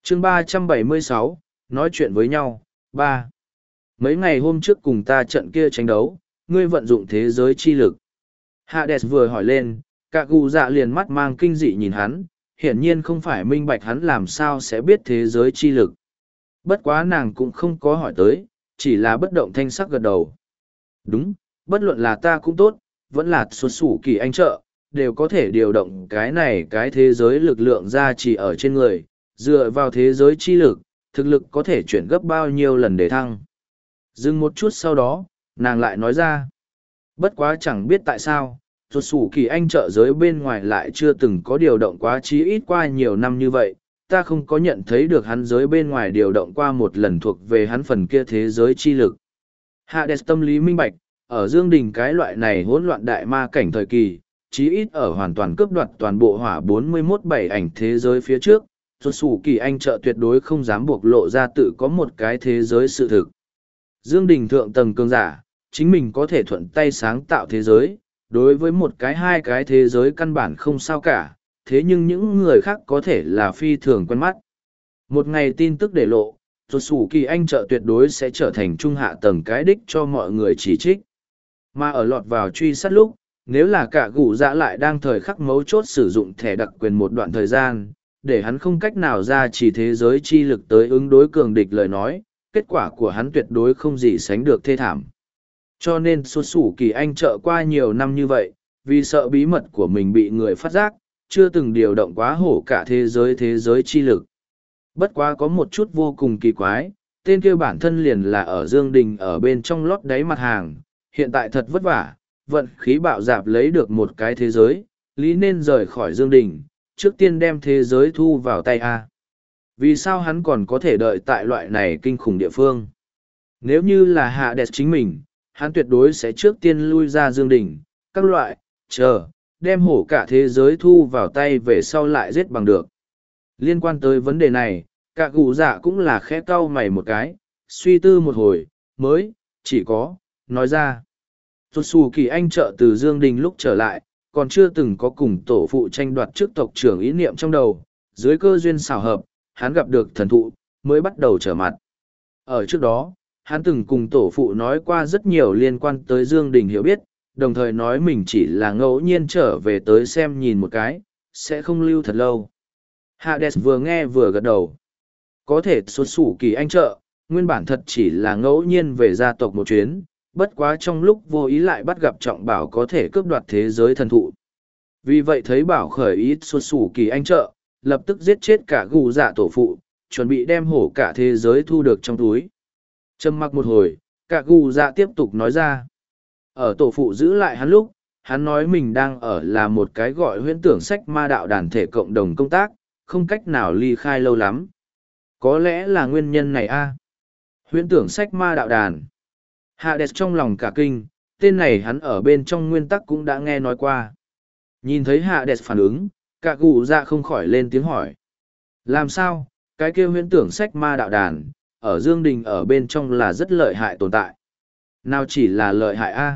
chương 376, nói chuyện với nhau. 3. Mấy ngày hôm trước cùng ta trận kia tranh đấu, ngươi vận dụng thế giới chi lực. Hades vừa hỏi lên, cả gù dạ liền mắt mang kinh dị nhìn hắn, hiển nhiên không phải minh bạch hắn làm sao sẽ biết thế giới chi lực. Bất quá nàng cũng không có hỏi tới, chỉ là bất động thanh sắc gật đầu. Đúng, bất luận là ta cũng tốt, vẫn là xuất xủ kỳ anh trợ, đều có thể điều động cái thế giới lực lượng ra chỉ ở trên người, dựa vào thế giới chi lực, thực lực có thể chuyển gấp bao nhiêu lần để thăng. Dừng một chút sau đó, nàng lại nói ra. Bất quá chẳng biết tại sao, xuất xủ kỳ anh trợ giới bên ngoài lại chưa từng có điều động quá chí ít qua nhiều năm như vậy, ta không có nhận thấy được hắn giới bên ngoài điều động qua một lần thuộc về hắn phần kia thế giới chi lực. Hades tâm lý minh bạch, ở Dương Đình cái loại này hỗn loạn đại ma cảnh thời kỳ, chí ít ở hoàn toàn cướp đoạt toàn bộ hỏa 41-7 ảnh thế giới phía trước, xuất xù kỳ anh trợ tuyệt đối không dám buộc lộ ra tự có một cái thế giới sự thực. Dương Đình thượng tầng cường giả, chính mình có thể thuận tay sáng tạo thế giới, đối với một cái hai cái thế giới căn bản không sao cả, thế nhưng những người khác có thể là phi thường quen mắt. Một ngày tin tức để lộ, xuất xù kỳ anh trợ tuyệt đối sẽ trở thành trung hạ tầng cái đích cho mọi người chỉ trích. Mà ở lọt vào truy sát lúc, nếu là cả gù dạ lại đang thời khắc mấu chốt sử dụng thẻ đặc quyền một đoạn thời gian, để hắn không cách nào ra chỉ thế giới chi lực tới ứng đối cường địch lời nói, kết quả của hắn tuyệt đối không gì sánh được thê thảm. Cho nên xuất xù kỳ anh trợ qua nhiều năm như vậy, vì sợ bí mật của mình bị người phát giác, chưa từng điều động quá hổ cả thế giới chi lực. Bất quá có một chút vô cùng kỳ quái, tên kia bản thân liền là ở Dương Đình ở bên trong lót đáy mặt hàng, hiện tại thật vất vả, vận khí bạo dạp lấy được một cái thế giới, lý nên rời khỏi Dương Đình, trước tiên đem thế giới thu vào tay A. Vì sao hắn còn có thể đợi tại loại này kinh khủng địa phương? Nếu như là Hades chính mình, hắn tuyệt đối sẽ trước tiên lui ra Dương Đình, các loại, đem hổ cả thế giới thu vào tay về sau lại giết bằng được. Liên quan tới vấn đề này, cả gù dạ cũng là khẽ cau mày một cái, suy tư một hồi, mới, chỉ có, nói ra. Xuất xù kỳ anh trợ từ Dương Đình lúc trở lại, còn chưa từng có cùng tổ phụ tranh đoạt trước tộc trưởng ý niệm trong đầu, dưới cơ duyên xảo hợp, hắn gặp được thần thụ, mới bắt đầu trở mặt. Ở trước đó, hắn từng cùng tổ phụ nói qua rất nhiều liên quan tới Dương Đình hiểu biết, đồng thời nói mình chỉ là ngẫu nhiên trở về tới xem nhìn một cái, sẽ không lưu thật lâu. Hades vừa nghe vừa gật đầu. Có thể xuất xù kỳ anh trợ, nguyên bản thật chỉ là ngẫu nhiên về gia tộc một chuyến, bất quá trong lúc vô ý lại bắt gặp trọng bảo có thể cướp đoạt thế giới thần thụ. Vì vậy thấy bảo khởi ý xuất xù kỳ anh trợ, lập tức giết chết cả gù dạ tổ phụ, chuẩn bị đem hổ cả thế giới thu được trong túi. Trầm mặc một hồi, cả gù dạ tiếp tục nói ra. Ở tổ phụ giữ lại hắn lúc, hắn nói mình đang ở là một cái gọi huyễn tưởng sách ma đạo đàn thể cộng đồng công tác, không cách nào ly khai lâu lắm. Có lẽ là nguyên nhân này a. Huyễn tưởng sách ma đạo đàn. Hades trong lòng cả kinh, tên này hắn ở bên trong nguyên tắc cũng đã nghe nói qua. Nhìn thấy Hades phản ứng, cả gù dạ không khỏi lên tiếng hỏi. Làm sao, cái kia huyễn tưởng sách ma đạo đàn, ở Dương Đình ở bên trong là rất lợi hại tồn tại. Nào chỉ là lợi hại a?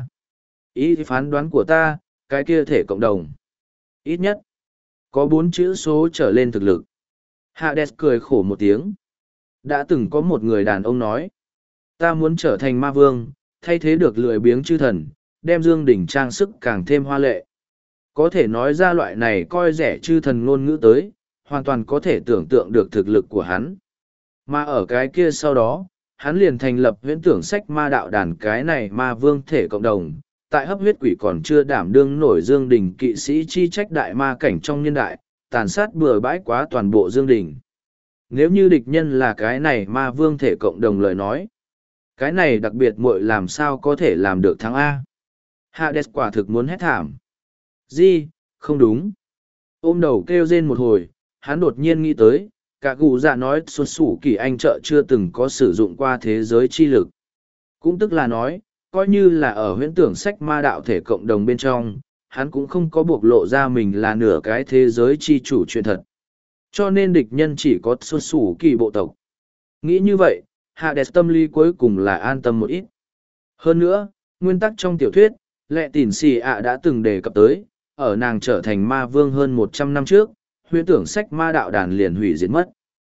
Ý phán đoán của ta, cái kia thể cộng đồng. Ít nhất, có 4 chữ số trở lên thực lực. Hades cười khổ một tiếng. Đã từng có một người đàn ông nói. Ta muốn trở thành ma vương, thay thế được lười biếng chư thần, đem Dương Đình trang sức càng thêm hoa lệ. Có thể nói ra loại này coi rẻ chư thần ngôn ngữ tới, hoàn toàn có thể tưởng tượng được thực lực của hắn. Mà ở cái kia sau đó, hắn liền thành lập huyễn tưởng sách ma đạo đàn cái này ma vương thể cộng đồng, tại hấp huyết quỷ còn chưa đảm đương nổi Dương Đình kỵ sĩ chi trách đại ma cảnh trong niên đại, tàn sát bừa bãi quá toàn bộ Dương Đình. Nếu như địch nhân là cái này ma vương thể cộng đồng lời nói, cái này đặc biệt muội làm sao có thể làm được thắng A. Hades quả thực muốn hét thảm. Gì, không đúng. Ôm đầu kêu rên một hồi, hắn đột nhiên nghĩ tới, cả gù dạ nói xuất xù kỳ anh trợ chưa từng có sử dụng qua thế giới chi lực. Cũng tức là nói, coi như là ở huyễn tưởng sách ma đạo thể cộng đồng bên trong, hắn cũng không có buộc lộ ra mình là nửa cái thế giới chi chủ chuyện thật. Cho nên địch nhân chỉ có xuất xù kỳ bộ tộc. Nghĩ như vậy, Hades tâm lý cuối cùng là an tâm một ít. Hơn nữa, nguyên tắc trong tiểu thuyết, Lệ Tỉn Xì ạ đã từng đề cập tới, ở nàng trở thành ma vương hơn 100 năm trước, huyễn tưởng sách ma đạo đàn liền hủy diệt mất.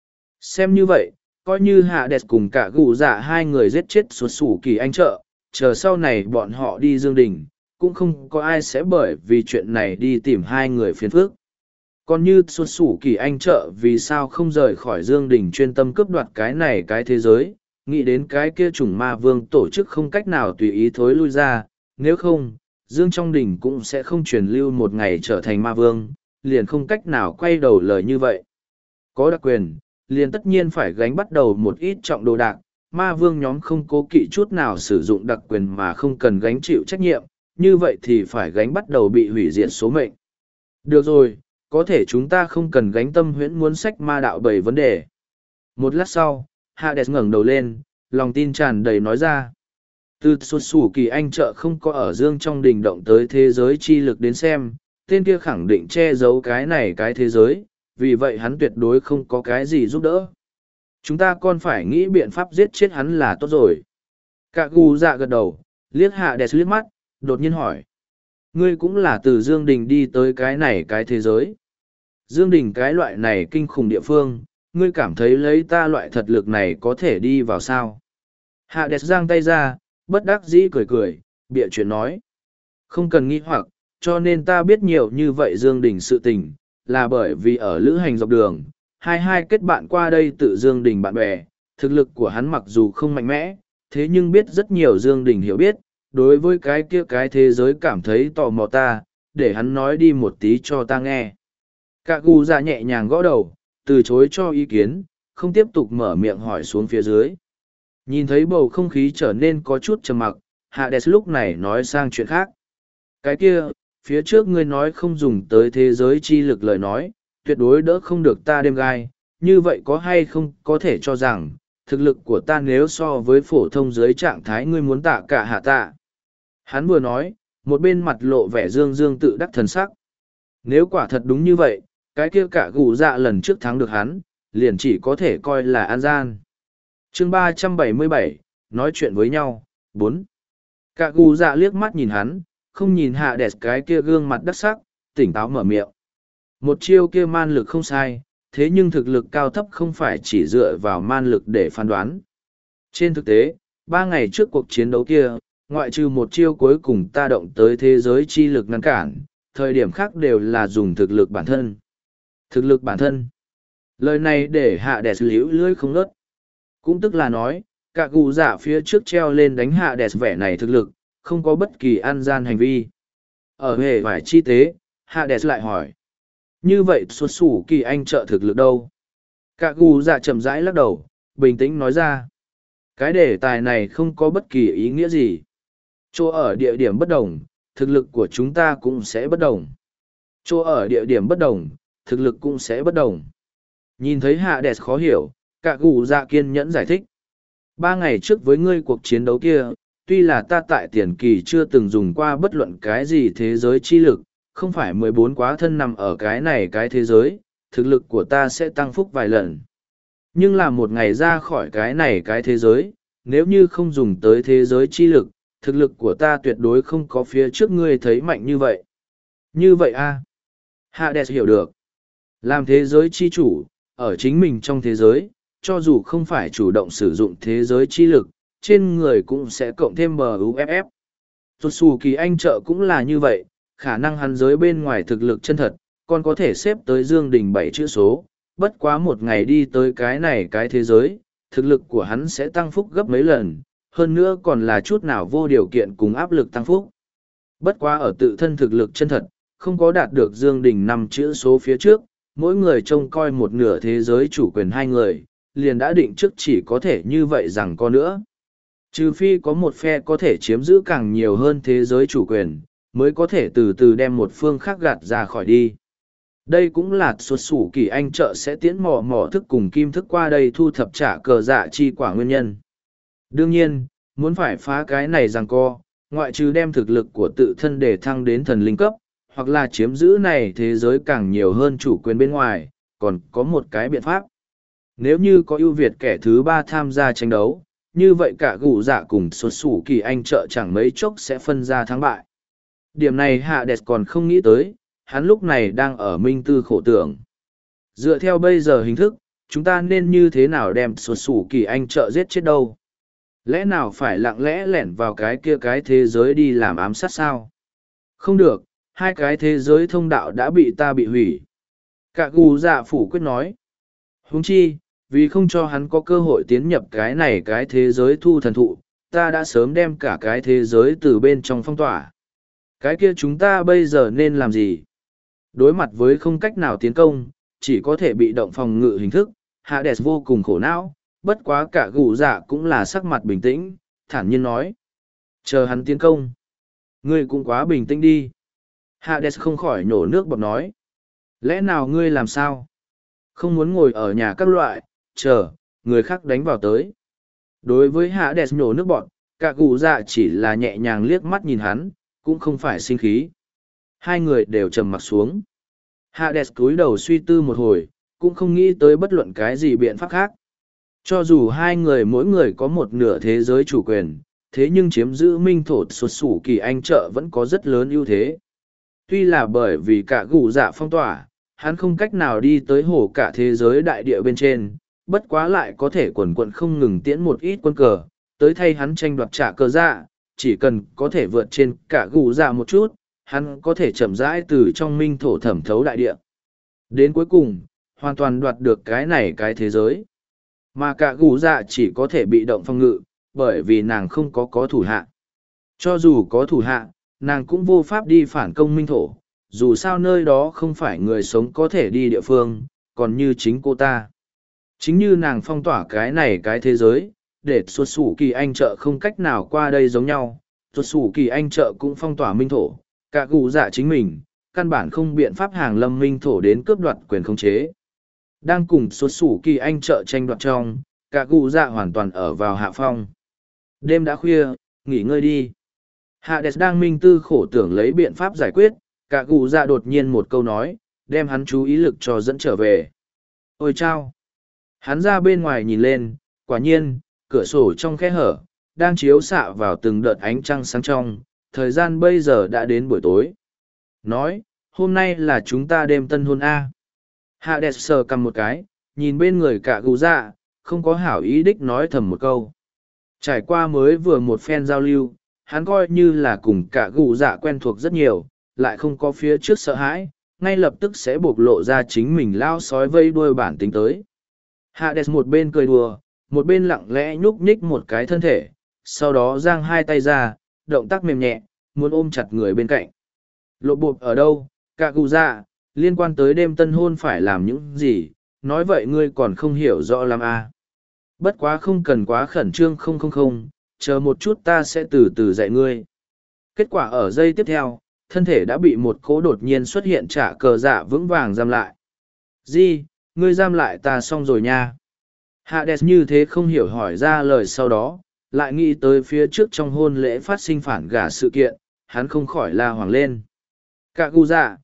Xem như vậy, coi như hạ đẹp cùng cả gù dạ hai người giết chết xuất xù kỳ anh trợ, chờ sau này bọn họ đi Dương Đình, cũng không có ai sẽ bởi vì chuyện này đi tìm hai người phiền phức. Còn như xuất xù kỳ anh trợ vì sao không rời khỏi Dương Đình chuyên tâm cướp đoạt cái này cái thế giới, nghĩ đến cái kia chủng ma vương tổ chức không cách nào tùy ý thối lui ra, nếu không, Dương trong đình cũng sẽ không truyền lưu một ngày trở thành ma vương, liền không cách nào quay đầu lời như vậy. Có đặc quyền, liền tất nhiên phải gánh bắt đầu một ít trọng đồ đạc, ma vương nhóm không cố kỵ chút nào sử dụng đặc quyền mà không cần gánh chịu trách nhiệm, như vậy thì phải gánh bắt đầu bị hủy diệt số mệnh. Được rồi, có thể chúng ta không cần gánh tâm huyễn muốn sách ma đạo bảy vấn đề. Một lát sau, Hades ngẩng đầu lên, lòng tin tràn đầy nói ra. Từ xuất xù kỳ anh trợ không có ở Dương trong đình động tới thế giới chi lực đến xem, tên kia khẳng định che giấu cái này cái thế giới, vì vậy hắn tuyệt đối không có cái gì giúp đỡ. Chúng ta còn phải nghĩ biện pháp giết chết hắn là tốt rồi. Cả gù dạ gật đầu, liếc Hades liếc mắt, đột nhiên hỏi. Ngươi cũng là từ Dương đình đi tới cái này cái thế giới. Dương đình cái loại này kinh khủng địa phương, ngươi cảm thấy lấy ta loại thật lực này có thể đi vào sao? Hades giang tay ra, bất đắc dĩ cười cười, bịa chuyện nói. Không cần nghi hoặc, cho nên ta biết nhiều như vậy Dương đình sự tình, là bởi vì ở lữ hành dọc đường, hai kết bạn qua đây tự Dương đình bạn bè, thực lực của hắn mặc dù không mạnh mẽ, thế nhưng biết rất nhiều Dương đình hiểu biết, đối với cái kia cái thế giới cảm thấy tò mò ta, để hắn nói đi một tí cho ta nghe. Cả gù dạ nhẹ nhàng gõ đầu, từ chối cho ý kiến, không tiếp tục mở miệng hỏi xuống phía dưới. Nhìn thấy bầu không khí trở nên có chút trầm mặc, Hades lúc này nói sang chuyện khác. Cái kia, phía trước ngươi nói không dùng tới thế giới chi lực lời nói, tuyệt đối đỡ không được ta đêm gai, như vậy có hay không có thể cho rằng, thực lực của ta nếu so với phổ thông giới trạng thái ngươi muốn tạ cả hạ tạ. Hắn vừa nói, một bên mặt lộ vẻ dương dương tự đắc thần sắc. Nếu quả thật đúng như vậy, cái kia cả gù dạ lần trước thắng được hắn, liền chỉ có thể coi là an gian. Chương 377, nói chuyện với nhau, 4. Cả gù dạ liếc mắt nhìn hắn, không nhìn hạ đẹp cái kia gương mặt đắc sắc, tỉnh táo mở miệng. Một chiêu kia man lực không sai, thế nhưng thực lực cao thấp không phải chỉ dựa vào man lực để phán đoán. Trên thực tế, 3 ngày trước cuộc chiến đấu kia, ngoại trừ một chiêu cuối cùng ta động tới thế giới chi lực ngăn cản, thời điểm khác đều là dùng thực lực bản thân. Thực lực bản thân. Lời này để hạ đẹp liễu lưỡi không ngớt. Cũng tức là nói, cả gù dạ phía trước treo lên đánh hạ đẹp vẻ này thực lực, không có bất kỳ an gian hành vi. Ở hệ vải chi tế, hạ đẹp lại hỏi. Như vậy xuất xù kỳ anh trợ thực lực đâu? Cả gù dạ chậm rãi lắc đầu, bình tĩnh nói ra. Cái đề tài này không có bất kỳ ý nghĩa gì. Chỗ ở địa điểm bất đồng, thực lực của chúng ta cũng sẽ bất đồng. Chỗ ở địa điểm bất đồng, thực lực cũng sẽ bất đồng. Nhìn thấy hạ đẹp khó hiểu, cả gù dạ kiên nhẫn giải thích. 3 ngày trước với ngươi cuộc chiến đấu kia, tuy là ta tại tiền kỳ chưa từng dùng qua bất luận cái gì thế giới chi lực, không phải 14 quá thân nằm ở cái này cái thế giới, thực lực của ta sẽ tăng phúc vài lần. Nhưng là một ngày ra khỏi cái này cái thế giới, nếu như không dùng tới thế giới chi lực, thực lực của ta tuyệt đối không có phía trước ngươi thấy mạnh như vậy. Như vậy a? Hades hiểu được. Làm thế giới chi chủ, ở chính mình trong thế giới, cho dù không phải chủ động sử dụng thế giới chi lực, trên người cũng sẽ cộng thêm BUFF. Tốt xù kỳ anh trợ cũng là như vậy, khả năng hắn giới bên ngoài thực lực chân thật, còn có thể xếp tới Dương Đình 7 chữ số, bất quá một ngày đi tới cái này cái thế giới, thực lực của hắn sẽ tăng phúc gấp mấy lần, hơn nữa còn là chút nào vô điều kiện cùng áp lực tăng phúc. Bất quá ở tự thân thực lực chân thật, không có đạt được Dương Đình 5 chữ số phía trước, mỗi người trông coi một nửa thế giới chủ quyền hai người, liền đã định trước chỉ có thể như vậy rằng có nữa. Trừ phi có một phe có thể chiếm giữ càng nhiều hơn thế giới chủ quyền, mới có thể từ từ đem một phương khác gạt ra khỏi đi. Đây cũng là xuất xù kỳ anh trợ sẽ tiến mò thức cùng kim thức qua đây thu thập trả cờ dạ chi quả nguyên nhân. Đương nhiên, muốn phải phá cái này rằng co, ngoại trừ đem thực lực của tự thân để thăng đến thần linh cấp, hoặc là chiếm giữ này thế giới càng nhiều hơn chủ quyền bên ngoài, còn có một cái biện pháp. Nếu như có ưu việt kẻ thứ ba tham gia tranh đấu, như vậy cả gù dạ cùng xuất xù kỳ anh trợ chẳng mấy chốc sẽ phân ra thắng bại. Điểm này Hades còn không nghĩ tới, hắn lúc này đang ở minh tư khổ tưởng. Dựa theo bây giờ hình thức, chúng ta nên như thế nào đem sột sủ kỳ anh trợ giết chết đâu? Lẽ nào phải lặng lẽ lẻn vào cái kia cái thế giới đi làm ám sát sao? Không được, hai cái thế giới thông đạo đã bị ta bị hủy. Cả gù dạ phủ quyết nói. Huống chi, vì không cho hắn có cơ hội tiến nhập cái này cái thế giới thu thần thụ, ta đã sớm đem cả cái thế giới từ bên trong phong tỏa. Cái kia chúng ta bây giờ nên làm gì? Đối mặt với không cách nào tiến công, chỉ có thể bị động phòng ngự hình thức, Hades vô cùng khổ não, bất quá cả gù dạ cũng là sắc mặt bình tĩnh, thản nhiên nói. Chờ hắn tiến công. Ngươi cũng quá bình tĩnh đi. Hades không khỏi nhổ nước bọt nói. Lẽ nào ngươi làm sao? Không muốn ngồi ở nhà các loại, chờ, người khác đánh vào tới. Đối với Hades nhổ nước bọt, cả gù dạ chỉ là nhẹ nhàng liếc mắt nhìn hắn, cũng không phải sinh khí. Hai người đều trầm mặt xuống. Hades cúi đầu suy tư một hồi, cũng không nghĩ tới bất luận cái gì biện pháp khác. Cho dù hai người mỗi người có một nửa thế giới chủ quyền, thế nhưng chiếm giữ minh thổ sột sủ kỳ anh trợ vẫn có rất lớn ưu thế. Tuy là bởi vì cả gù dạ phong tỏa, hắn không cách nào đi tới hồ cả thế giới đại địa bên trên, bất quá lại có thể quần quận không ngừng tiễn một ít quân cờ, tới thay hắn tranh đoạt trả cờ dạ, chỉ cần có thể vượt trên cả gù dạ một chút, hắn có thể chậm rãi từ trong minh thổ thẩm thấu đại địa. Đến cuối cùng, hoàn toàn đoạt được cái này cái thế giới. Mà cả gù dạ chỉ có thể bị động phòng ngự, bởi vì nàng không có thủ hạ. Cho dù có thủ hạ, nàng cũng vô pháp đi phản công minh thổ, dù sao nơi đó không phải người sống có thể đi địa phương, còn như chính cô ta. Chính như nàng phong tỏa cái này cái thế giới, để xuất xù kỳ anh trợ không cách nào qua đây giống nhau, xuất xù kỳ anh trợ cũng phong tỏa minh thổ, cả gù dạ chính mình, căn bản không biện pháp hàng lâm minh thổ đến cướp đoạt quyền khống chế. Đang cùng xuất xù kỳ anh trợ tranh đoạt trong, cả gù dạ hoàn toàn ở vào hạ phong. Đêm đã khuya, nghỉ ngơi đi. Hades đang minh tư khổ tưởng lấy biện pháp giải quyết, cả gù dạ đột nhiên một câu nói, đem hắn chú ý lực cho dẫn trở về. Ôi chao! Hắn ra bên ngoài nhìn lên, quả nhiên, cửa sổ trong khe hở, đang chiếu xạ vào từng đợt ánh trăng sáng trong, thời gian bây giờ đã đến buổi tối. Nói, hôm nay là chúng ta đêm tân hôn A. Hades sờ cầm một cái, nhìn bên người cả gù dạ, không có hảo ý đích nói thầm một câu. Trải qua mới vừa một phen giao lưu, hắn coi như là cùng cả gù dạ quen thuộc rất nhiều, lại không có phía trước sợ hãi, ngay lập tức sẽ bộc lộ ra chính mình lao sói vây đuôi bản tính tới. Hades một bên cười đùa, một bên lặng lẽ nhúc nhích một cái thân thể, sau đó giang hai tay ra, động tác mềm nhẹ, muốn ôm chặt người bên cạnh. Lộ bộp ở đâu, cả gù dạ, liên quan tới đêm tân hôn phải làm những gì, nói vậy ngươi còn không hiểu rõ lắm à. Bất quá không cần quá khẩn trương không, chờ một chút ta sẽ từ từ dạy ngươi. Kết quả ở giây tiếp theo, thân thể đã bị một cỗ đột nhiên xuất hiện trả cờ dạ vững vàng giam lại. Di, ngươi giam lại ta xong rồi nha. Hades như thế không hiểu hỏi ra lời sau đó, lại nghĩ tới phía trước trong hôn lễ phát sinh phản gả sự kiện, hắn không khỏi la hoảng lên. Cả gu dạ,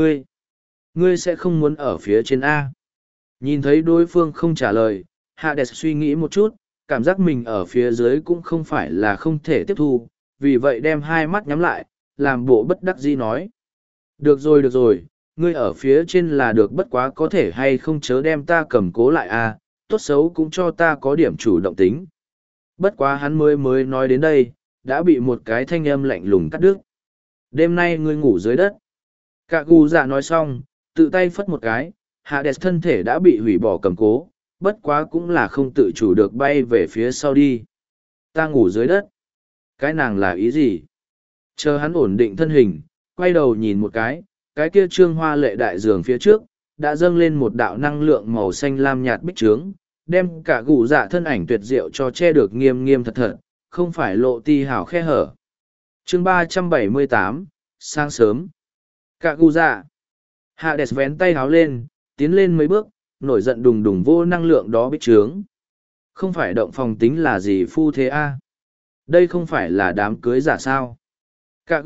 ngươi sẽ không muốn ở phía trên A. Nhìn thấy đối phương không trả lời, Hades suy nghĩ một chút, cảm giác mình ở phía dưới cũng không phải là không thể tiếp thu, vì vậy đem hai mắt nhắm lại, làm bộ bất đắc dĩ nói. Được rồi, ngươi ở phía trên là được bất quá có thể hay không chớ đem ta cầm cố lại A, tốt xấu cũng cho ta có điểm chủ động tính. Bất quá hắn mới nói đến đây, đã bị một cái thanh âm lạnh lùng cắt đứt. Đêm nay ngươi ngủ dưới đất. Cả gù dạ nói xong, tự tay phất một cái, Hades thân thể đã bị hủy bỏ cầm cố, bất quá cũng là không tự chủ được bay về phía sau đi. Ta ngủ dưới đất. Cái nàng là ý gì? Chờ hắn ổn định thân hình, quay đầu nhìn một cái kia trương hoa lệ đại giường phía trước, đã dâng lên một đạo năng lượng màu xanh lam nhạt bích trướng, đem cả gù dạ thân ảnh tuyệt diệu cho che được nghiêm nghiêm thật, không phải lộ ti hào khe hở. Chương 378, sáng sớm. Cả gù dạ. Hades vén tay háo lên, tiến lên mấy bước, nổi giận đùng đùng vô năng lượng đó bích trướng. Không phải động phòng tính là gì phu thế a? Đây không phải là đám cưới giả sao? Cả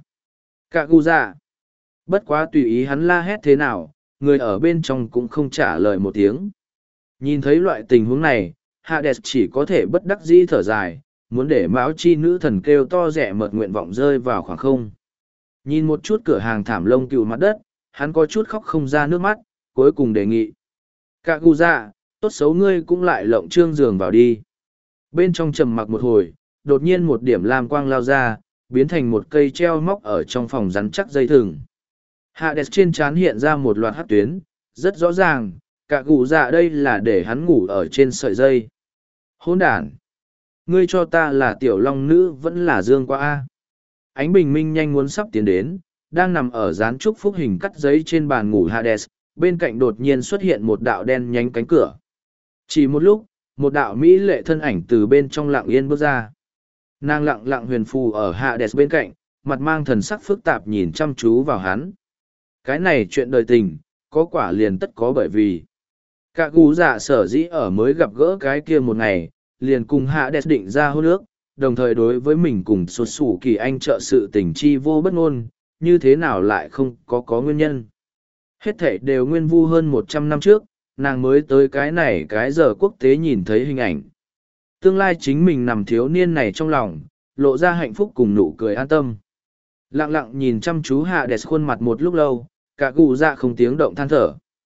gù dạ. Bất quá tùy ý hắn la hét thế nào, người ở bên trong cũng không trả lời một tiếng. Nhìn thấy loại tình huống này, Hades chỉ có thể bất đắc dĩ thở dài, muốn để Mão Chi nữ thần kêu to rẻ mợt nguyện vọng rơi vào khoảng không. Nhìn một chút cửa hàng thảm lông cừu mặt đất, hắn có chút khóc không ra nước mắt, cuối cùng đề nghị. Cả gù dạ, Tốt xấu ngươi cũng lại lộng trương giường vào đi. Bên trong trầm mặc một hồi, đột nhiên một điểm lam quang lao ra, biến thành một cây treo móc ở trong phòng rắn chắc dây thừng. Hades trên trán hiện ra một loạt hắc tuyến, rất rõ ràng, cả gù dạ đây là để hắn ngủ ở trên sợi dây. Hỗn đản! Ngươi cho ta là tiểu long nữ vẫn là dương qua A. Ánh bình minh nhanh muốn sắp tiến đến, đang nằm ở dán trúc phúc hình cắt giấy trên bàn ngủ Hades, bên cạnh đột nhiên xuất hiện một đạo đen nhánh cánh cửa. Chỉ một lúc, một đạo mỹ lệ thân ảnh từ bên trong lặng yên bước ra. Nàng lặng lặng huyền phù ở Hades bên cạnh, mặt mang thần sắc phức tạp nhìn chăm chú vào hắn. Cái này chuyện đời tình, có quả liền tất có bởi vì. Cả gù dạ sở dĩ ở mới gặp gỡ cái kia một ngày, liền cùng Hades định ra hôn ước, đồng thời đối với mình cùng sụt sủ kỳ anh trợ sự tình chi vô bất ngôn, như thế nào lại không có nguyên nhân. Hết thảy đều nguyên vu hơn 100 năm trước, nàng mới tới cái này cái giờ quốc tế nhìn thấy hình ảnh. Tương lai chính mình nằm thiếu niên này trong lòng, lộ ra hạnh phúc cùng nụ cười an tâm. Lặng lặng nhìn chăm chú Hades khuôn mặt một lúc lâu, cả gù dạ không tiếng động than thở.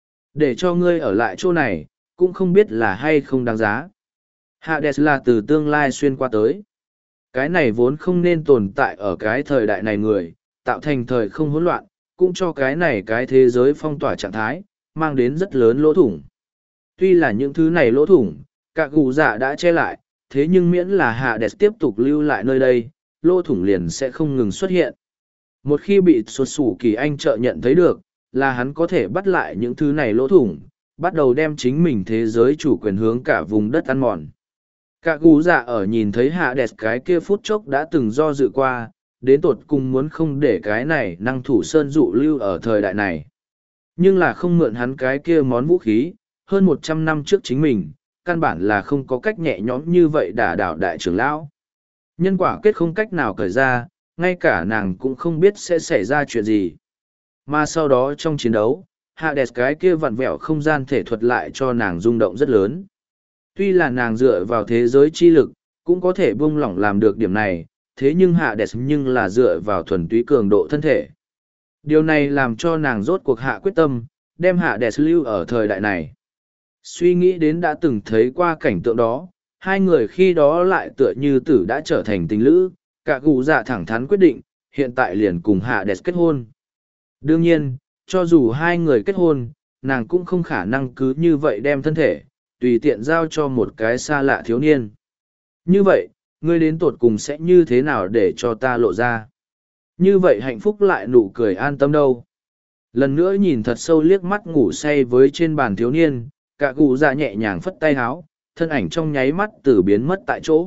Để cho ngươi ở lại chỗ này, cũng không biết là hay không đáng giá. Hades là từ tương lai xuyên qua tới. Cái này vốn không nên tồn tại ở cái thời đại này người, tạo thành thời không hỗn loạn, cũng cho cái này cái thế giới phong tỏa trạng thái, mang đến rất lớn lỗ thủng. Tuy là những thứ này lỗ thủng, cả gù dạ đã che lại, thế nhưng miễn là Hades tiếp tục lưu lại nơi đây, lỗ thủng liền sẽ không ngừng xuất hiện. Một khi bị sụt sủ kỳ anh trợ nhận thấy được, là hắn có thể bắt lại những thứ này lỗ thủng, bắt đầu đem chính mình thế giới chủ quyền hướng cả vùng đất ăn mòn. Cả gù dạ ở nhìn thấy Hades cái kia phút chốc đã từng do dự qua, đến tột cùng muốn không để cái này năng thủ sơn dụ lưu ở thời đại này. Nhưng là không mượn hắn cái kia món vũ khí, hơn 100 năm trước chính mình, căn bản là không có cách nhẹ nhõm như vậy đả đảo đại trưởng lão. Nhân quả kết không cách nào cởi ra, ngay cả nàng cũng không biết sẽ xảy ra chuyện gì. Mà sau đó trong chiến đấu, Hades cái kia vặn vẹo không gian thể thuật lại cho nàng rung động rất lớn. Tuy là nàng dựa vào thế giới chi lực, cũng có thể buông lỏng làm được điểm này, thế nhưng Hades nhưng là dựa vào thuần túy cường độ thân thể. Điều này làm cho nàng rốt cuộc hạ quyết tâm, đem Hades lưu ở thời đại này. Suy nghĩ đến đã từng thấy qua cảnh tượng đó, hai người khi đó lại tựa như tử đã trở thành tình lữ, cả gù dạ thẳng thắn quyết định, hiện tại liền cùng Hades kết hôn. Đương nhiên, cho dù hai người kết hôn, nàng cũng không khả năng cứ như vậy đem thân thể, tùy tiện giao cho một cái xa lạ thiếu niên. Như vậy, ngươi đến tột cùng sẽ như thế nào để cho ta lộ ra? Như vậy hạnh phúc lại nụ cười an tâm đâu? Lần nữa nhìn thật sâu liếc mắt ngủ say với trên bàn thiếu niên, cả gù dạ nhẹ nhàng phất tay háo, thân ảnh trong nháy mắt từ biến mất tại chỗ.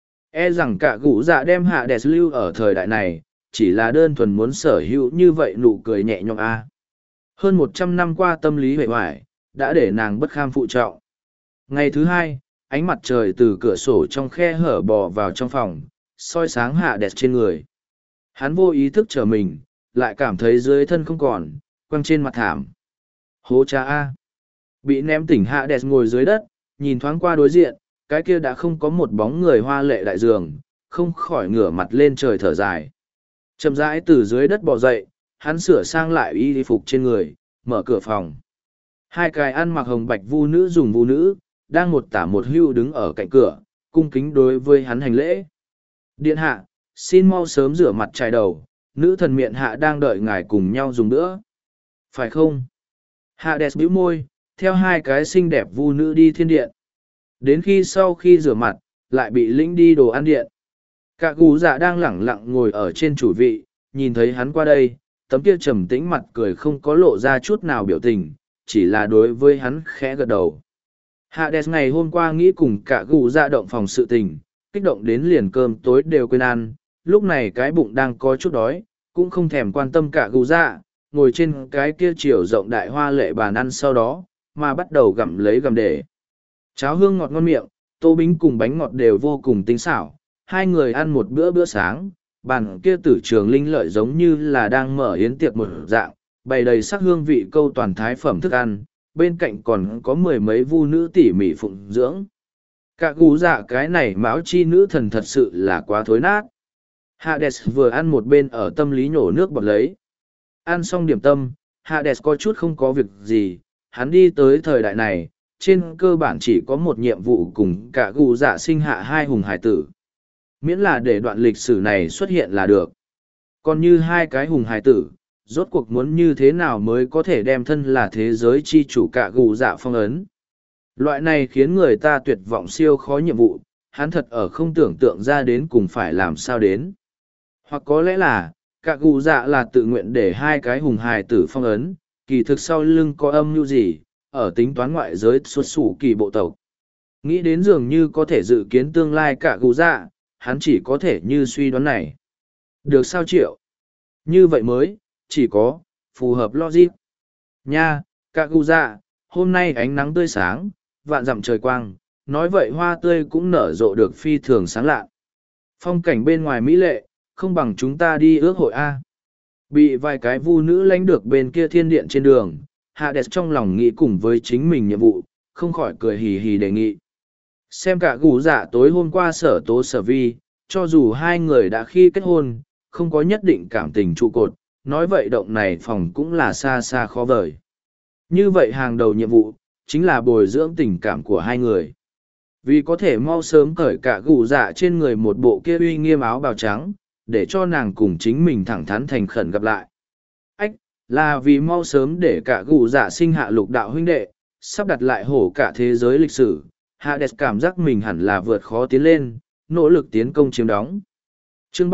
E rằng cả gù dạ đem Hades lưu ở thời đại này, chỉ là đơn thuần muốn sở hữu như vậy nụ cười nhẹ nhõm a. Hơn 100 năm qua tâm lý huệ hoài, đã để nàng bất kham phụ trọng. Ngày thứ hai, ánh mặt trời từ cửa sổ trong khe hở bò vào trong phòng, soi sáng Hades trên người. Hắn vô ý thức trở mình, lại cảm thấy dưới thân không còn, quăng trên mặt thảm. Hố cha A. Bị ném tỉnh Hades ngồi dưới đất, nhìn thoáng qua đối diện, cái kia đã không có một bóng người hoa lệ đại giường, không khỏi ngửa mặt lên trời thở dài. Chậm rãi từ dưới đất bò dậy, hắn sửa sang lại y phục trên người, mở cửa phòng. Hai cái ăn mặc hồng bạch vu nữ dùng vu nữ, đang một tả một hưu đứng ở cạnh cửa, cung kính đối với hắn hành lễ. Điện hạ, xin mau sớm rửa mặt chải đầu, nữ thần miện hạ đang đợi ngài cùng nhau dùng bữa. Phải không? Hades bĩu môi, theo hai cái xinh đẹp vu nữ đi thiên điện. Đến khi sau khi rửa mặt, lại bị lĩnh đi đồ ăn điện. Cả gù dạ đang lẳng lặng ngồi ở trên chủ vị, nhìn thấy hắn qua đây, tấm kia trầm tĩnh mặt cười không có lộ ra chút nào biểu tình, chỉ là đối với hắn khẽ gật đầu. Hades ngày hôm qua nghĩ cùng cả gù dạ động phòng sự tình, kích động đến liền cơm tối đều quên ăn, lúc này cái bụng đang có chút đói, cũng không thèm quan tâm cả gù dạ, ngồi trên cái kia chiều rộng đại hoa lệ bàn ăn sau đó, mà bắt đầu gặm lấy gặm để. Cháo hương ngọt ngon miệng, tô bính cùng bánh ngọt đều vô cùng tinh xảo, hai người ăn một bữa sáng, bàn kia tử trường linh lợi giống như là đang mở yến tiệc một dạng, bày đầy sắc hương vị câu toàn thái phẩm thức ăn, bên cạnh còn có mười mấy vu nữ tỉ mỉ phụng dưỡng. Cả gù dạ cái này máu chi nữ thần thật sự là quá thối nát. Hades vừa ăn một bên ở tâm lý nhổ nước bọt lấy. Ăn xong điểm tâm, Hades có chút không có việc gì, hắn đi tới thời đại này, trên cơ bản chỉ có một nhiệm vụ cùng cả gù dạ sinh hạ hai hùng hải tử. Miễn là để đoạn lịch sử này xuất hiện là được. Còn như hai cái hùng hải tử, rốt cuộc muốn như thế nào mới có thể đem thân là thế giới chi chủ cả gù dạ phong ấn. Loại này khiến người ta tuyệt vọng siêu khó nhiệm vụ, hắn thật ở không tưởng tượng ra đến cùng phải làm sao đến. Hoặc có lẽ là, cả gù dạ là tự nguyện để hai cái hùng hài tử phong ấn, kỳ thực sau lưng có âm mưu gì, ở tính toán ngoại giới xuất xù kỳ bộ tộc. Nghĩ đến dường như có thể dự kiến tương lai cả gù dạ, hắn chỉ có thể như suy đoán này. Được sao Triệu? Như vậy mới, chỉ có, phù hợp logic. Nha, cả gù dạ, hôm nay ánh nắng tươi sáng, vạn dặm trời quang, nói vậy hoa tươi cũng nở rộ được phi thường sáng lạ. Phong cảnh bên ngoài mỹ lệ, không bằng chúng ta đi ước hội A. Bị vài cái vu nữ lánh được bên kia thiên điện trên đường, Hades trong lòng nghĩ cùng với chính mình nhiệm vụ, không khỏi cười hì hì đề nghị. Xem cả gù dạ tối hôm qua sở tố sở vi, cho dù hai người đã khi kết hôn, không có nhất định cảm tình trụ cột, nói vậy động này phòng cũng là xa xa khó vời. Như vậy hàng đầu nhiệm vụ, chính là bồi dưỡng tình cảm của hai người. Vì có thể mau sớm cởi cả gù dạ trên người một bộ kia uy nghiêm áo bào trắng, để cho nàng cùng chính mình thẳng thắn thành khẩn gặp lại. Ách, là vì mau sớm để cả gù dạ sinh hạ lục đạo huynh đệ, sắp đặt lại hổ cả thế giới lịch sử, Hades cảm giác mình hẳn là vượt khó tiến lên, nỗ lực tiến công chiếm đóng. Chương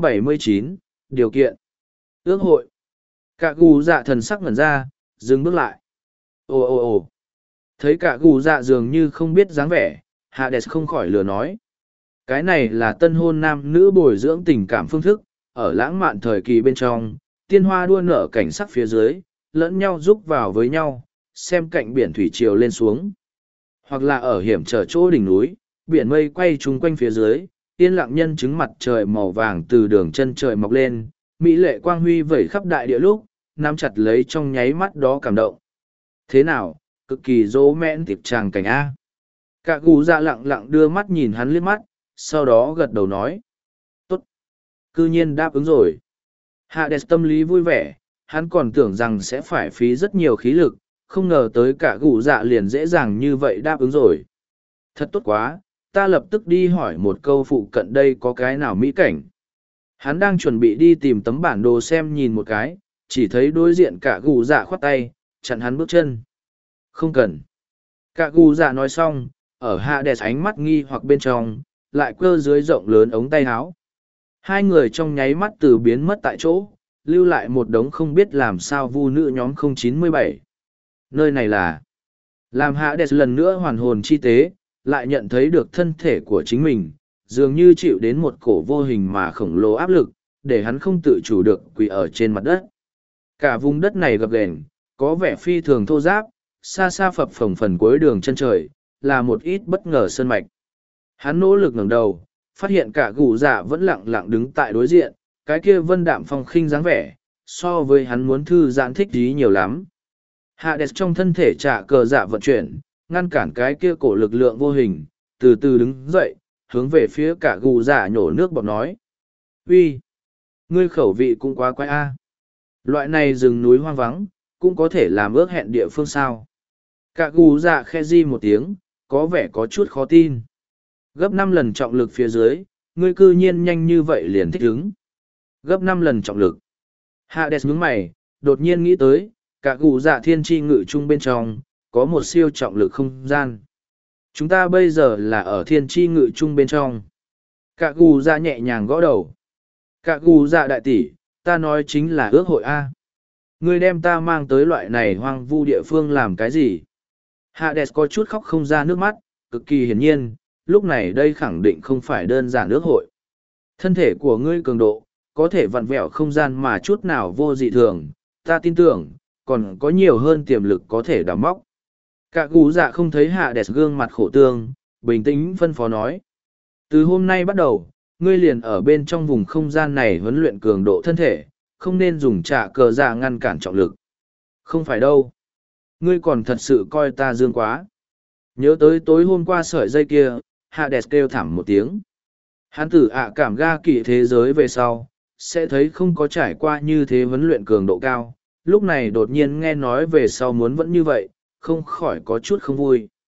379, điều kiện. Ước hội. Cả gù dạ thần sắc ngẩn ra, dừng bước lại. Ồ ồ ồ. Thấy cả gù dạ dường như không biết dáng vẻ, Hades không khỏi lừa nói. Cái này là tân hôn nam nữ bồi dưỡng tình cảm phương thức, ở lãng mạn thời kỳ bên trong, tiên hoa đua nở cảnh sắc phía dưới, lẫn nhau giúp vào với nhau, xem cạnh biển thủy triều lên xuống. Hoặc là ở hiểm trở chỗ đỉnh núi, biển mây quay chung quanh phía dưới, yên lặng nhân chứng mặt trời màu vàng từ đường chân trời mọc lên, mỹ lệ quang huy vẩy khắp đại địa lúc, nắm chặt lấy trong nháy mắt đó cảm động. Thế nào, cực kỳ dỗ mẽn tiệp tràng cảnh A. Cả gù dạ lặng lặng đưa mắt nhìn hắn liếc mắt, sau đó gật đầu nói. Tốt. Cư nhiên đáp ứng rồi. Hades tâm lý vui vẻ, hắn còn tưởng rằng sẽ phải phí rất nhiều khí lực, không ngờ tới cả gù dạ liền dễ dàng như vậy đáp ứng rồi. Thật tốt quá, ta lập tức đi hỏi một câu phụ cận đây có cái nào mỹ cảnh. Hắn đang chuẩn bị đi tìm tấm bản đồ xem nhìn một cái, chỉ thấy đối diện cả gù dạ khoát tay, chặn hắn bước chân. Không cần. Cả gù dạ nói xong, ở Hades ánh mắt nghi hoặc bên trong, lại cơ dưới rộng lớn ống tay áo. Hai người trong nháy mắt từ biến mất tại chỗ, lưu lại một đống không biết làm sao vu nữ nhóm 097. Nơi này là... Làm Hades lần nữa hoàn hồn chi tế, lại nhận thấy được thân thể của chính mình, dường như chịu đến một cổ vô hình mà khổng lồ áp lực, để hắn không tự chủ được quỳ ở trên mặt đất. Cả vùng đất này gập ghềnh, có vẻ phi thường thô ráp, xa xa phập phồng phần cuối đường chân trời, là một ít bất ngờ sơn mạch. Hắn nỗ lực ngẩng đầu, phát hiện cả gù dạ vẫn lặng lặng đứng tại đối diện, cái kia vân đạm phong khinh dáng vẻ, so với hắn muốn thư giãn thích ý nhiều lắm. Hades trong thân thể trả cờ dạ vận chuyển, ngăn cản cái kia cổ lực lượng vô hình, từ từ đứng dậy, hướng về phía cả gù dạ nhổ nước bọt nói. Uy, ngươi khẩu vị cũng quá quái a. Loại này rừng núi hoang vắng, cũng có thể làm ước hẹn địa phương sao. Cả gù dạ khe di một tiếng, có vẻ có chút khó tin. Gấp 5 lần trọng lực phía dưới, ngươi cư nhiên nhanh như vậy liền thích ứng. Gấp 5 lần trọng lực. Hades nhướng mày, đột nhiên nghĩ tới, cả gù dạ thiên tri ngự chung bên trong, có một siêu trọng lực không gian. Chúng ta bây giờ là ở thiên tri ngự chung bên trong. Cả gù dạ nhẹ nhàng gõ đầu. Cả gù dạ đại tỷ, ta nói chính là ước hội A. Ngươi đem ta mang tới loại này hoang vu địa phương làm cái gì? Hades có chút khóc không ra nước mắt, cực kỳ hiển nhiên, lúc này đây khẳng định không phải đơn giản ước hội. Thân thể của ngươi cường độ, có thể vặn vẹo không gian mà chút nào vô dị thường, ta tin tưởng, còn có nhiều hơn tiềm lực có thể đào móc. Cả gù dạ không thấy Hades gương mặt khổ tương, bình tĩnh phân phó nói. Từ hôm nay bắt đầu, ngươi liền ở bên trong vùng không gian này huấn luyện cường độ thân thể, không nên dùng trả cờ dạ ngăn cản trọng lực. Không phải đâu. Ngươi còn thật sự coi ta dương quá. Nhớ tới tối hôm qua sợi dây kia, Hades kêu thảm một tiếng. Hắn tử cảm ga kỳ thế giới về sau, sẽ thấy không có trải qua như thế huấn luyện cường độ cao. Lúc này đột nhiên nghe nói về sau muốn vẫn như vậy, không khỏi có chút không vui.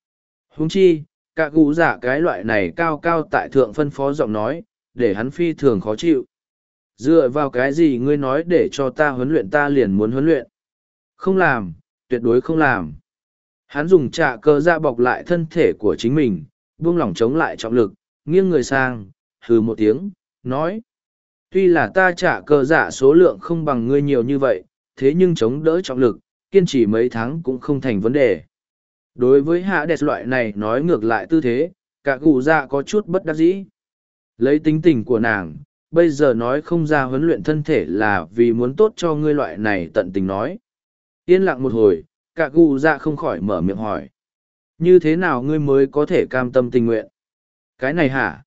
Huống chi, cả cụ dạ cái loại này cao cao tại thượng phân phó giọng nói, để hắn phi thường khó chịu. Dựa vào cái gì ngươi nói để cho ta huấn luyện ta liền muốn huấn luyện? Không làm, tuyệt đối không làm. Hắn dùng trạ cơ dạ bọc lại thân thể của chính mình, buông lỏng chống lại trọng lực, nghiêng người sang, hừ một tiếng, nói. Tuy là ta trả cơ dạ số lượng không bằng ngươi nhiều như vậy, thế nhưng chống đỡ trọng lực, kiên trì mấy tháng cũng không thành vấn đề. Đối với hạ đẹp loại này nói ngược lại tư thế, cả cụ dạ có chút bất đắc dĩ. Lấy tính tình của nàng, bây giờ nói không ra huấn luyện thân thể là vì muốn tốt cho ngươi loại này tận tình nói. Yên lặng một hồi, cả cụ dạ không khỏi mở miệng hỏi. Như thế nào ngươi mới có thể cam tâm tình nguyện? Cái này hả?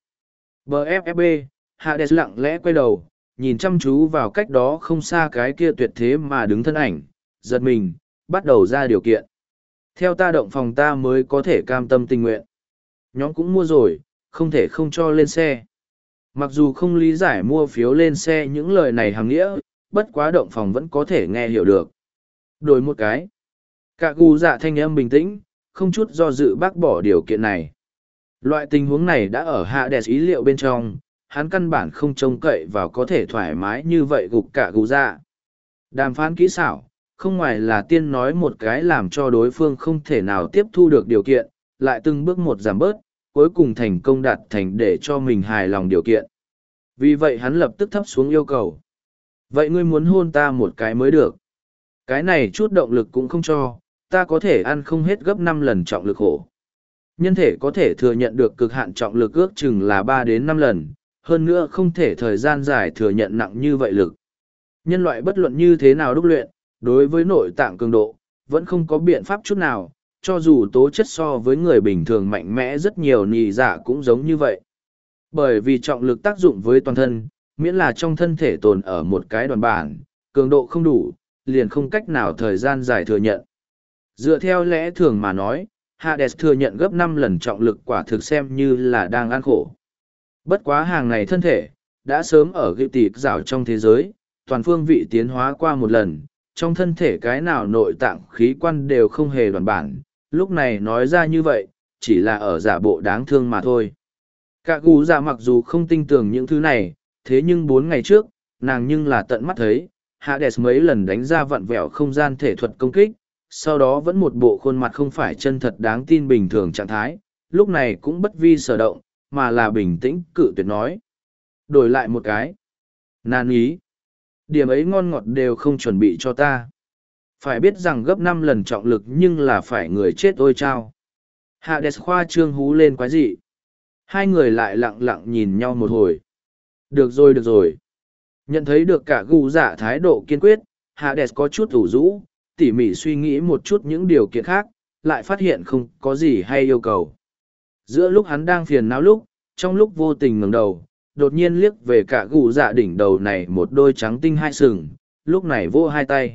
BFFB, Hades lặng lẽ quay đầu, nhìn chăm chú vào cách đó không xa cái kia tuyệt thế mà đứng thân ảnh, giật mình, bắt đầu ra điều kiện. Theo ta động phòng ta mới có thể cam tâm tình nguyện. Nhóm cũng mua rồi, không thể không cho lên xe. Mặc dù không lý giải mua phiếu lên xe những lời này hàng nghĩa, bất quá động phòng vẫn có thể nghe hiểu được. Đổi một cái. Cả gu dạ thanh âm bình tĩnh, không chút do dự bác bỏ điều kiện này. Loại tình huống này đã ở hạ đẹp ý liệu bên trong, hắn căn bản không trông cậy vào có thể thoải mái như vậy gục cả gu dạ. Đàm phán kỹ xảo, không ngoài là tiên nói một cái làm cho đối phương không thể nào tiếp thu được điều kiện, lại từng bước một giảm bớt, cuối cùng thành công đạt thành để cho mình hài lòng điều kiện. Vì vậy hắn lập tức thấp xuống yêu cầu. Vậy ngươi muốn hôn ta một cái mới được. Cái này chút động lực cũng không cho, ta có thể ăn không hết gấp 5 lần trọng lực khổ. Nhân thể có thể thừa nhận được cực hạn trọng lực ước chừng là 3 đến 5 lần, hơn nữa không thể thời gian dài thừa nhận nặng như vậy lực. Nhân loại bất luận như thế nào đúc luyện, đối với nội tạng cường độ, vẫn không có biện pháp chút nào, cho dù tố chất so với người bình thường mạnh mẽ rất nhiều nì dạ cũng giống như vậy. Bởi vì trọng lực tác dụng với toàn thân, miễn là trong thân thể tồn ở một cái đoàn bản, cường độ không đủ, liền không cách nào thời gian dài thừa nhận. Dựa theo lẽ thường mà nói, Hades thừa nhận gấp 5 lần trọng lực quả thực xem như là đang ăn khổ. Bất quá hàng này thân thể, đã sớm ở ghi tịt rào trong thế giới, toàn phương vị tiến hóa qua một lần, trong thân thể cái nào nội tạng khí quan đều không hề đoàn bản, lúc này nói ra như vậy, chỉ là ở giả bộ đáng thương mà thôi. Cả gù dạ mặc dù không tin tưởng những thứ này, thế nhưng 4 ngày trước, nàng nhưng là tận mắt thấy, Hades mấy lần đánh ra vặn vẹo không gian thể thuật công kích, sau đó vẫn một bộ khuôn mặt không phải chân thật đáng tin bình thường trạng thái, lúc này cũng bất vi sở động, mà là bình tĩnh cự tuyệt nói. Đổi lại một cái. Nan ý. Điểm ấy ngon ngọt đều không chuẩn bị cho ta. Phải biết rằng gấp 5 lần trọng lực nhưng là phải người chết ôi chao. Hades khoa trương hú lên quái dị. Hai người lại lặng lặng nhìn nhau một hồi. Được rồi được rồi. Nhận thấy được cả gu dạ thái độ kiên quyết, Hades có chút ủ rũ, tỉ mỉ suy nghĩ một chút những điều kiện khác, lại phát hiện không có gì hay yêu cầu. Giữa lúc hắn đang phiền não lúc, trong lúc vô tình ngẩng đầu, đột nhiên liếc về cả gù dạ đỉnh đầu này một đôi trắng tinh hai sừng, lúc này vô hai tay.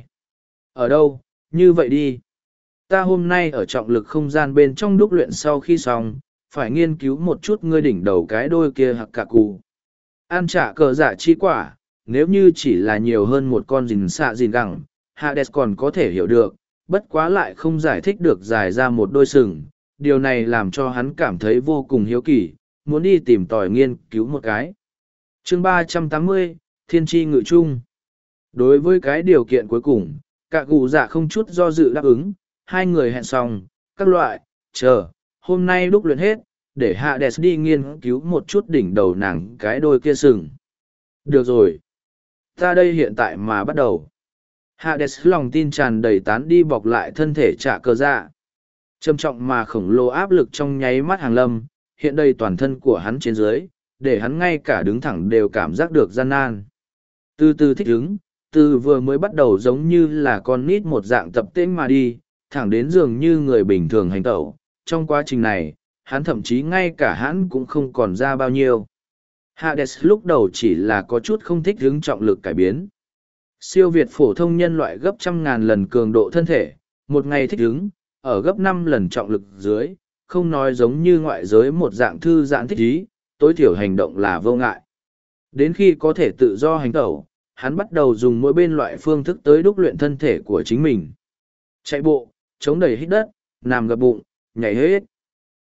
Ở đâu, như vậy đi. Ta hôm nay ở trọng lực không gian bên trong đúc luyện sau khi xong, phải nghiên cứu một chút ngươi đỉnh đầu cái đôi kia hạc cả cụ. Ăn trả cờ dạ chi quả, nếu như chỉ là nhiều hơn một con rình xạ rình gẳng, Hades còn có thể hiểu được, bất quá lại không giải thích được dài ra một đôi sừng. Điều này làm cho hắn cảm thấy vô cùng hiếu kỳ, muốn đi tìm tòi nghiên cứu một cái. Chương 380, Thiên tri ngự trung. Đối với cái điều kiện cuối cùng, cả gù dạ không chút do dự đáp ứng, hai người hẹn xong, các loại, chờ, hôm nay đúc luyện hết, để Hades đi nghiên cứu một chút đỉnh đầu nàng cái đôi kia sừng. Được rồi. Ta đây hiện tại mà bắt đầu. Hades lòng tin tràn đầy tán đi bọc lại thân thể trả cờ dạ. Trầm trọng mà khổng lồ áp lực trong nháy mắt hàng lâm, hiện đây toàn thân của hắn trên dưới, để hắn ngay cả đứng thẳng đều cảm giác được gian nan. Từ từ thích ứng, từ vừa mới bắt đầu giống như là con nít một dạng tập tễnh mà đi, thẳng đến dường như người bình thường hành tẩu. Trong quá trình này, hắn thậm chí ngay cả hắn cũng không còn ra bao nhiêu. Hades lúc đầu chỉ là có chút không thích ứng trọng lực cải biến. Siêu việt phổ thông nhân loại gấp 100.000 lần cường độ thân thể, một ngày thích ứng, ở gấp 5 lần trọng lực dưới, không nói giống như ngoại giới một dạng thư giãn thích ý, tối thiểu hành động là vô ngại. Đến khi có thể tự do hành tẩu, hắn bắt đầu dùng mỗi bên loại phương thức tới đúc luyện thân thể của chính mình. Chạy bộ, chống đẩy hít đất, nằm gập bụng, nhảy hết.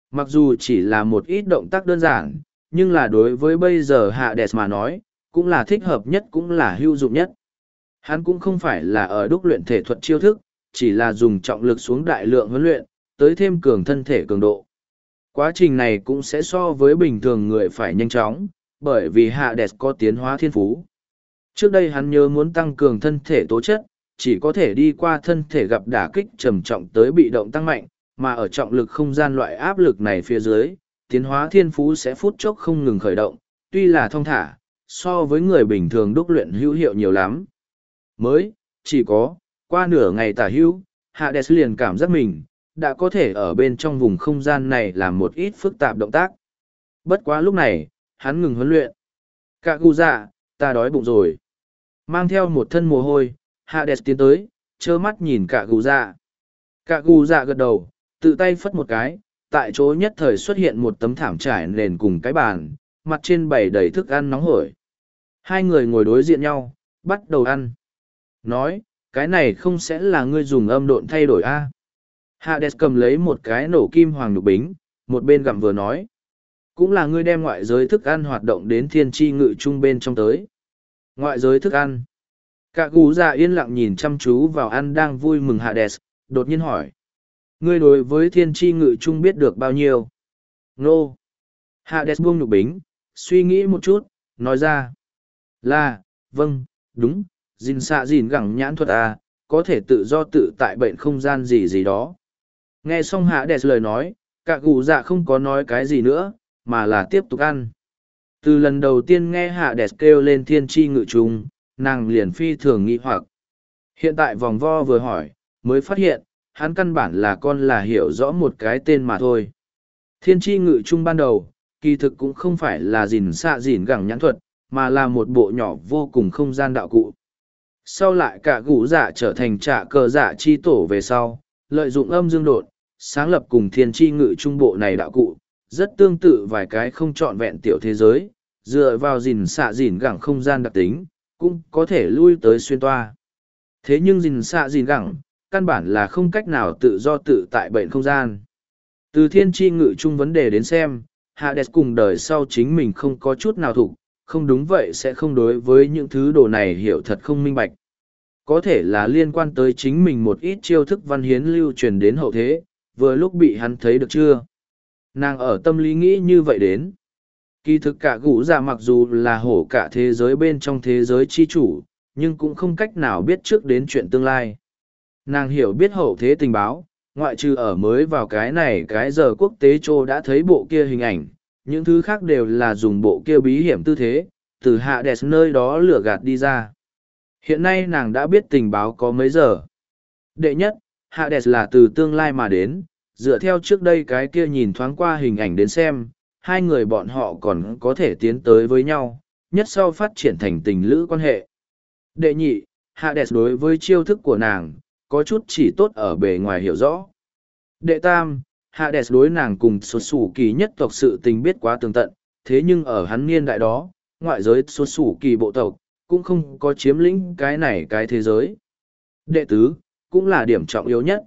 Mặc dù chỉ là một ít động tác đơn giản, nhưng là đối với bây giờ Hades mà nói, cũng là thích hợp nhất cũng là hữu dụng nhất. Hắn cũng không phải là ở đúc luyện thể thuật chiêu thức, chỉ là dùng trọng lực xuống đại lượng huấn luyện, tới thêm cường thân thể cường độ. Quá trình này cũng sẽ so với bình thường người phải nhanh chóng, bởi vì Hades có tiến hóa thiên phú. Trước đây hắn nhớ muốn tăng cường thân thể tố chất, chỉ có thể đi qua thân thể gặp đả kích trầm trọng tới bị động tăng mạnh, mà ở trọng lực không gian loại áp lực này phía dưới, tiến hóa thiên phú sẽ phút chốc không ngừng khởi động, tuy là thong thả, so với người bình thường đúc luyện hữu hiệu nhiều lắm. Mới, chỉ có, qua nửa ngày tả hữu, Hades liền cảm giác mình, đã có thể ở bên trong vùng không gian này làm một ít phức tạp động tác. Bất quá lúc này, hắn ngừng huấn luyện. Cả gu dạ, ta đói bụng rồi. Mang theo một thân mồ hôi, Hades tiến tới, trơ mắt nhìn cả gu dạ. Cả gu dạ gật đầu, tự tay phất một cái, tại chỗ nhất thời xuất hiện một tấm thảm trải nền cùng cái bàn, mặt trên bày đầy thức ăn nóng hổi. Hai người ngồi đối diện nhau, bắt đầu ăn. Nói, cái này không sẽ là ngươi dùng âm độn thay đổi a? Hades cầm lấy một cái nổ kim hoàng nhục bính, một bên gặm vừa nói. Cũng là ngươi đem ngoại giới thức ăn hoạt động đến thiên tri ngự trung bên trong tới. Ngoại giới thức ăn. Cả gù dạ yên lặng nhìn chăm chú vào ăn đang vui mừng Hades, đột nhiên hỏi. Ngươi đối với thiên tri ngự trung biết được bao nhiêu? Nô. Hades buông nhục bính, suy nghĩ một chút, nói ra. Là, vâng, đúng, dìn xạ dìn gẳng nhãn thuật à, có thể tự do tự tại bệnh không gian gì gì đó. Nghe xong Hades lời nói, cả gù dạ không có nói cái gì nữa, mà là tiếp tục ăn. Từ lần đầu tiên nghe Hades kêu lên thiên tri ngự trung, nàng liền phi thường nghi hoặc. Hiện tại vòng vo vừa hỏi, mới phát hiện, hắn căn bản là con là hiểu rõ một cái tên mà thôi. Thiên tri ngự trung ban đầu, kỳ thực cũng không phải là dìn xạ dìn gẳng nhãn thuật, mà là một bộ nhỏ vô cùng không gian đạo cụ. Sau lại cả gũ dạ trở thành trạ cờ dạ chi tổ về sau, lợi dụng âm dương độn, sáng lập cùng thiên tri ngự trung bộ này đạo cụ, rất tương tự vài cái không trọn vẹn tiểu thế giới, dựa vào dìn xạ dìn gẳng không gian đặc tính, cũng có thể lui tới xuyên toa. Thế nhưng dìn xạ dìn gẳng, căn bản là không cách nào tự do tự tại bệnh không gian. Từ thiên tri ngự trung vấn đề đến xem, Hades cùng đời sau chính mình không có chút nào thủ, không đúng vậy sẽ không đối với những thứ đồ này hiểu thật không minh bạch. Có thể là liên quan tới chính mình một ít chiêu thức văn hiến lưu truyền đến hậu thế, vừa lúc bị hắn thấy được chưa. Nàng ở tâm lý nghĩ như vậy đến. Kỳ thực cả gũ dạ mặc dù là hổ cả thế giới bên trong thế giới chi chủ, nhưng cũng không cách nào biết trước đến chuyện tương lai. Nàng hiểu biết hậu thế tình báo, ngoại trừ ở mới vào cái này cái giờ quốc tế trô đã thấy bộ kia hình ảnh, những thứ khác đều là dùng bộ kia bí hiểm tư thế, từ Hades nơi đó lừa gạt đi ra. Hiện nay nàng đã biết tình báo có mấy giờ. Đệ nhất, Hades là từ tương lai mà đến, dựa theo trước đây cái kia nhìn thoáng qua hình ảnh đến xem, hai người bọn họ còn có thể tiến tới với nhau, nhất sau phát triển thành tình lữ quan hệ. Đệ nhị, Hades đối với chiêu thức của nàng, có chút chỉ tốt ở bề ngoài hiểu rõ. Đệ tam, Hades đối nàng cùng xuất xù kỳ nhất tộc sự tình biết quá tường tận, thế nhưng ở hắn niên đại đó, ngoại giới xuất xù kỳ bộ tộc, cũng không có chiếm lĩnh cái này cái thế giới. Đệ tứ, cũng là điểm trọng yếu nhất.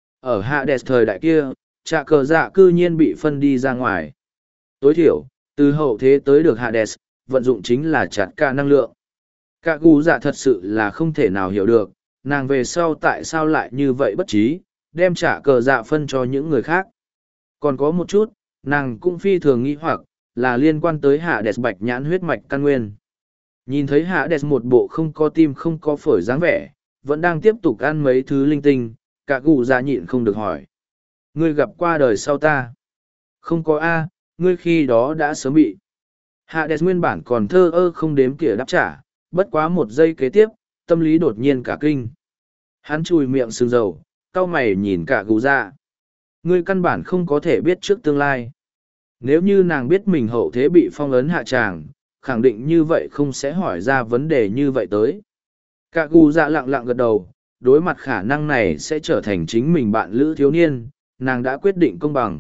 Ở Hades thời đại kia, trạ cờ dạ cư nhiên bị phân đi ra ngoài. Tối thiểu, từ hậu thế tới được Hades, vận dụng chính là chặt cả năng lượng. Cả gu dạ thật sự là không thể nào hiểu được, nàng về sau tại sao lại như vậy bất trí, đem trả cờ dạ phân cho những người khác. Còn có một chút, nàng cũng phi thường nghi hoặc, là liên quan tới Hades bạch nhãn huyết mạch căn nguyên. Nhìn thấy Hades một bộ không có tim không có phổi dáng vẻ, vẫn đang tiếp tục ăn mấy thứ linh tinh, cả gu dạ nhịn không được hỏi. Ngươi gặp qua đời sau ta? Không có A, ngươi khi đó đã sớm bị. Hades nguyên bản còn thơ ơ không đếm kỉa đáp trả, bất quá một giây kế tiếp, tâm lý đột nhiên cả kinh. Hắn chùi miệng sương dầu, cau mày nhìn cả gù dạ. Ngươi căn bản không có thể biết trước tương lai. Nếu như nàng biết mình hậu thế bị phong ấn hạ tràng, khẳng định như vậy không sẽ hỏi ra vấn đề như vậy tới. Cả gù dạ lặng lặng gật đầu, đối mặt khả năng này sẽ trở thành chính mình bạn lữ thiếu niên, nàng đã quyết định công bằng.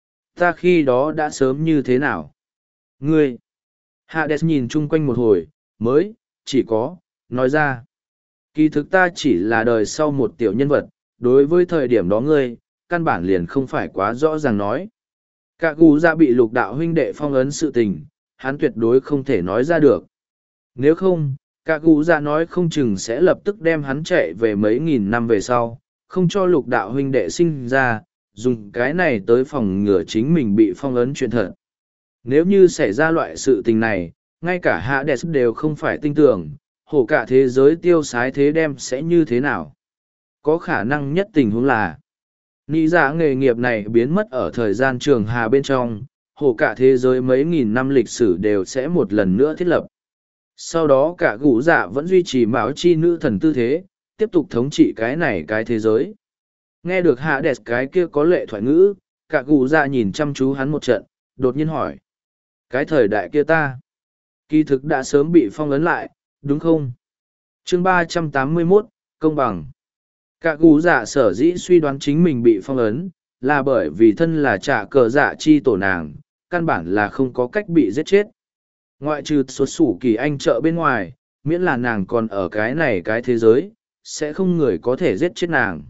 Ta khi đó đã sớm như thế nào? Ngươi! Hades nhìn chung quanh một hồi, mới, chỉ có, nói ra. Kỳ thực ta chỉ là đời sau một tiểu nhân vật, đối với thời điểm đó ngươi, căn bản liền không phải quá rõ ràng nói. Cả gù dạ bị lục đạo huynh đệ phong ấn sự tình, hắn tuyệt đối không thể nói ra được. Nếu không, cả gù dạ nói không chừng sẽ lập tức đem hắn chạy về mấy nghìn năm về sau, không cho lục đạo huynh đệ sinh ra, dùng cái này tới phòng ngừa chính mình bị phong ấn chuyện thật. Nếu như xảy ra loại sự tình này, ngay cả Hades đều không phải tin tưởng, hổ cả thế giới tiêu sái thế đem sẽ như thế nào. Có khả năng nhất tình huống là nghĩ ra nghề nghiệp này biến mất ở thời gian trường hà bên trong, hổ cả thế giới mấy nghìn năm lịch sử đều sẽ một lần nữa thiết lập. Sau đó cả gũ dạ vẫn duy trì mão chi nữ thần tư thế, tiếp tục thống trị cái này cái thế giới. Nghe được Hades cái kia có lệ thoại ngữ, cả gũ dạ nhìn chăm chú hắn một trận, đột nhiên hỏi. Cái thời đại kia ta, kỳ thực đã sớm bị phong ấn lại, đúng không? Chương 381, công bằng. Cả gù dạ sở dĩ suy đoán chính mình bị phong ấn, là bởi vì thân là trả cờ dạ chi tổ nàng, căn bản là không có cách bị giết chết. Ngoại trừ xuất sủ kỳ anh trợ bên ngoài, miễn là nàng còn ở cái này cái thế giới, sẽ không người có thể giết chết nàng.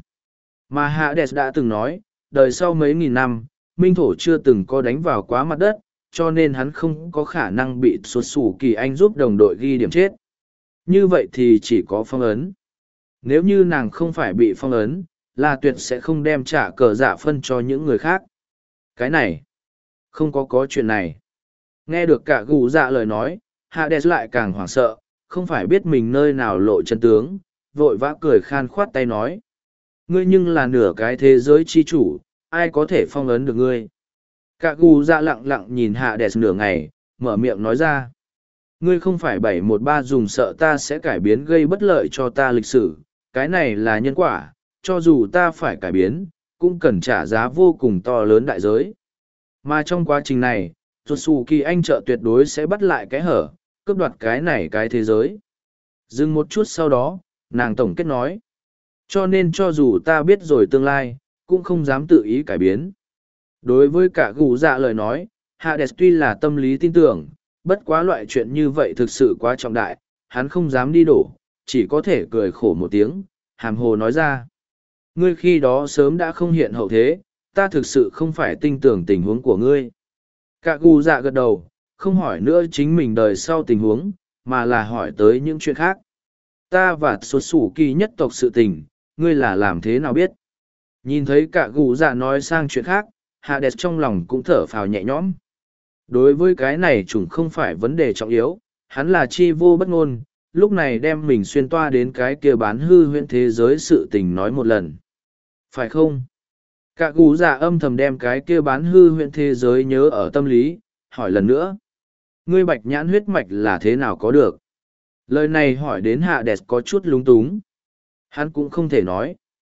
Mà Hades đã từng nói, đời sau mấy nghìn năm, minh thổ chưa từng có đánh vào quá mặt đất, cho nên hắn không có khả năng bị xuất sủ kỳ anh giúp đồng đội ghi điểm chết. Như vậy thì chỉ có phong ấn. Nếu như nàng không phải bị phong ấn, là tuyệt sẽ không đem trả cờ dạ phân cho những người khác. Cái này, không có chuyện này. Nghe được cả gù dạ lời nói, Hades lại càng hoảng sợ, không phải biết mình nơi nào lộ chân tướng, vội vã cười khan khoát tay nói. Ngươi nhưng là nửa cái thế giới chi chủ, ai có thể phong ấn được ngươi. Cả gù dạ lặng lặng nhìn Hades nửa ngày, mở miệng nói ra. Ngươi không phải 713 dùng sợ ta sẽ cải biến gây bất lợi cho ta lịch sử, cái này là nhân quả, cho dù ta phải cải biến, cũng cần trả giá vô cùng to lớn đại giới. Mà trong quá trình này, Totsuki anh trợ tuyệt đối sẽ bắt lại cái hở, cướp đoạt cái này cái thế giới. Dừng một chút sau đó, nàng tổng kết nói. Cho nên cho dù ta biết rồi tương lai, cũng không dám tự ý cải biến. Đối với cả gù dạ lời nói, Hades tuy là tâm lý tin tưởng, bất quá loại chuyện như vậy thực sự quá trọng đại, hắn không dám đi đổ, chỉ có thể cười khổ một tiếng, hàm hồ nói ra. Ngươi khi đó sớm đã không hiện hậu thế, ta thực sự không phải tin tưởng tình huống của ngươi. Cả gù dạ gật đầu, không hỏi nữa chính mình đời sau tình huống, mà là hỏi tới những chuyện khác. Ta và xuất sủ kỳ nhất tộc sự tình, ngươi là làm thế nào biết? Nhìn thấy cả gù dạ nói sang chuyện khác, Hades trong lòng cũng thở phào nhẹ nhõm. Đối với cái này chủng không phải vấn đề trọng yếu, hắn là chi vô bất ngôn, lúc này đem mình xuyên toa đến cái kia bán hư huyễn thế giới sự tình nói một lần. Phải không? Cả gù dạ âm thầm đem cái kia bán hư huyễn thế giới nhớ ở tâm lý, hỏi lần nữa. Ngươi bạch nhãn huyết mạch là thế nào có được? Lời này hỏi đến Hades có chút lúng túng. Hắn cũng không thể nói.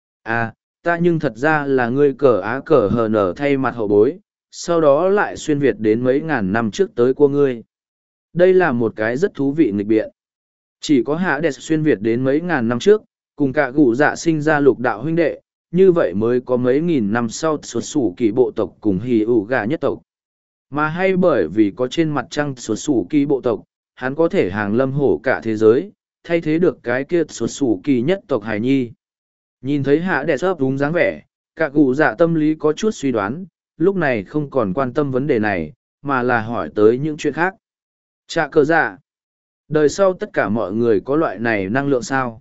À, ta nhưng thật ra là ngươi cờ á cờ hờ nở thay mặt hậu bối, sau đó lại xuyên Việt đến mấy ngàn năm trước tới của ngươi. Đây là một cái rất thú vị nghịch biện. Chỉ có Hades xuyên Việt đến mấy ngàn năm trước, cùng cả gù dạ sinh ra lục đạo huynh đệ, như vậy mới có mấy nghìn năm sau xuất sủ kỳ bộ tộc cùng hì ủ gà nhất tộc. Mà hay bởi vì có trên mặt trăng xuất sủ kỳ bộ tộc, hắn có thể hàng lâm hổ cả thế giới, thay thế được cái kia xuất sủ kỳ nhất tộc hài nhi. Nhìn thấy Hades ấp đúng dáng vẻ, cả gù dạ tâm lý có chút suy đoán, lúc này không còn quan tâm vấn đề này, mà là hỏi tới những chuyện khác. Trả cờ dạ. Đời sau tất cả mọi người có loại này năng lượng sao?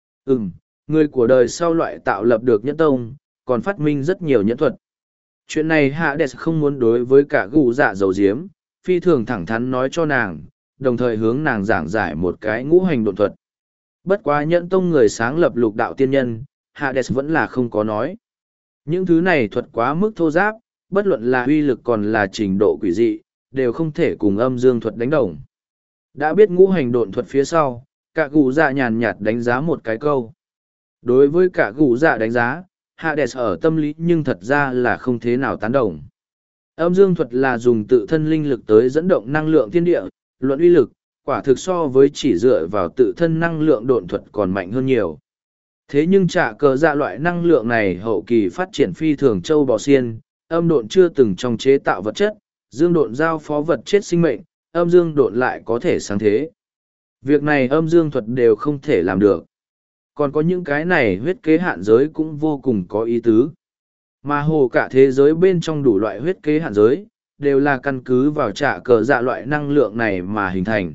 Người của đời sau loại tạo lập được nhẫn tông, còn phát minh rất nhiều nhẫn thuật. Chuyện này Hades không muốn đối với cả gù dạ dầu diếm, phi thường thẳng thắn nói cho nàng, đồng thời hướng nàng giảng giải một cái ngũ hành độn thuật. Bất quá nhẫn tông người sáng lập lục đạo tiên nhân, Hades vẫn là không có nói. Những thứ này thuật quá mức thô giáp, bất luận là uy lực còn là trình độ quỷ dị, đều không thể cùng âm dương thuật đánh đồng. Đã biết ngũ hành độn thuật phía sau, cả gù dạ nhàn nhạt đánh giá một cái câu. Đối với cả gù dạ đánh giá, Hades ở tâm lý nhưng thật ra là không thế nào tán đồng. Âm dương thuật là dùng tự thân linh lực tới dẫn động năng lượng thiên địa, luận uy lực, quả thực so với chỉ dựa vào tự thân năng lượng độn thuật còn mạnh hơn nhiều. Thế nhưng trả cờ dạ loại năng lượng này hậu kỳ phát triển phi thường châu bò xiên, âm độn chưa từng trong chế tạo vật chất, dương độn giao phó vật chết sinh mệnh, âm dương độn lại có thể sáng thế. Việc này âm dương thuật đều không thể làm được. Còn có những cái này huyết kế hạn giới cũng vô cùng có ý tứ. Mà hồ cả thế giới bên trong đủ loại huyết kế hạn giới, đều là căn cứ vào trả cờ dạ loại năng lượng này mà hình thành.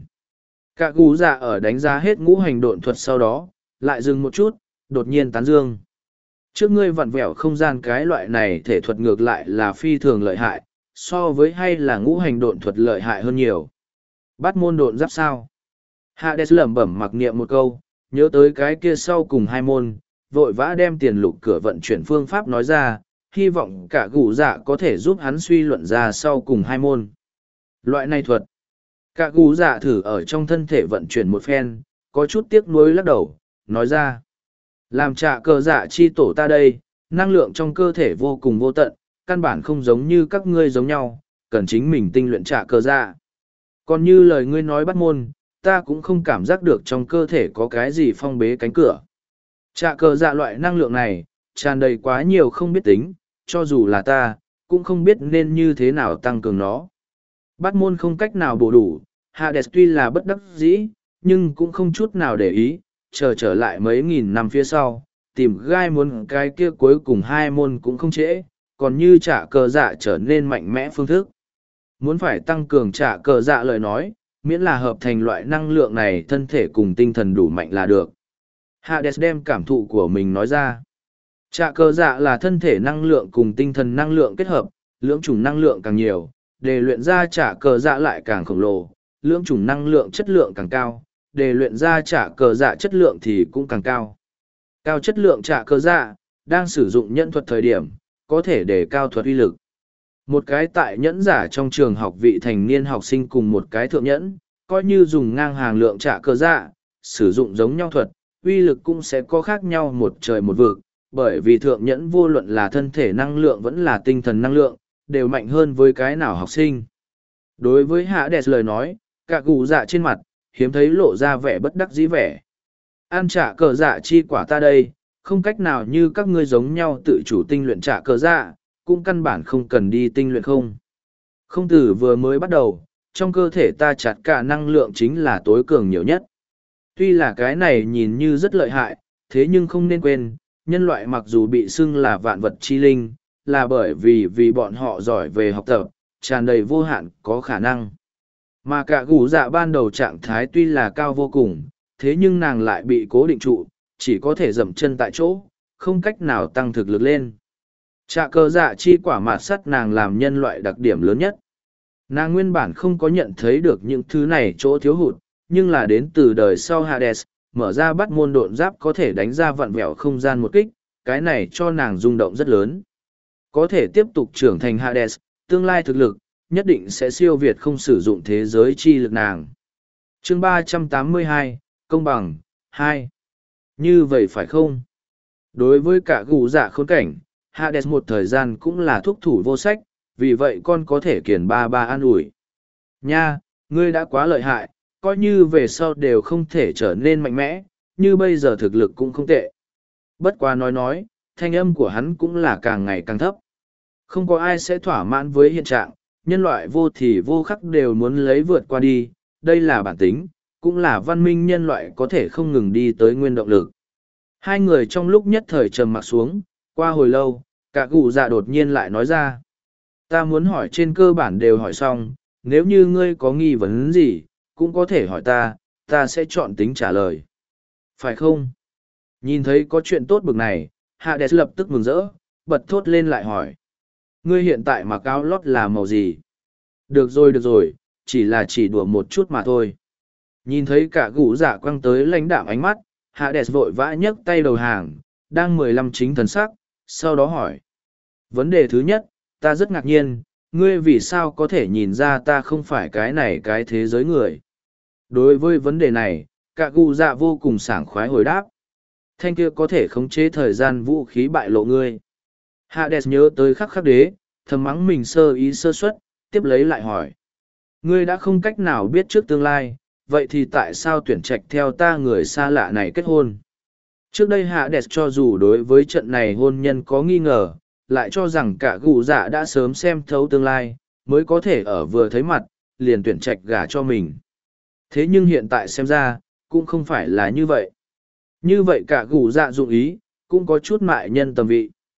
Cả gù dạ ở đánh giá hết ngũ hành độn thuật sau đó, lại dừng một chút, đột nhiên tán dương. Trước ngươi vặn vẹo không gian cái loại này thể thuật ngược lại là phi thường lợi hại, so với hay là ngũ hành độn thuật lợi hại hơn nhiều. Bắt môn độn giáp sao? Hades lẩm bẩm mặc niệm một câu, nhớ tới cái kia sau cùng hai môn, vội vã đem tiền lục cửa vận chuyển phương pháp nói ra, hy vọng cả gù dạ có thể giúp hắn suy luận ra sau cùng hai môn. Loại này thuật. Cả gù dạ thử ở trong thân thể vận chuyển một phen, có chút tiếc nuối lắc đầu, nói ra. Làm trả cờ dạ chi tổ ta đây, năng lượng trong cơ thể vô cùng vô tận, căn bản không giống như các ngươi giống nhau, cần chính mình tinh luyện trả cờ dạ. Còn như lời ngươi nói bắt môn, ta cũng không cảm giác được trong cơ thể có cái gì phong bế cánh cửa. Trả cờ dạ loại năng lượng này, tràn đầy quá nhiều không biết tính, cho dù là ta, cũng không biết nên như thế nào tăng cường nó. Bắt môn không cách nào bổ đủ, Hades tuy là bất đắc dĩ, nhưng cũng không chút nào để ý, trở lại mấy nghìn năm phía sau, tìm gai muốn cái kia cuối cùng hai môn cũng không trễ, còn như trả cờ dạ trở nên mạnh mẽ phương thức. Muốn phải tăng cường trả cờ dạ lời nói, miễn là hợp thành loại năng lượng này thân thể cùng tinh thần đủ mạnh là được. Hades đem cảm thụ của mình nói ra. Trả cờ dạ là thân thể năng lượng cùng tinh thần năng lượng kết hợp, lưỡng chủng năng lượng càng nhiều, để luyện ra trả cờ dạ lại càng khổng lồ, lưỡng chủng năng lượng chất lượng càng cao, để luyện ra trả cờ dạ chất lượng thì cũng càng cao. Cao chất lượng trả cờ dạ, đang sử dụng nhẫn thuật thời điểm, có thể để cao thuật uy lực. Một cái tại nhẫn giả trong trường học vị thành niên học sinh cùng một cái thượng nhẫn, coi như dùng ngang hàng lượng trả cờ dạ, sử dụng giống nhau thuật, uy lực cũng sẽ có khác nhau một trời một vực, bởi vì thượng nhẫn vô luận là thân thể năng lượng vẫn là tinh thần năng lượng, đều mạnh hơn với cái nào học sinh. Đối với Hades lời nói, cả gù dạ trên mặt, hiếm thấy lộ ra vẻ bất đắc dĩ vẻ. Ăn trả cờ dạ chi quả ta đây, không cách nào như các ngươi giống nhau tự chủ tinh luyện trả cờ dạ, cũng căn bản không cần đi tinh luyện không. Không từ vừa mới bắt đầu, trong cơ thể ta chặt cả năng lượng chính là tối cường nhiều nhất. Tuy là cái này nhìn như rất lợi hại, thế nhưng không nên quên, nhân loại mặc dù bị xưng là vạn vật chi linh, là bởi vì bọn họ giỏi về học tập, tràn đầy vô hạn có khả năng. Mà cả gù dạ ban đầu trạng thái tuy là cao vô cùng, thế nhưng nàng lại bị cố định trụ, chỉ có thể dậm chân tại chỗ, không cách nào tăng thực lực lên. Trả cờ dạ chi quả mạt sắt nàng làm nhân loại đặc điểm lớn nhất. Nàng nguyên bản không có nhận thấy được những thứ này chỗ thiếu hụt, nhưng là đến từ đời sau Hades, mở ra bắt môn độn giáp có thể đánh ra vặn vẹo không gian một kích, cái này cho nàng rung động rất lớn. Có thể tiếp tục trưởng thành Hades, tương lai thực lực, nhất định sẽ siêu việt không sử dụng thế giới chi lực nàng. Chương 382, Công bằng, 2. Như vậy phải không? Đối với cả gù dạ khốn cảnh, Hades một thời gian cũng là thúc thủ vô sách, vì vậy con có thể kiền ba an ủi. Nha, ngươi đã quá lợi hại, coi như về sau đều không thể trở nên mạnh mẽ, như bây giờ thực lực cũng không tệ. Bất quá nói, thanh âm của hắn cũng là càng ngày càng thấp. Không có ai sẽ thỏa mãn với hiện trạng, nhân loại vô thì vô khắc đều muốn lấy vượt qua đi, đây là bản tính, cũng là văn minh nhân loại có thể không ngừng đi tới nguyên động lực. Hai người trong lúc nhất thời trầm mặc xuống, qua hồi lâu, cả gù dạ đột nhiên lại nói ra. Ta muốn hỏi trên cơ bản đều hỏi xong, nếu như ngươi có nghi vấn gì, cũng có thể hỏi ta sẽ chọn tính trả lời. Phải không? Nhìn thấy có chuyện tốt bực này, Hades lập tức mừng rỡ, bật thốt lên lại hỏi. Ngươi hiện tại mặc áo lót là màu gì? Được rồi, chỉ đùa một chút mà thôi. Nhìn thấy cả gũ dạ quăng tới lãnh đạm ánh mắt, Hades vội vã nhấc tay đầu hàng, đang 15 chính thần sắc, sau đó hỏi. Vấn đề thứ nhất, ta rất ngạc nhiên, ngươi vì sao có thể nhìn ra ta không phải cái này cái thế giới người? Đối với vấn đề này, cả gù dạ vô cùng sảng khoái hồi đáp. Thanh kia có thể khống chế thời gian vũ khí bại lộ ngươi. Hades nhớ tới khắc đế, thầm mắng mình sơ ý sơ suất, tiếp lấy lại hỏi. Ngươi đã không cách nào biết trước tương lai, vậy thì tại sao tuyển trạch theo ta người xa lạ này kết hôn? Trước đây Hades cho dù đối với trận này hôn nhân có nghi ngờ, lại cho rằng cả gù dạ đã sớm xem thấu tương lai, mới có thể ở vừa thấy mặt, liền tuyển trạch gả cho mình. Thế nhưng hiện tại xem ra, cũng không phải là như vậy. Như vậy cả gù dạ dụng ý, cũng có chút mại nhân tầm vị.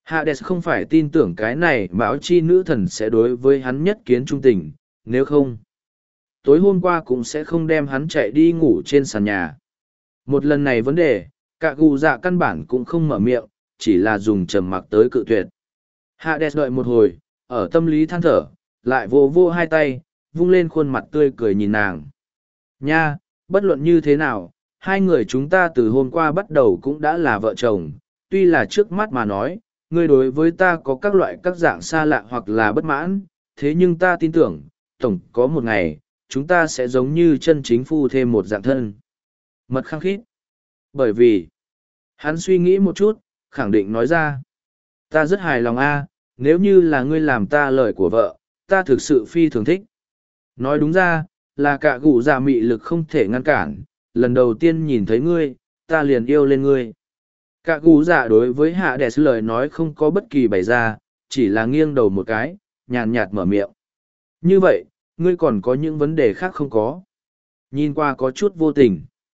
Hades không phải tin tưởng cái này báo chi nữ thần sẽ đối với hắn nhất kiến trung tình, nếu không, tối hôm qua cũng sẽ không đem hắn chạy đi ngủ trên sàn nhà. Một lần này vấn đề, cả gù dạ căn bản cũng không mở miệng, chỉ là dùng trầm mặc tới cự tuyệt. Hades đợi một hồi, ở tâm lý than thở, lại vô vô hai tay, vung lên khuôn mặt tươi cười nhìn nàng. Nha, bất luận như thế nào, hai người chúng ta từ hôm qua bắt đầu cũng đã là vợ chồng, tuy là trước mắt mà nói, ngươi đối với ta có các loại các dạng xa lạ hoặc là bất mãn, thế nhưng ta tin tưởng, tổng có một ngày, chúng ta sẽ giống như chân chính phu thêm một dạng thân. Mật khăng khít. Bởi vì, hắn suy nghĩ một chút, khẳng định nói ra. Ta rất hài lòng a, nếu như là ngươi làm ta lời của vợ, ta thực sự phi thường thích. Nói đúng ra, là cả gụ dạ mị lực không thể ngăn cản, lần đầu tiên nhìn thấy ngươi, ta liền yêu lên ngươi. Cả gù dạ đối với hạ đẹp lời nói không có bất kỳ bày ra, chỉ là nghiêng đầu một cái, nhàn nhạt mở miệng. Như vậy, ngươi còn có những vấn đề khác không có? Nhìn qua có chút vô tình.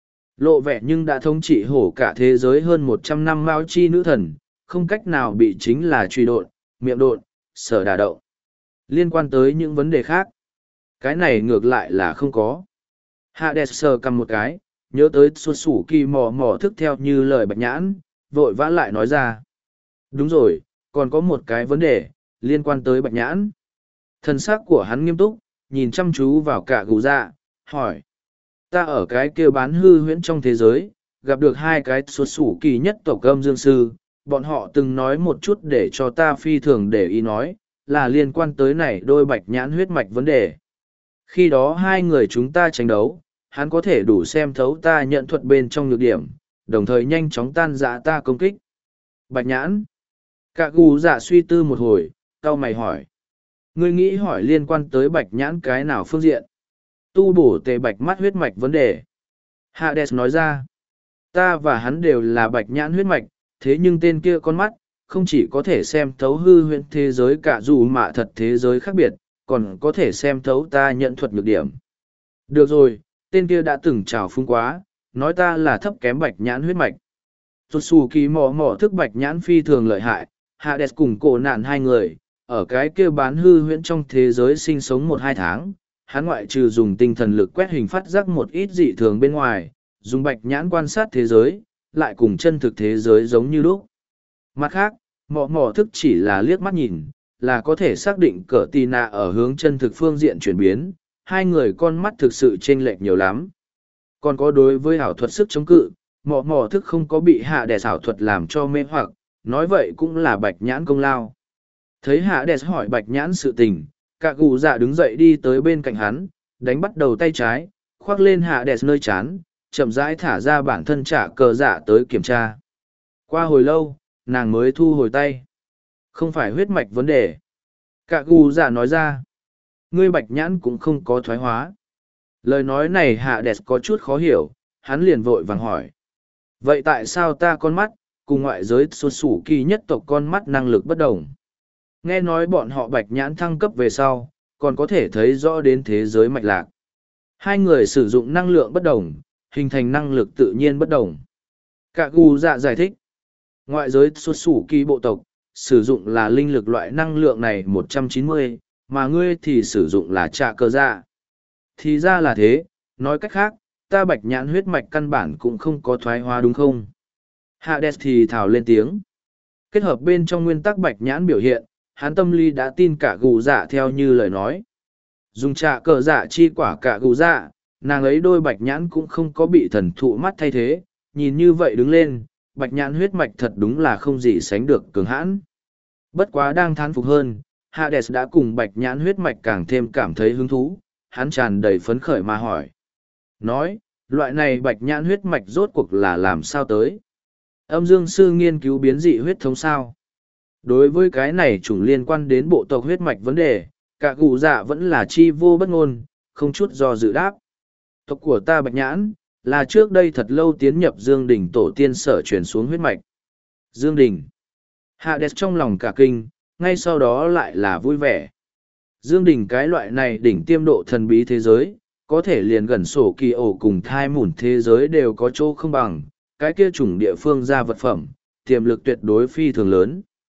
Lộ vẻ nhưng đã thống trị hổ cả thế giới hơn 100 năm mao chi nữ thần, không cách nào bị chính là truy độn, miệng độn, sở đà đậu. Liên quan tới những vấn đề khác, cái này ngược lại là không có. Hades sờ cầm một cái, nhớ tới xuất sủ kỳ mò mò thức theo như lời bạch nhãn, vội vã lại nói ra. Đúng rồi, còn có một cái vấn đề, liên quan tới bạch nhãn. Thần sắc của hắn nghiêm túc, nhìn chăm chú vào cả gù dạ, hỏi. Ta ở cái kia bán hư huyễn trong thế giới, gặp được hai cái xuất sủ kỳ nhất tộc âm dương sư, bọn họ từng nói một chút để cho ta phi thường để ý nói, là liên quan tới này đôi bạch nhãn huyết mạch vấn đề. Khi đó hai người chúng ta tranh đấu, hắn có thể đủ xem thấu ta nhận thuật bên trong nhược điểm, đồng thời nhanh chóng tan dã ta công kích. Bạch nhãn. Cả gù dạ suy tư một hồi, cau mày hỏi. Ngươi nghĩ hỏi liên quan tới bạch nhãn cái nào phương diện? Tu bổ tề bạch mắt huyết mạch vấn đề. Hades nói ra. Ta và hắn đều là bạch nhãn huyết mạch, thế nhưng tên kia con mắt, không chỉ có thể xem thấu hư huyễn thế giới cả dù mạ thật thế giới khác biệt, còn có thể xem thấu ta nhận thuật nhược điểm. Được rồi, tên kia đã từng trào phúng quá, nói ta là thấp kém bạch nhãn huyết mạch. Tsutsuki mò mò thức bạch nhãn phi thường lợi hại, Hades cùng cổ nạn hai người, ở cái kia bán hư huyễn trong thế giới sinh sống 1-2 tháng, hắn ngoại trừ dùng tinh thần lực quét hình phát giác một ít dị thường bên ngoài, dùng bạch nhãn quan sát thế giới, lại cùng chân thực thế giới giống như lúc. Mặt khác, mò mò thức chỉ là liếc mắt nhìn, là có thể xác định cỡ tì nạ ở hướng chân thực phương diện chuyển biến, hai người con mắt thực sự chênh lệch nhiều lắm. Còn có đối với ảo thuật sức chống cự, mò mò thức không có bị hạ đẻ ảo thuật làm cho mê hoặc, nói vậy cũng là bạch nhãn công lao. Thấy hạ đẻ hỏi bạch nhãn sự tình, cả gù dạ đứng dậy đi tới bên cạnh hắn, đánh bắt đầu tay trái, khoác lên hạ đẻ nơi chán, chậm rãi thả ra bản thân trả cờ dạ tới kiểm tra. Qua hồi lâu, nàng mới thu hồi tay. Không phải huyết mạch vấn đề. Cả gù dạ nói ra. Ngươi bạch nhãn cũng không có thoái hóa. Lời nói này hạ đẹp có chút khó hiểu, hắn liền vội vàng hỏi. Vậy tại sao ta con mắt, cùng ngoại giới xuất sủ kỳ nhất tộc con mắt năng lực bất đồng? Nghe nói bọn họ bạch nhãn thăng cấp về sau, còn có thể thấy rõ đến thế giới mạch lạc. Hai người sử dụng năng lượng bất đồng, hình thành năng lực tự nhiên bất đồng. Cả gù dạ giải thích. Ngoại giới xuất sủ kỳ bộ tộc, sử dụng là linh lực loại năng lượng này 190, mà ngươi thì sử dụng là trạ cơ dạ. Thì ra là thế, nói cách khác, ta bạch nhãn huyết mạch căn bản cũng không có thoái hóa đúng không? Hades thì thảo lên tiếng. Kết hợp bên trong nguyên tắc bạch nhãn biểu hiện, hắn tâm lý đã tin cả gù dạ theo như lời nói. Dùng trạ cờ dạ chi quả cả gù dạ, nàng ấy đôi bạch nhãn cũng không có bị thần thụ mắt thay thế, nhìn như vậy đứng lên, bạch nhãn huyết mạch thật đúng là không gì sánh được cường hãn. Bất quá đang thán phục hơn, Hades đã cùng bạch nhãn huyết mạch càng thêm cảm thấy hứng thú, hắn tràn đầy phấn khởi mà hỏi. Nói, loại này bạch nhãn huyết mạch rốt cuộc là làm sao tới? Âm dương sư nghiên cứu biến dị huyết thống sao? Đối với cái này chủng liên quan đến bộ tộc huyết mạch vấn đề, cả gù dạ vẫn là chi vô bất ngôn, không chút do dự đáp. Tộc của ta bạch nhãn, là trước đây thật lâu tiến nhập Dương Đình tổ tiên sở truyền xuống huyết mạch. Dương Đình. Hades trong lòng cả kinh, ngay sau đó lại là vui vẻ. Dương Đình cái loại này đỉnh tiêm độ thần bí thế giới, có thể liền gần sổ kỳ ổ cùng thai mùn thế giới đều có chỗ không bằng, cái kia chủng địa phương ra vật phẩm, tiềm lực tuyệt đối phi thường lớn.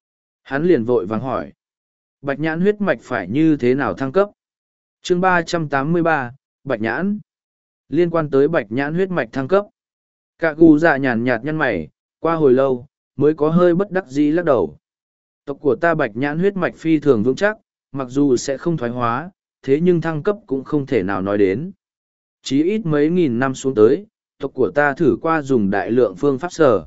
Hắn liền vội vàng hỏi. Bạch nhãn huyết mạch phải như thế nào thăng cấp? Chương 383, Bạch nhãn. Liên quan tới bạch nhãn huyết mạch thăng cấp. Cả gù dạ nhàn nhạt nhăn mày, qua hồi lâu, mới có hơi bất đắc dĩ lắc đầu. Tộc của ta bạch nhãn huyết mạch phi thường vững chắc, mặc dù sẽ không thoái hóa, thế nhưng thăng cấp cũng không thể nào nói đến. Chí ít mấy nghìn năm xuống tới, tộc của ta thử qua dùng đại lượng phương pháp sở.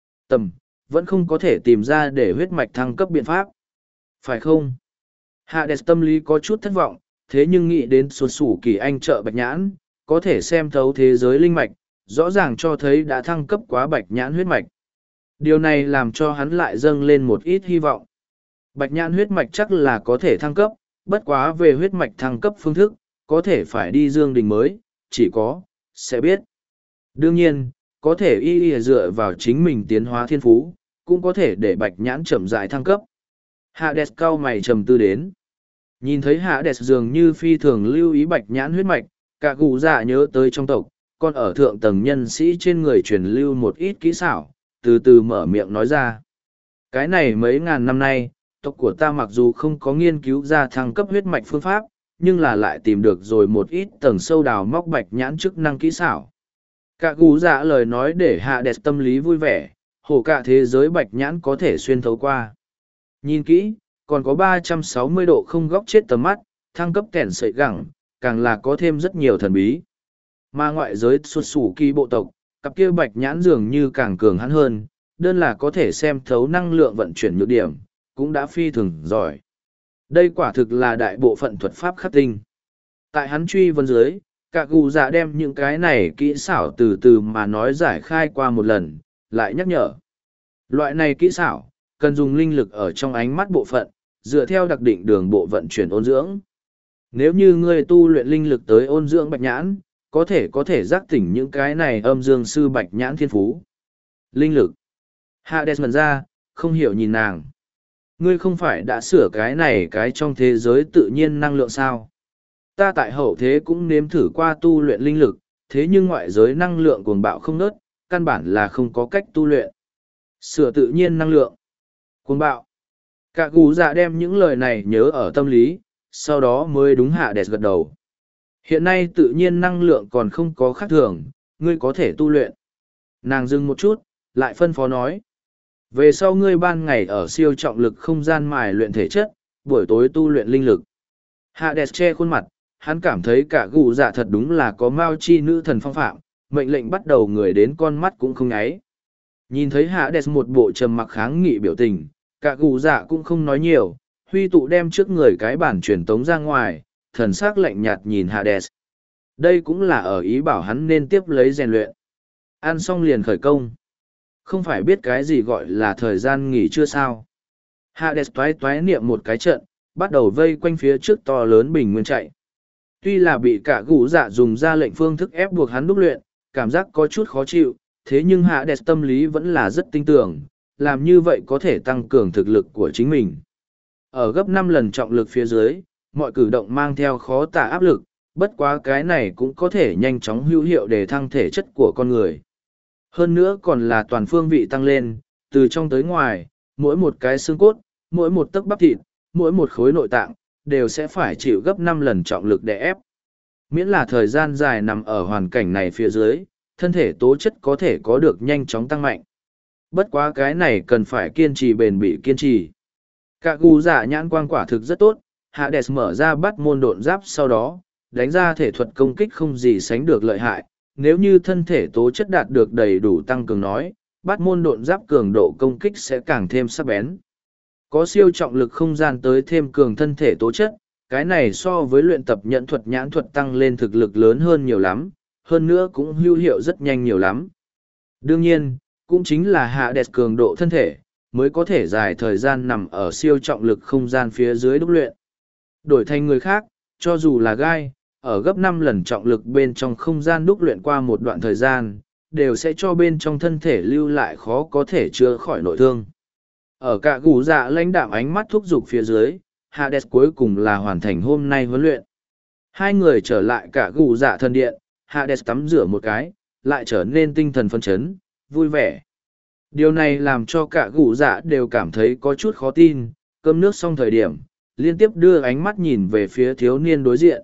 Vẫn không có thể tìm ra để huyết mạch thăng cấp biện pháp. Phải không? Hades tâm lý có chút thất vọng, thế nhưng nghĩ đến xuất sủ kỳ anh trợ bạch nhãn, có thể xem thấu thế giới linh mạch, rõ ràng cho thấy đã thăng cấp quá bạch nhãn huyết mạch. Điều này làm cho hắn lại dâng lên một ít hy vọng. Bạch nhãn huyết mạch chắc là có thể thăng cấp, bất quá về huyết mạch thăng cấp phương thức, có thể phải đi dương đình mới, chỉ có, sẽ biết. Đương nhiên, có thể y dựa vào chính mình tiến hóa thiên phú, cũng có thể để bạch nhãn chậm rãi thăng cấp. Hades cau mày trầm tư đến. Nhìn thấy Hades dường như phi thường lưu ý bạch nhãn huyết mạch, cả gù dạ nhớ tới trong tộc, còn ở thượng tầng nhân sĩ trên người truyền lưu một ít kỹ xảo, từ từ mở miệng nói ra. Cái này mấy ngàn năm nay, tộc của ta mặc dù không có nghiên cứu ra thăng cấp huyết mạch phương pháp, nhưng là lại tìm được rồi một ít tầng sâu đào móc bạch nhãn chức năng kỹ xảo. Cả gù dạ lời nói để Hades tâm lý vui vẻ, hồ cả thế giới bạch nhãn có thể xuyên thấu qua. Nhìn kỹ, còn có 360 độ không góc chết tầm mắt, thăng cấp kẻn sợi gẳng, càng là có thêm rất nhiều thần bí. Mà ngoại giới xuất xù kỳ bộ tộc, cặp kia bạch nhãn dường như càng cường hắn hơn, đơn là có thể xem thấu năng lượng vận chuyển nhược điểm, cũng đã phi thường giỏi. Đây quả thực là đại bộ phận thuật pháp khắc tinh. Tại hắn truy vấn dưới, cả gù dạ đem những cái này kỹ xảo từ từ mà nói giải khai qua một lần, lại nhắc nhở. Loại này kỹ xảo, cần dùng linh lực ở trong ánh mắt bộ phận, dựa theo đặc định đường bộ vận chuyển ôn dưỡng. Nếu như ngươi tu luyện linh lực tới ôn dưỡng bạch nhãn, có thể giác tỉnh những cái này âm dương sư bạch nhãn thiên phú. Linh lực. Hades ngẩn ra, không hiểu nhìn nàng. Ngươi không phải đã sửa cái này cái trong thế giới tự nhiên năng lượng sao? Ta tại hậu thế cũng nếm thử qua tu luyện linh lực, thế nhưng ngoại giới năng lượng cuồng bạo không nớt, căn bản là không có cách tu luyện. Sửa tự nhiên năng lượng. Cuồng bạo. Cả gù dạ đem những lời này nhớ ở tâm lý, sau đó mới đúng Hades gật đầu. Hiện nay tự nhiên năng lượng còn không có khác thường, ngươi có thể tu luyện. Nàng dừng một chút, lại phân phó nói. Về sau ngươi ban ngày ở siêu trọng lực không gian mài luyện thể chất, buổi tối tu luyện linh lực. Hades che khuôn mặt, hắn cảm thấy cả gù dạ thật đúng là có mao chi nữ thần phong phạm, mệnh lệnh bắt đầu người đến con mắt cũng không nháy. Nhìn thấy Hades một bộ trầm mặc kháng nghị biểu tình, cả gù dạ cũng không nói nhiều, huy tụ đem trước người cái bản truyền tống ra ngoài, thần sắc lạnh nhạt nhìn Hades. Đây cũng là ở ý bảo hắn nên tiếp lấy rèn luyện. Ăn xong liền khởi công. Không phải biết cái gì gọi là thời gian nghỉ chưa sao. Hades toái toái niệm một cái trận, bắt đầu vây quanh phía trước to lớn bình nguyên chạy. Tuy là bị cả gũ dạ dùng ra lệnh phương thức ép buộc hắn đúc luyện, cảm giác có chút khó chịu, thế nhưng Hades tâm lý vẫn là rất tin tưởng, làm như vậy có thể tăng cường thực lực của chính mình. Ở gấp 5 lần trọng lực phía dưới, mọi cử động mang theo khó tả áp lực, bất quá cái này cũng có thể nhanh chóng hữu hiệu để thăng thể chất của con người. Hơn nữa còn là toàn phương vị tăng lên, từ trong tới ngoài, mỗi một cái xương cốt, mỗi một tấc bắp thịt, mỗi một khối nội tạng, đều sẽ phải chịu gấp 5 lần trọng lực để ép. Miễn là thời gian dài nằm ở hoàn cảnh này phía dưới, thân thể tố chất có thể có được nhanh chóng tăng mạnh. Bất quá cái này cần phải kiên trì bền bỉ kiên trì. Cả gù dạ nhãn quang quả thực rất tốt, Hades mở ra bắt môn độn giáp sau đó, đánh ra thể thuật công kích không gì sánh được lợi hại. Nếu như thân thể tố chất đạt được đầy đủ tăng cường nói, bắt môn độn giáp cường độ công kích sẽ càng thêm sắc bén. Có siêu trọng lực không gian tới thêm cường thân thể tố chất, cái này so với luyện tập nhận thuật nhãn thuật tăng lên thực lực lớn hơn nhiều lắm, hơn nữa cũng hữu hiệu rất nhanh nhiều lắm. Đương nhiên, cũng chính là Hades cường độ thân thể, mới có thể dài thời gian nằm ở siêu trọng lực không gian phía dưới đúc luyện. Đổi thành người khác, cho dù là gai, ở gấp 5 lần trọng lực bên trong không gian đúc luyện qua một đoạn thời gian, đều sẽ cho bên trong thân thể lưu lại khó có thể chữa khỏi nội thương. Ở cả gù dạ lãnh đạm ánh mắt thúc giục phía dưới, Hades cuối cùng là hoàn thành hôm nay huấn luyện. Hai người trở lại cả gù dạ thần điện, Hades tắm rửa một cái, lại trở nên tinh thần phấn chấn, vui vẻ. Điều này làm cho cả gù dạ đều cảm thấy có chút khó tin, cơm nước xong thời điểm, liên tiếp đưa ánh mắt nhìn về phía thiếu niên đối diện.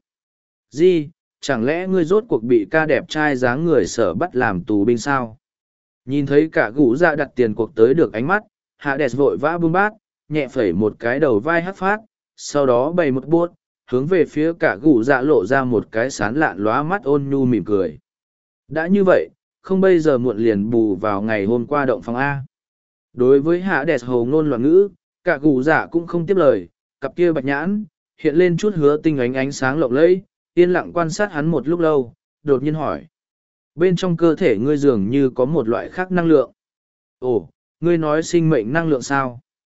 Di, chẳng lẽ ngươi rốt cuộc bị ca đẹp trai dáng người sở bắt làm tù binh sao? Nhìn thấy cả gù dạ đặt tiền cuộc tới được ánh mắt, hạ đẹp vội vã buông bát, nhẹ phẩy một cái đầu vai hắc phát, sau đó bày một buốt, hướng về phía cả gù dạ lộ ra một cái sán lạn lóa mắt ôn nhu mỉm cười. Đã như vậy, không bây giờ muộn liền bù vào ngày hôm qua động phòng A. Đối với hạ đẹp hồ ngôn loạn ngữ, cả gù dạ cũng không tiếp lời, cặp kia bạch nhãn, hiện lên chút hứa tinh ánh sáng lộng lẫy, yên lặng quan sát hắn một lúc lâu, đột nhiên hỏi. Bên trong cơ thể ngươi dường như có một loại khác năng lượng. Ồ, ngươi nói sinh mệnh năng lượng sao?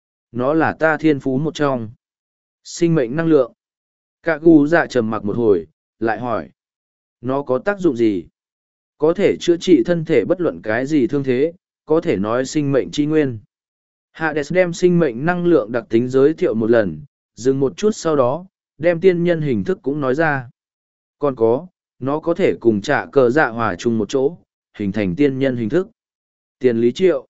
Nó là ta thiên phú một trong. Sinh mệnh năng lượng. Cả gù dạ trầm mặc một hồi, lại hỏi. Nó có tác dụng gì? Có thể chữa trị thân thể bất luận cái gì thương thế, có thể nói sinh mệnh chi nguyên. Hades đem sinh mệnh năng lượng đặc tính giới thiệu một lần, dừng một chút sau đó, đem tiên nhân hình thức cũng nói ra. Còn có, nó có thể cùng trả cờ dạ hòa chung một chỗ, hình thành tiên nhân hình thức. Tiền lý triệu.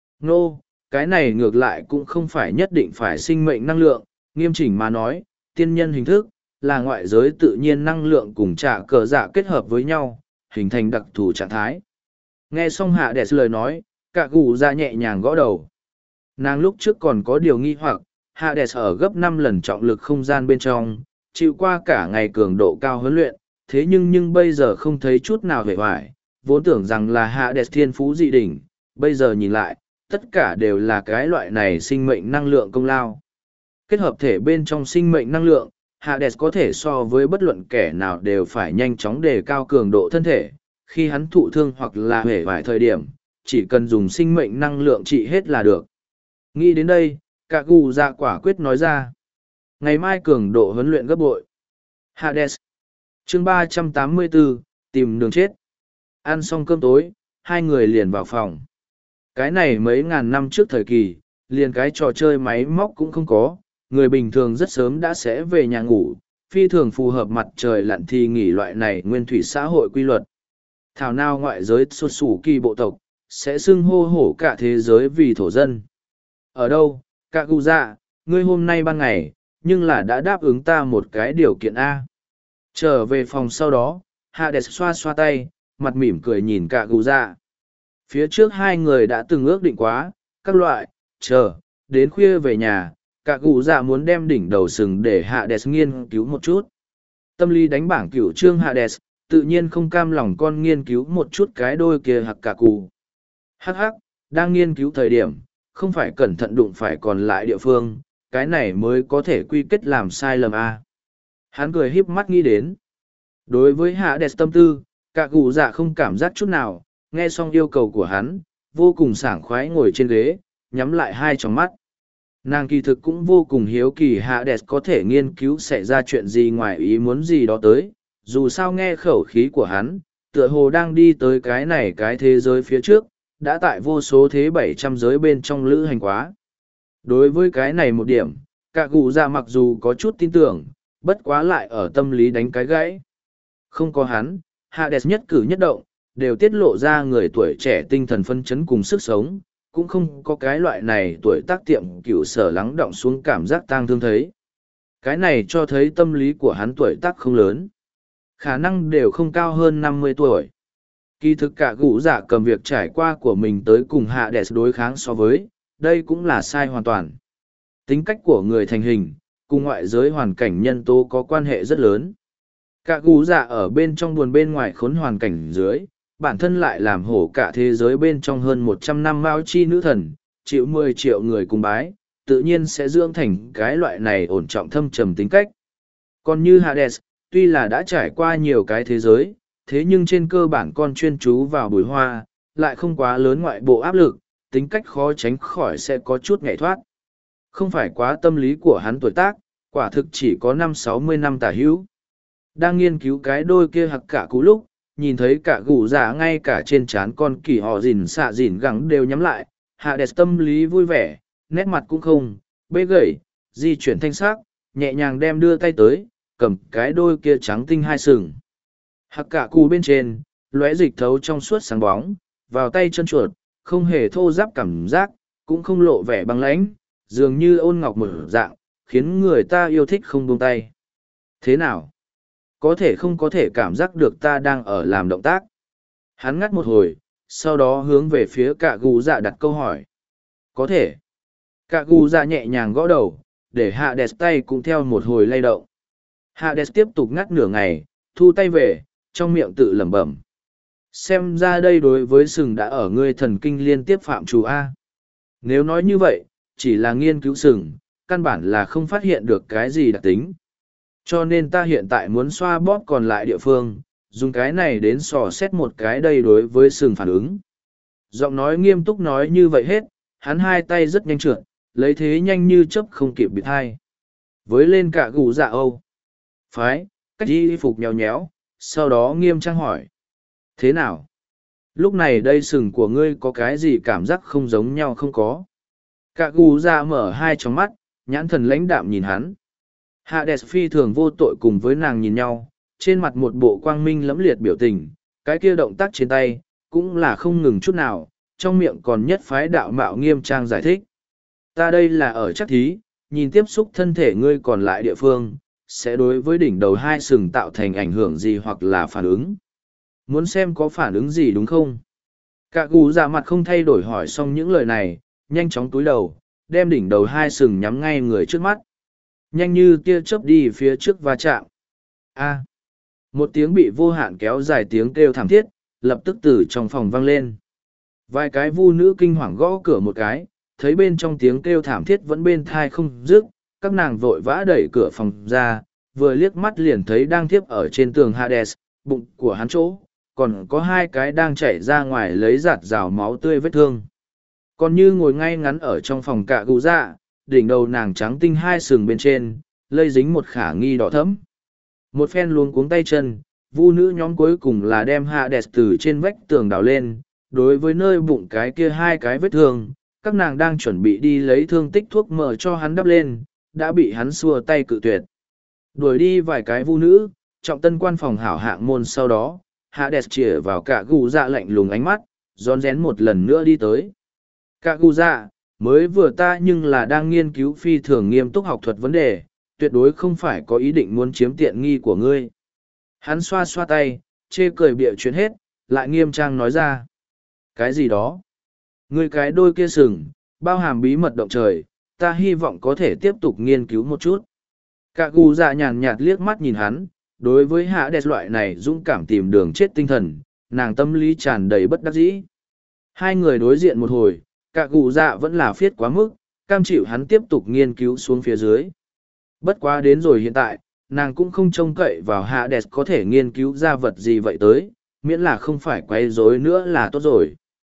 Nô, cái này ngược lại cũng không phải nhất định phải sinh mệnh năng lượng, nghiêm chỉnh mà nói, tiên nhân hình thức, là ngoại giới tự nhiên năng lượng cùng trả cờ dạ kết hợp với nhau, hình thành đặc thù trạng thái. Nghe xong hạ đẹp lời nói, cả gù ra nhẹ nhàng gõ đầu. Nàng lúc trước còn có điều nghi hoặc, hạ đẹp ở gấp 5 lần trọng lực không gian bên trong, chịu qua cả ngày cường độ cao huấn luyện, thế nhưng bây giờ không thấy chút nào vẻ vải, vốn tưởng rằng là hạ đẹp thiên phú dị đỉnh, bây giờ nhìn lại, tất cả đều là cái loại này sinh mệnh năng lượng công lao. Kết hợp thể bên trong sinh mệnh năng lượng, Hades có thể so với bất luận kẻ nào đều phải nhanh chóng đề cao cường độ thân thể, khi hắn thụ thương hoặc là hể vài thời điểm, chỉ cần dùng sinh mệnh năng lượng trị hết là được. Nghĩ đến đây, cả gù dạ quả quyết nói ra. Ngày mai cường độ huấn luyện gấp bội. Hades. Chương 384, tìm đường chết. Ăn xong cơm tối, hai người liền vào phòng. Cái này mấy ngàn năm trước thời kỳ, liền cái trò chơi máy móc cũng không có, người bình thường rất sớm đã sẽ về nhà ngủ, phi thường phù hợp mặt trời lặn thì nghỉ loại này nguyên thủy xã hội quy luật. Thảo nào ngoại giới xuất xù kỳ bộ tộc, sẽ xưng hô hổ cả thế giới vì thổ dân. Ở đâu, cả gu dạ, ngươi hôm nay ban ngày, nhưng là đã đáp ứng ta một cái điều kiện A. Trở về phòng sau đó, Hades xoa xoa tay, mặt mỉm cười nhìn cả gu dạ. Phía trước hai người đã từng ước định quá, các loại, đến khuya về nhà, cả gu dạ muốn đem đỉnh đầu sừng để Hades nghiên cứu một chút. Tâm lý đánh bảng cửu trương Hades, tự nhiên không cam lòng con nghiên cứu một chút cái đôi kia hặc cả cụ. Hắc hắc, đang nghiên cứu thời điểm, không phải cẩn thận đụng phải còn lại địa phương, cái này mới có thể quy kết làm sai lầm a. Hắn cười híp mắt nghĩ đến. Đối với Hades tâm tư, cả cụ dạ không cảm giác chút nào, nghe xong yêu cầu của hắn, vô cùng sảng khoái ngồi trên ghế, nhắm lại hai tròng mắt. Nàng kỳ thực cũng vô cùng hiếu kỳ Hades có thể nghiên cứu xảy ra chuyện gì ngoài ý muốn gì đó tới, dù sao nghe khẩu khí của hắn, tựa hồ đang đi tới cái này cái thế giới phía trước, đã tại vô số thế 700 giới bên trong lữ hành quá. Đối với cái này một điểm, cả cụ dạ mặc dù có chút tin tưởng, bất quá lại ở tâm lý đánh cái gãy. Không có hắn, Hades nhất cử nhất động, đều tiết lộ ra người tuổi trẻ tinh thần phấn chấn cùng sức sống, cũng không có cái loại này tuổi tác tiệm cựu sở lắng động xuống cảm giác tang thương thấy. Cái này cho thấy tâm lý của hắn tuổi tác không lớn. Khả năng đều không cao hơn 50 tuổi. Kỳ thực cả gũ giả cầm việc trải qua của mình tới cùng Hades đối kháng so với, đây cũng là sai hoàn toàn. Tính cách của người thành hình, cùng ngoại giới hoàn cảnh nhân tố có quan hệ rất lớn. Cả gũ giả ở bên trong buồn bên ngoài khốn hoàn cảnh dưới, bản thân lại làm hổ cả thế giới bên trong hơn 100 năm mao chi nữ thần, chịu 10 triệu người cùng bái, tự nhiên sẽ dưỡng thành cái loại này ổn trọng thâm trầm tính cách. Còn như Hades, tuy là đã trải qua nhiều cái thế giới, thế nhưng trên cơ bản con chuyên chú vào bùi hoa, lại không quá lớn ngoại bộ áp lực, tính cách khó tránh khỏi sẽ có chút nhảy thoát. Không phải quá tâm lý của hắn tuổi tác, quả thực chỉ có 50-60 năm tả hữu. Đang nghiên cứu cái đôi kia hặc cả cú lúc, nhìn thấy cả gù giả ngay cả trên trán con kỳ họ rỉn xạ rỉn gắng đều nhắm lại, Hades tâm lý vui vẻ, nét mặt cũng không, bê gầy, di chuyển thanh sắc, nhẹ nhàng đem đưa tay tới, cầm cái đôi kia trắng tinh hai sừng. Hặc cả cù bên trên, lóe dịch thấu trong suốt sáng bóng, vào tay chân chuột, không hề thô ráp cảm giác, cũng không lộ vẻ băng lãnh, dường như ôn ngọc một dạng, khiến người ta yêu thích không buông tay. Thế nào? Có thể không có thể cảm giác được ta đang ở làm động tác? Hắn ngắt một hồi, sau đó hướng về phía cả gù dạ đặt câu hỏi. Có thể. Cả gù dạ nhẹ nhàng gõ đầu, để hạ đẹp tay cũng theo một hồi lay động. Hạ đẹp tiếp tục ngắt nửa ngày, thu tay về, trong miệng tự lẩm bẩm. Xem ra đây đối với sừng đã ở ngươi thần kinh liên tiếp phạm trù A. Nếu nói như vậy, chỉ là nghiên cứu sừng, căn bản là không phát hiện được cái gì đặc tính. Cho nên ta hiện tại muốn xoa bóp còn lại địa phương, dùng cái này đến sò xét một cái đây đối với sừng phản ứng. Giọng nói nghiêm túc nói như vậy hết, hắn hai tay rất nhanh trượt, lấy thế nhanh như chớp không kịp bị thai. Với lên cả gù dạ âu. Phái, cách y phục nhéo nhéo, sau đó nghiêm trang hỏi. Thế nào? Lúc này đây sừng của ngươi có cái gì cảm giác không giống nhau không có? Cả gù dạ mở hai tròng mắt, nhãn thần lãnh đạm nhìn hắn. Hạ đẹp phi thường vô tội cùng với nàng nhìn nhau, trên mặt một bộ quang minh lẫm liệt biểu tình, cái kia động tác trên tay, cũng là không ngừng chút nào, trong miệng còn nhất phái đạo mạo nghiêm trang giải thích. Ta đây là ở chắc thí, nhìn tiếp xúc thân thể ngươi còn lại địa phương, sẽ đối với đỉnh đầu hai sừng tạo thành ảnh hưởng gì hoặc là phản ứng. Muốn xem có phản ứng gì đúng không? Cả gù dạ mặt không thay đổi hỏi xong những lời này, nhanh chóng túi đầu, đem đỉnh đầu hai sừng nhắm ngay người trước mắt. Nhanh như tia chớp đi phía trước va chạm. A. Một tiếng bị vô hạn kéo dài tiếng kêu thảm thiết, lập tức từ trong phòng vang lên. Vài cái vu nữ kinh hoàng gõ cửa một cái, thấy bên trong tiếng kêu thảm thiết vẫn bên thai không dứt, các nàng vội vã đẩy cửa phòng ra, vừa liếc mắt liền thấy đang thiếp ở trên tường Hades, bụng của hắn chỗ, còn có hai cái đang chảy ra ngoài lấy giạt rào máu tươi vết thương. Còn như ngồi ngay ngắn ở trong phòng cạ gù dạ, đỉnh đầu nàng trắng tinh hai sừng bên trên, lây dính một khả nghi đỏ thẫm. Một phen luống cuống tay chân, vu nữ nhóm cuối cùng là đem Hades từ trên vách tường đào lên, đối với nơi bụng cái kia hai cái vết thương, các nàng đang chuẩn bị đi lấy thương tích thuốc mỡ cho hắn đắp lên, đã bị hắn xua tay cự tuyệt. Đuổi đi vài cái vu nữ, trọng tân quan phòng hảo hạng môn sau đó, Hades chĩa vào cả gù dạ lạnh lùng ánh mắt, rón rén một lần nữa đi tới. Cả gù dạ, mới vừa ta nhưng là đang nghiên cứu phi thường nghiêm túc học thuật vấn đề, tuyệt đối không phải có ý định muốn chiếm tiện nghi của ngươi. Hắn xoa xoa tay, chê cười bịa chuyện hết, lại nghiêm trang nói ra. Cái gì đó? Ngươi cái đôi kia sừng, bao hàm bí mật động trời, ta hy vọng có thể tiếp tục nghiên cứu một chút. Cả gù dạ nhàn nhạt liếc mắt nhìn hắn, đối với hạ đẹp loại này dũng cảm tìm đường chết tinh thần, nàng tâm lý tràn đầy bất đắc dĩ. Hai người đối diện một hồi, cả gù dạ vẫn là phiết quá mức, cam chịu hắn tiếp tục nghiên cứu xuống phía dưới. Bất quá đến rồi hiện tại, nàng cũng không trông cậy vào hạ đẹp có thể nghiên cứu ra vật gì vậy tới, miễn là không phải quay rối nữa là tốt rồi.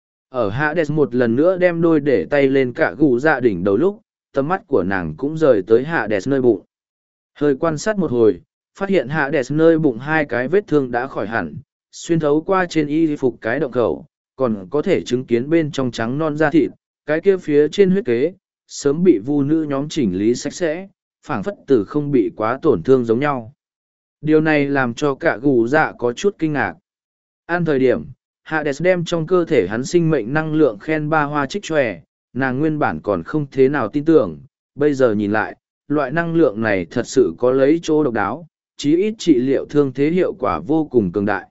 Ở Hades một lần nữa đem đôi để tay lên cả gù dạ đỉnh đầu lúc, tầm mắt của nàng cũng rời tới Hades nơi bụng. Hơi quan sát một hồi, phát hiện Hades nơi bụng hai cái vết thương đã khỏi hẳn, xuyên thấu qua trên y phục cái động khẩu, còn có thể chứng kiến bên trong trắng non da thịt, cái kia phía trên huyết kế, sớm bị vu nữ nhóm chỉnh lý sạch sẽ, phảng phất từ không bị quá tổn thương giống nhau. Điều này làm cho cả gù dạ có chút kinh ngạc. An thời điểm, Hades đem trong cơ thể hắn sinh mệnh năng lượng khen ba hoa trích tròe, nàng nguyên bản còn không thế nào tin tưởng, bây giờ nhìn lại, loại năng lượng này thật sự có lấy chỗ độc đáo, chí ít trị liệu thương thế hiệu quả vô cùng cường đại.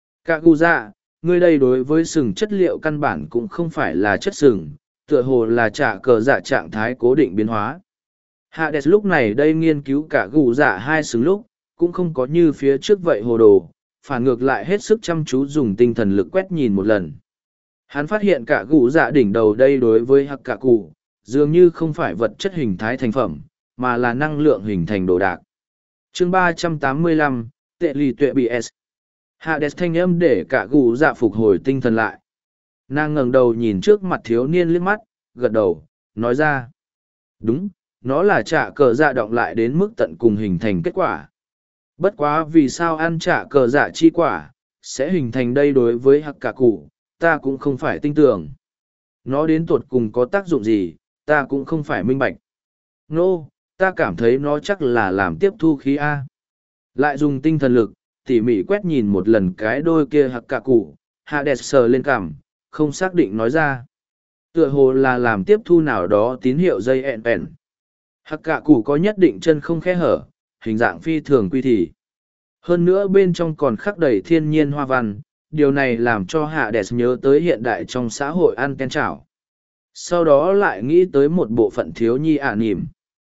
Kaguya, ngươi đây đối với sừng chất liệu căn bản cũng không phải là chất sừng, tựa hồ là trả cờ dạ trạng thái cố định biến hóa. Hades lúc này đây nghiên cứu cả gù dạ hai sừng lúc, cũng không có như phía trước vậy hồ đồ, phản ngược lại hết sức chăm chú dùng tinh thần lực quét nhìn một lần. Hắn phát hiện cả gù dạ đỉnh đầu đây đối với hắc cả cụ, dường như không phải vật chất hình thái thành phẩm, mà là năng lượng hình thành đồ đạc. Chương 385, Tệ lì tuệ bị S. Hades thanh âm để cả gù dạ phục hồi tinh thần lại. Nàng ngẩng đầu nhìn trước mặt thiếu niên liếc mắt, gật đầu, nói ra. Đúng, nó là trả cờ dạ động lại đến mức tận cùng hình thành kết quả. Bất quá vì sao ăn trả cờ dạ chi quả, sẽ hình thành đây đối với hắc cả cụ, ta cũng không phải tin tưởng. Nó đến tuột cùng có tác dụng gì, ta cũng không phải minh bạch. Nô, ta cảm thấy nó chắc là làm tiếp thu khí A. Lại dùng tinh thần lực, tỉ mỉ quét nhìn một lần cái đôi kia hắc cả cụ, Hades sờ lên cằm, không xác định nói ra. Tựa hồ là làm tiếp thu nào đó tín hiệu dây ẹn ẹn. Hắc cả củ có nhất định chân không khe hở, hình dạng phi thường quy thị. Hơn nữa bên trong còn khắc đầy thiên nhiên hoa văn, điều này làm cho Hades nhớ tới hiện đại trong xã hội ăn ken chảo. Sau đó lại nghĩ tới một bộ phận thiếu nhi nỉm.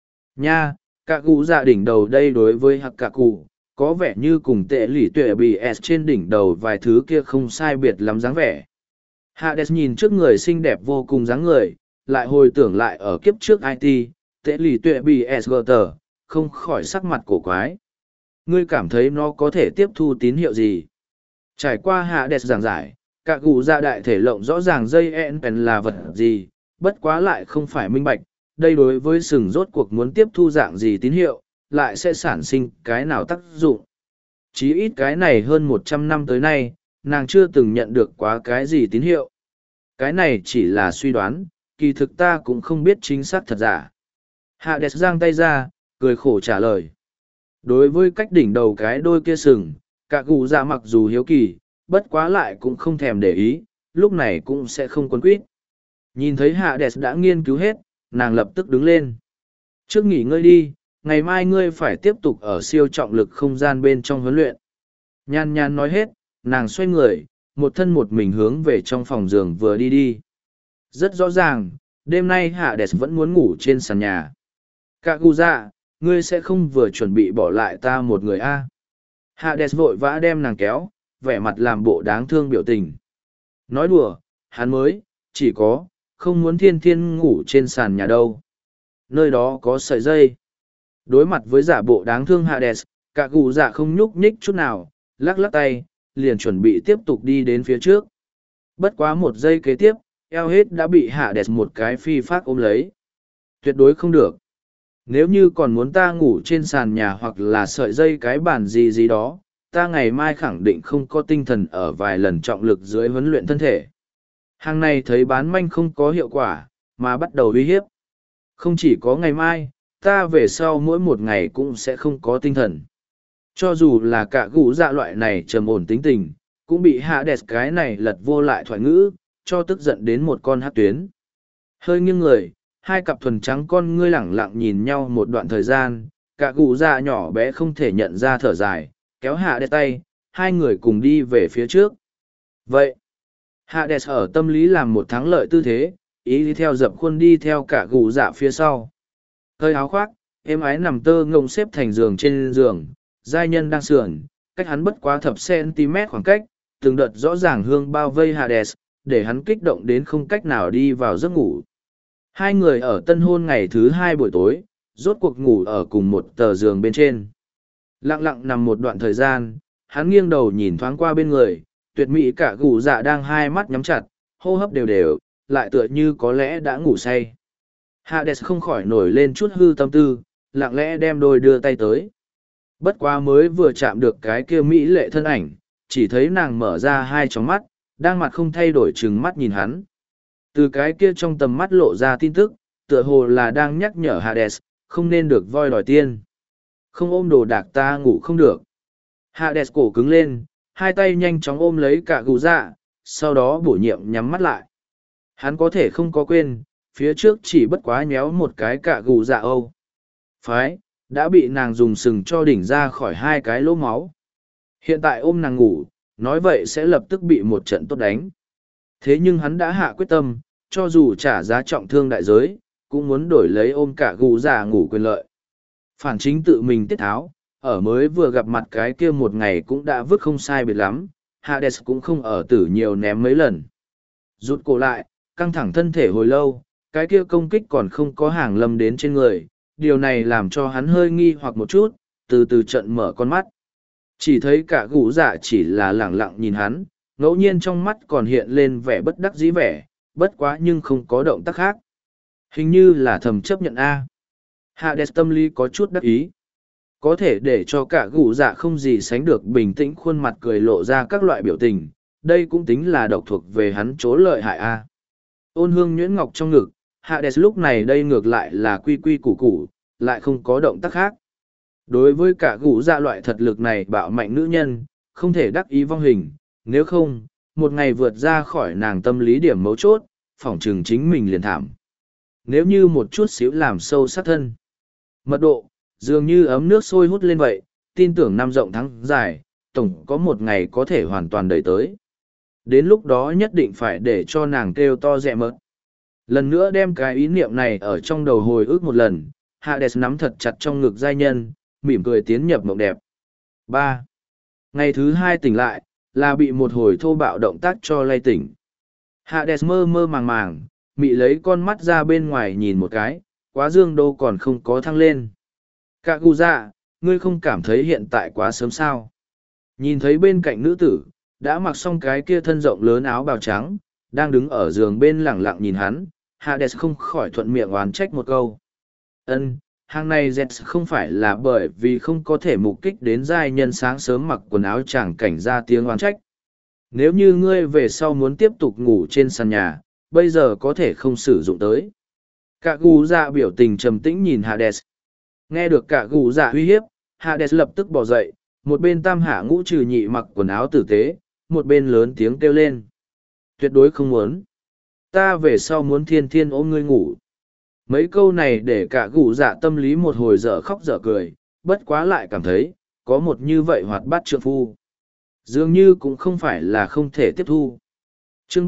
Nha, cả cụ dạ đỉnh đầu đây đối với Hắc cả cụ, có vẻ như cùng tệ lỷ tuệ bị S trên đỉnh đầu vài thứ kia không sai biệt lắm dáng vẻ. Hades nhìn trước người xinh đẹp vô cùng dáng người, lại hồi tưởng lại ở kiếp trước IT, tệ lỷ tuệ bị S tờ, không khỏi sắc mặt cổ quái. Ngươi cảm thấy nó có thể tiếp thu tín hiệu gì? Trải qua Hades giảng giải, cả cụ dạ đại thể lộng rõ ràng dây ENPEN là vật gì, bất quá lại không phải minh bạch, đây đối với sừng rốt cuộc muốn tiếp thu dạng gì tín hiệu, lại sẽ sản sinh cái nào tác dụng. Chí ít cái này hơn 100 năm tới nay, nàng chưa từng nhận được quá cái gì tín hiệu. Cái này chỉ là suy đoán, kỳ thực ta cũng không biết chính xác thật giả. Hades giang tay ra, cười khổ trả lời. Đối với cách đỉnh đầu cái đôi kia sừng, cả cụ dạ mặc dù hiếu kỳ, bất quá lại cũng không thèm để ý, lúc này cũng sẽ không quấn quýt. Nhìn thấy Hades đã nghiên cứu hết, nàng lập tức đứng lên. Trước nghỉ ngơi đi, ngày mai ngươi phải tiếp tục ở siêu trọng lực không gian bên trong huấn luyện. Nhan nhan nói hết, nàng xoay người, một thân một mình hướng về trong phòng giường vừa đi đi. Rất rõ ràng, đêm nay Hades vẫn muốn ngủ trên sàn nhà. Cả cụ dạ, ngươi sẽ không vừa chuẩn bị bỏ lại ta một người a? Hades vội vã đem nàng kéo, vẻ mặt làm bộ đáng thương biểu tình. Nói đùa, hắn mới, chỉ có, không muốn thiên thiên ngủ trên sàn nhà đâu. Nơi đó có sợi dây. Đối mặt với giả bộ đáng thương Hades, cả cụ dạ không nhúc nhích chút nào, lắc lắc tay, liền chuẩn bị tiếp tục đi đến phía trước. Bất quá một giây kế tiếp, eo hết đã bị Hades một cái phi phác ôm lấy. Tuyệt đối không được. Nếu như còn muốn ta ngủ trên sàn nhà hoặc là sợi dây cái bàn gì gì đó, ta ngày mai khẳng định không có tinh thần ở vài lần trọng lực dưới huấn luyện thân thể. Hàng này thấy bán manh không có hiệu quả, mà bắt đầu uy hiếp. Không chỉ có ngày mai, ta về sau mỗi một ngày cũng sẽ không có tinh thần. Cho dù là cả gũ dạ loại này trầm ổn tính tình, cũng bị Hades cái này lật vô lại thoại ngữ, cho tức giận đến một con hát tuyến. Hơi nghiêng người, hai cặp thuần trắng con ngươi lẳng lặng nhìn nhau một đoạn thời gian, cả gũ dạ nhỏ bé không thể nhận ra thở dài, kéo Hades tay, hai người cùng đi về phía trước. Vậy, Hades ở tâm lý làm một thắng lợi tư thế, ý đi theo dập khuôn đi theo cả gũ dạ phía sau. Hơi áo khoác, êm ái nằm tơ ngông xếp thành giường trên giường, giai nhân đang sườn, cách hắn bất quá thập cm khoảng cách, từng đợt rõ ràng hương bao vây Hades, để hắn kích động đến không cách nào đi vào giấc ngủ. Hai người ở tân hôn ngày thứ 2 buổi tối, rốt cuộc ngủ ở cùng một tờ giường bên trên. Lặng lặng nằm một đoạn thời gian, hắn nghiêng đầu nhìn thoáng qua bên người, tuyệt mỹ cả gù dạ đang hai mắt nhắm chặt, hô hấp đều đều, lại tựa như có lẽ đã ngủ say. Hades không khỏi nổi lên chút hư tâm tư, lặng lẽ đem đôi đưa tay tới. Bất quá mới vừa chạm được cái kia mỹ lệ thân ảnh, chỉ thấy nàng mở ra hai tròng mắt, đang mặt không thay đổi trừng mắt nhìn hắn. Từ cái kia trong tầm mắt lộ ra tin tức, tựa hồ là đang nhắc nhở Hades, không nên được voi đòi tiên. Không ôm đồ đạc ta ngủ không được. Hades cổ cứng lên, hai tay nhanh chóng ôm lấy cả gù dạ, sau đó bổ nhiệm nhắm mắt lại. Hắn có thể không có quên, phía trước chỉ bất quá nhéo một cái cả gù dạ âu. Phái, đã bị nàng dùng sừng cho đỉnh ra khỏi hai cái lỗ máu. Hiện tại ôm nàng ngủ, nói vậy sẽ lập tức bị một trận tốt đánh. Thế nhưng hắn đã hạ quyết tâm, cho dù trả giá trọng thương đại giới, cũng muốn đổi lấy ôm cả gù dạ ngủ quyền lợi. Phản chính tự mình tiết tháo, ở mới vừa gặp mặt cái kia một ngày cũng đã vứt không sai biệt lắm, Hades cũng không ở tử nhiều ném mấy lần. Rút cổ lại, căng thẳng thân thể hồi lâu, cái kia công kích còn không có hàng lâm đến trên người, điều này làm cho hắn hơi nghi hoặc một chút, từ từ trận mở con mắt. Chỉ thấy cả gũ dạ chỉ là lẳng lặng nhìn hắn, ngẫu nhiên trong mắt còn hiện lên vẻ bất đắc dĩ vẻ, bất quá nhưng không có động tác khác. Hình như là thầm chấp nhận A. Hades tâm lý có chút đắc ý. Có thể để cho cả gũ dạ không gì sánh được bình tĩnh khuôn mặt cười lộ ra các loại biểu tình, đây cũng tính là độc thuộc về hắn chỗ lợi hại A. Ôn hương nhuyễn ngọc trong ngực, Hades lúc này đây ngược lại là quy quy củ củ, lại không có động tác khác. Đối với cả gũ dạ loại thật lực này bạo mạnh nữ nhân, không thể đắc ý vong hình, nếu không, một ngày vượt ra khỏi nàng tâm lý điểm mấu chốt, phỏng chừng chính mình liền thảm. Nếu như một chút xíu làm sâu sắc thân. Mật độ, dường như ấm nước sôi hút lên vậy, tin tưởng năm rộng tháng dài, tổng có một ngày có thể hoàn toàn đẩy tới. Đến lúc đó nhất định phải để cho nàng kêu to rẹ mớt. Lần nữa đem cái ý niệm này ở trong đầu hồi ức một lần, Hades nắm thật chặt trong ngực giai nhân, mỉm cười tiến nhập mộng đẹp. 3. Ngày thứ 2 tỉnh lại, là bị một hồi thô bạo động tác cho lay tỉnh. Hades mơ mơ màng màng, mị lấy con mắt ra bên ngoài nhìn một cái, quá dương đô còn không có thăng lên. Cả gu dạ, ngươi không cảm thấy hiện tại quá sớm sao? Nhìn thấy bên cạnh nữ tử, đã mặc xong cái kia thân rộng lớn áo bào trắng, đang đứng ở giường bên lẳng lặng nhìn hắn, Hades không khỏi thuận miệng oán trách một câu. Hàng này Z không phải là bởi vì không có thể mục kích đến giai nhân sáng sớm mặc quần áo chẳng cảnh ra tiếng oán trách. Nếu như ngươi về sau muốn tiếp tục ngủ trên sàn nhà, bây giờ có thể không sử dụng tới. Cả gù dạ biểu tình trầm tĩnh nhìn Hades. Nghe được cả gù dạ uy hiếp, Hades lập tức bỏ dậy, một bên tam hạ ngũ trừ nhị mặc quần áo tử tế, một bên lớn tiếng kêu lên. Tuyệt đối không muốn. Ta về sau muốn thiên thiên ôm ngươi ngủ. Mấy câu này để cả gù dạ tâm lý một hồi dở khóc dở cười, bất quá lại cảm thấy, có một như vậy hoạt bát trượng phu. Dường như cũng không phải là không thể tiếp thu. Chương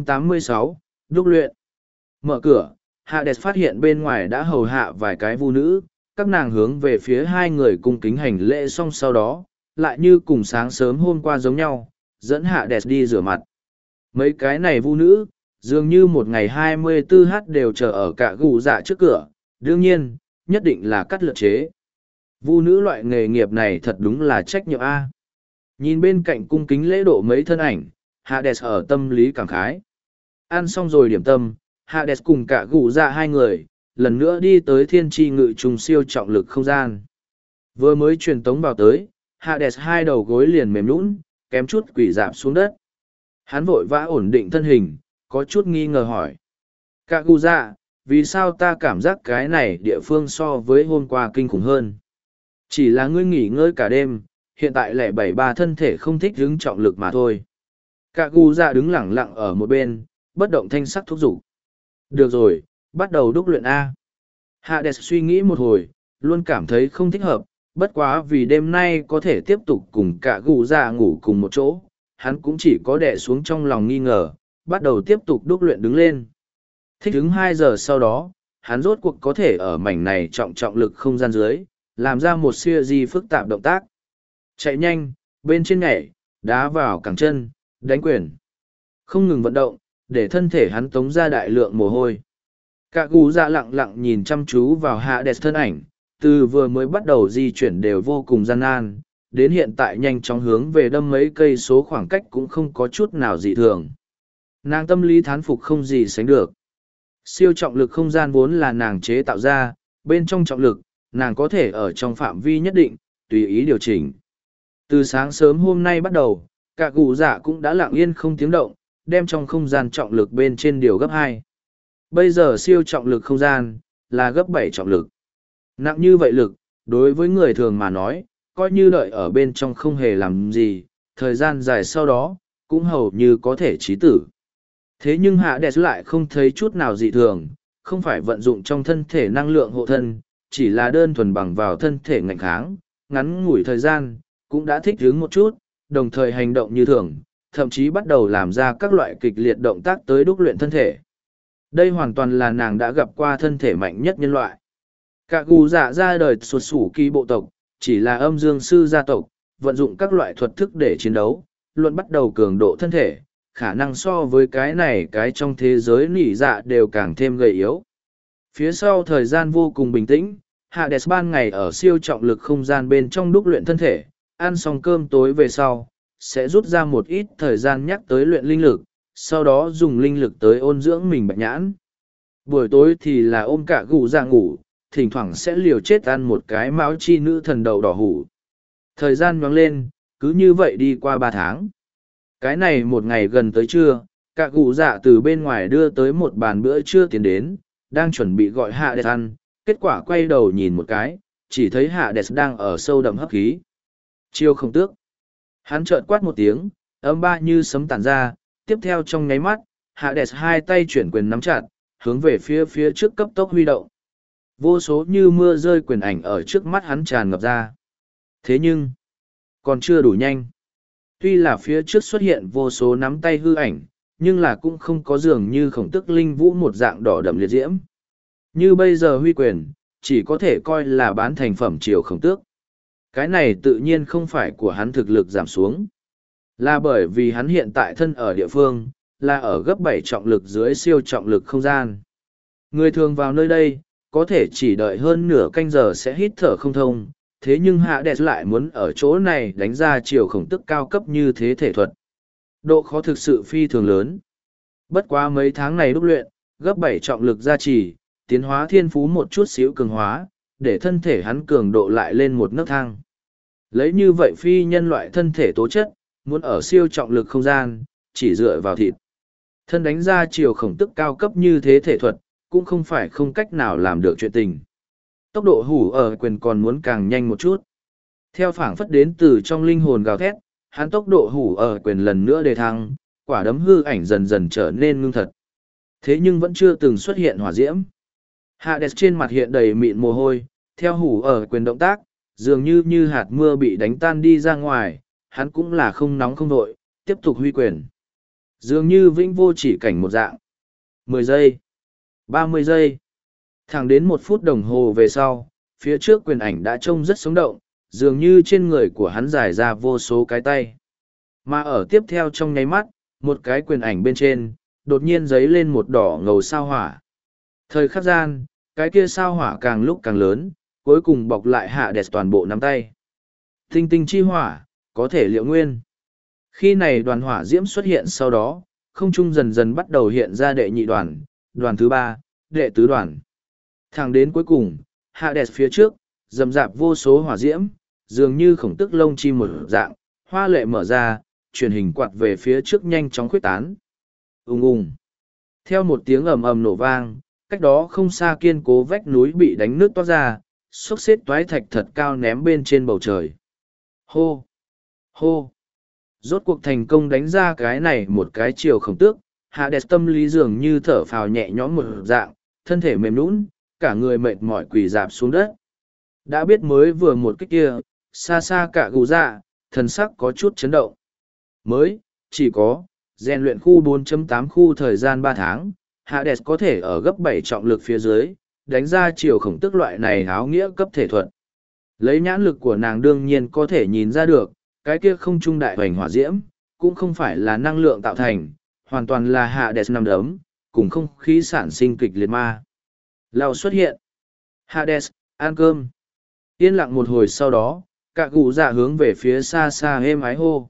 386, Đúc luyện. Mở cửa, Hades phát hiện bên ngoài đã hầu hạ vài cái vu nữ, các nàng hướng về phía hai người cung kính hành lễ xong sau đó, lại như cùng sáng sớm hôm qua giống nhau, dẫn Hades đi rửa mặt. Mấy cái này vu nữ, dường như một ngày 24h đều chờ ở cả gù dạ trước cửa, đương nhiên, nhất định là cắt lượt chế. Vu nữ loại nghề nghiệp này thật đúng là trách nhiệm A. Nhìn bên cạnh cung kính lễ độ mấy thân ảnh, Hades ở tâm lý cảm khái. Ăn xong rồi điểm tâm, Hades cùng cả gù dạ hai người, lần nữa đi tới thiên tri ngự trùng siêu trọng lực không gian. Vừa mới truyền tống vào tới, Hades hai đầu gối liền mềm nhũn, kém chút quỳ rạp xuống đất. Hắn vội vã ổn định thân hình, có chút nghi ngờ hỏi. Cả gù dạ, vì sao ta cảm giác cái này địa phương so với hôm qua kinh khủng hơn? Chỉ là ngươi nghỉ ngơi cả đêm, hiện tại lại 73 thân thể không thích hứng trọng lực mà thôi. Cả gù dạ đứng lẳng lặng ở một bên, bất động thanh sắc thúc giục. Được rồi, bắt đầu đúc luyện A. Hades suy nghĩ một hồi, luôn cảm thấy không thích hợp, bất quá vì đêm nay có thể tiếp tục cùng cả gù dạ ngủ cùng một chỗ, hắn cũng chỉ có đè xuống trong lòng nghi ngờ, bắt đầu tiếp tục đúc luyện đứng lên. Thích ứng 2 giờ sau đó, hắn rốt cuộc có thể ở mảnh này trọng lực không gian dưới, làm ra một siêu di phức tạp động tác. Chạy nhanh, bên trên nhảy, đá vào cẳng chân, đánh quyền. Không ngừng vận động, để thân thể hắn tống ra đại lượng mồ hôi. Cả gù dạ lặng lặng nhìn chăm chú vào Hades thân ảnh, từ vừa mới bắt đầu di chuyển đều vô cùng gian nan, đến hiện tại nhanh chóng hướng về đâm mấy cây số khoảng cách cũng không có chút nào dị thường. Nàng tâm lý thán phục không gì sánh được. Siêu trọng lực không gian vốn là nàng chế tạo ra, bên trong trọng lực, nàng có thể ở trong phạm vi nhất định, tùy ý điều chỉnh. Từ sáng sớm hôm nay bắt đầu, cả gù dạ cũng đã lặng yên không tiếng động, đem trong không gian trọng lực bên trên điều gấp 2. Bây giờ siêu trọng lực không gian, là gấp 7 trọng lực. Nặng như vậy lực, đối với người thường mà nói, coi như đợi ở bên trong không hề làm gì, thời gian dài sau đó, cũng hầu như có thể chí tử. Thế nhưng Hades lại không thấy chút nào dị thường, không phải vận dụng trong thân thể năng lượng hộ thân, chỉ là đơn thuần bằng vào thân thể ngạnh kháng, ngắn ngủi thời gian, cũng đã thích ứng một chút, đồng thời hành động như thường, thậm chí bắt đầu làm ra các loại kịch liệt động tác tới đúc luyện thân thể. Đây hoàn toàn là nàng đã gặp qua thân thể mạnh nhất nhân loại. Cả gù dạ ra đời xuất xủ kỳ bộ tộc, chỉ là âm dương sư gia tộc, vận dụng các loại thuật thức để chiến đấu, luôn bắt đầu cường độ thân thể, khả năng so với cái này cái trong thế giới nỉ dạ đều càng thêm gầy yếu. Phía sau thời gian vô cùng bình tĩnh, Hades ban ngày ở siêu trọng lực không gian bên trong đúc luyện thân thể, ăn xong cơm tối về sau, sẽ rút ra một ít thời gian nhắc tới luyện linh lực, sau đó dùng linh lực tới ôn dưỡng mình bạch nhãn. Buổi tối thì là ôm cả gù dạ ngủ, thỉnh thoảng sẽ liều chết ăn một cái máu chi nữ thần đầu đỏ hủ. Thời gian nhoáng lên, cứ như vậy đi qua 3 tháng. Cái này một ngày gần tới trưa, cả gù dạ từ bên ngoài đưa tới một bàn bữa trưa tiến đến, đang chuẩn bị gọi Hades ăn, kết quả quay đầu nhìn một cái, chỉ thấy Hades đang ở sâu đậm hấp khí. Chiêu không tước. Hắn chợt quát một tiếng, Âm ba như sấm tản ra, tiếp theo trong nháy mắt, Hades hai tay chuyển quyền nắm chặt, hướng về phía trước cấp tốc huy động. Vô số như mưa rơi quyền ảnh ở trước mắt hắn tràn ngập ra. Thế nhưng, còn chưa đủ nhanh. Tuy là phía trước xuất hiện vô số nắm tay hư ảnh, nhưng là cũng không có dường như khổng tức linh vũ một dạng đỏ đậm liệt diễm. Như bây giờ huy quyền, chỉ có thể coi là bán thành phẩm triều khổng tước. Cái này tự nhiên không phải của hắn thực lực giảm xuống. Là bởi vì hắn hiện tại thân ở địa phương, là ở gấp 7 trọng lực dưới siêu trọng lực không gian. Người thường vào nơi đây, có thể chỉ đợi hơn nửa canh giờ sẽ hít thở không thông, thế nhưng Hades lại muốn ở chỗ này đánh ra chiều khổng tức cao cấp như thế thể thuật. Độ khó thực sự phi thường lớn. Bất quá mấy tháng này đúc luyện, gấp 7 trọng lực gia trì, tiến hóa thiên phú một chút xíu cường hóa, để thân thể hắn cường độ lại lên một nấc thang. Lấy như vậy phi nhân loại thân thể tố chất, muốn ở siêu trọng lực không gian, chỉ dựa vào thịt. Thân đánh ra chiều khổng tức cao cấp như thế thể thuật, cũng không phải không cách nào làm được chuyện tình. Tốc độ hủ ở quyền còn muốn càng nhanh một chút. Theo phảng phất đến từ trong linh hồn gào thét, hắn tốc độ hủ ở quyền lần nữa đề thăng, quả đấm hư ảnh dần dần trở nên ngưng thật. Thế nhưng vẫn chưa từng xuất hiện hỏa diễm. Hades trên mặt hiện đầy mịn mồ hôi, theo hủ ở quyền động tác, dường như hạt mưa bị đánh tan đi ra ngoài, hắn cũng là không nóng không vội, tiếp tục huy quyền. Dường như vĩnh vô chỉ cảnh một dạng. 10 giây, 30 giây, thẳng đến 1 phút đồng hồ về sau, phía trước quyền ảnh đã trông rất sống động, dường như trên người của hắn dài ra vô số cái tay. Mà ở tiếp theo trong nháy mắt, một cái quyền ảnh bên trên, đột nhiên giấy lên một đỏ ngầu sao hỏa. Thời khắc gian, cái kia sao hỏa càng lúc càng lớn, cuối cùng bọc lại Hades toàn bộ nắm tay. Tinh tinh chi hỏa, có thể liệu nguyên. Khi này đoàn hỏa diễm xuất hiện sau đó, không trung dần dần bắt đầu hiện ra đệ nhị đoàn, đoàn thứ 3, đệ tứ đoàn. Thẳng đến cuối cùng, Hades phía trước, rầm rạp vô số hỏa diễm, dường như khổng tức lông chim một dạng, hoa lệ mở ra, truyền hình quạt về phía trước nhanh chóng khuếch tán. Ùng ùng. Theo một tiếng ầm ầm nổ vang, cách đó không xa kiên cố vách núi bị đánh nước toát ra, xốc xếp toái thạch thật cao ném bên trên bầu trời. Hô! Hô! Rốt cuộc thành công đánh ra cái này một cái chiều khổng tước, Hades tâm lý dường như thở phào nhẹ nhõm một dạng, thân thể mềm nũng, cả người mệt mỏi quỳ dạp xuống đất. Đã biết mới vừa một cái kia, xa xa cả gù dạ, thần sắc có chút chấn động. Mới, chỉ có, rèn luyện khu 4.8 khu thời gian 3 tháng, Hades có thể ở gấp 7 trọng lực phía dưới, đánh ra chiều khổng tức loại này áo nghĩa cấp thể thuật. Lấy nhãn lực của nàng đương nhiên có thể nhìn ra được, cái kia không trung đại hoành hỏa diễm, cũng không phải là năng lượng tạo thành, hoàn toàn là Hades nằm đấm, cùng không khí sản sinh kịch liệt ma. Lao xuất hiện. Hades, ăn cơm. Yên lặng một hồi sau đó, cả cụ dạ hướng về phía xa xa êm ái hô.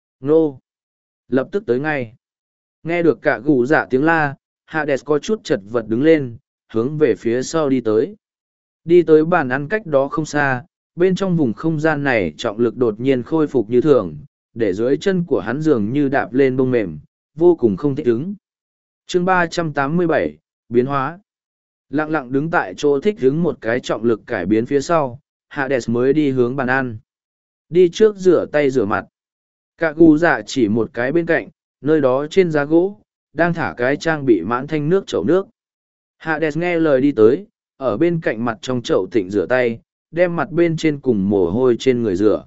Nô. Lập tức tới ngay. Nghe được cả cụ dạ tiếng la, Hades có chút chật vật đứng lên, hướng về phía sau đi tới. Đi tới bàn ăn cách đó không xa, bên trong vùng không gian này trọng lực đột nhiên khôi phục như thường, để dưới chân của hắn dường như đạp lên bông mềm, vô cùng không thích ứng. Chương 387, biến hóa. Lặng lặng đứng tại chỗ thích ứng một cái trọng lực cải biến phía sau, Hades mới đi hướng bàn ăn. Đi trước rửa tay rửa mặt. Cả gu dạ chỉ một cái bên cạnh, nơi đó trên giá gỗ, đang thả cái trang bị mãn thanh nước chậu nước. Hades nghe lời đi tới, ở bên cạnh mặt trong chậu thịnh rửa tay, đem mặt bên trên cùng mồ hôi trên người rửa.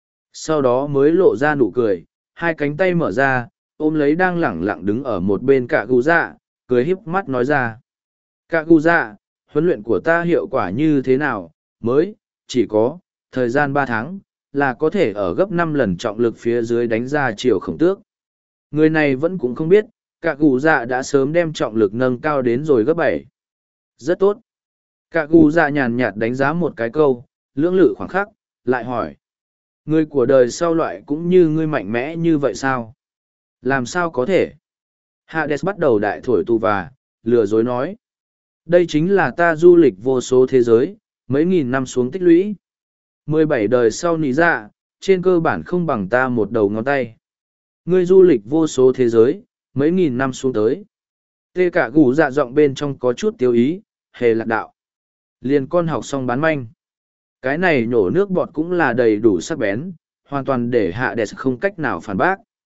Sau đó mới lộ ra nụ cười, hai cánh tay mở ra, ôm lấy đang lẳng lặng đứng ở một bên cả gu dạ, cười híp mắt nói ra. Cả gu dạ, huấn luyện của ta hiệu quả như thế nào, mới, chỉ có, thời gian 3 tháng, là có thể ở gấp 5 lần trọng lực phía dưới đánh ra chiều khổng tước. Người này vẫn cũng không biết, cả gu dạ đã sớm đem trọng lực nâng cao đến rồi gấp 7. Rất tốt. Cả gu dạ nhàn nhạt đánh giá một cái câu, lưỡng lự khoảng khắc, lại hỏi. Người của đời sau loại cũng như ngươi mạnh mẽ như vậy sao? Làm sao có thể? Hades bắt đầu đại thổi tu và, lừa dối nói. Đây chính là ta du lịch vô số thế giới, mấy nghìn năm xuống tích lũy. 17 đời sau nỉ dạ, trên cơ bản không bằng ta một đầu ngón tay. Ngươi du lịch vô số thế giới, mấy nghìn năm xuống tới. Tê cả gù dạ giọng bên trong có chút tiêu ý, hề lạc đạo. Liền con học xong bán manh. Cái này nhổ nước bọt cũng là đầy đủ sắc bén, hoàn toàn để Hades không cách nào phản bác.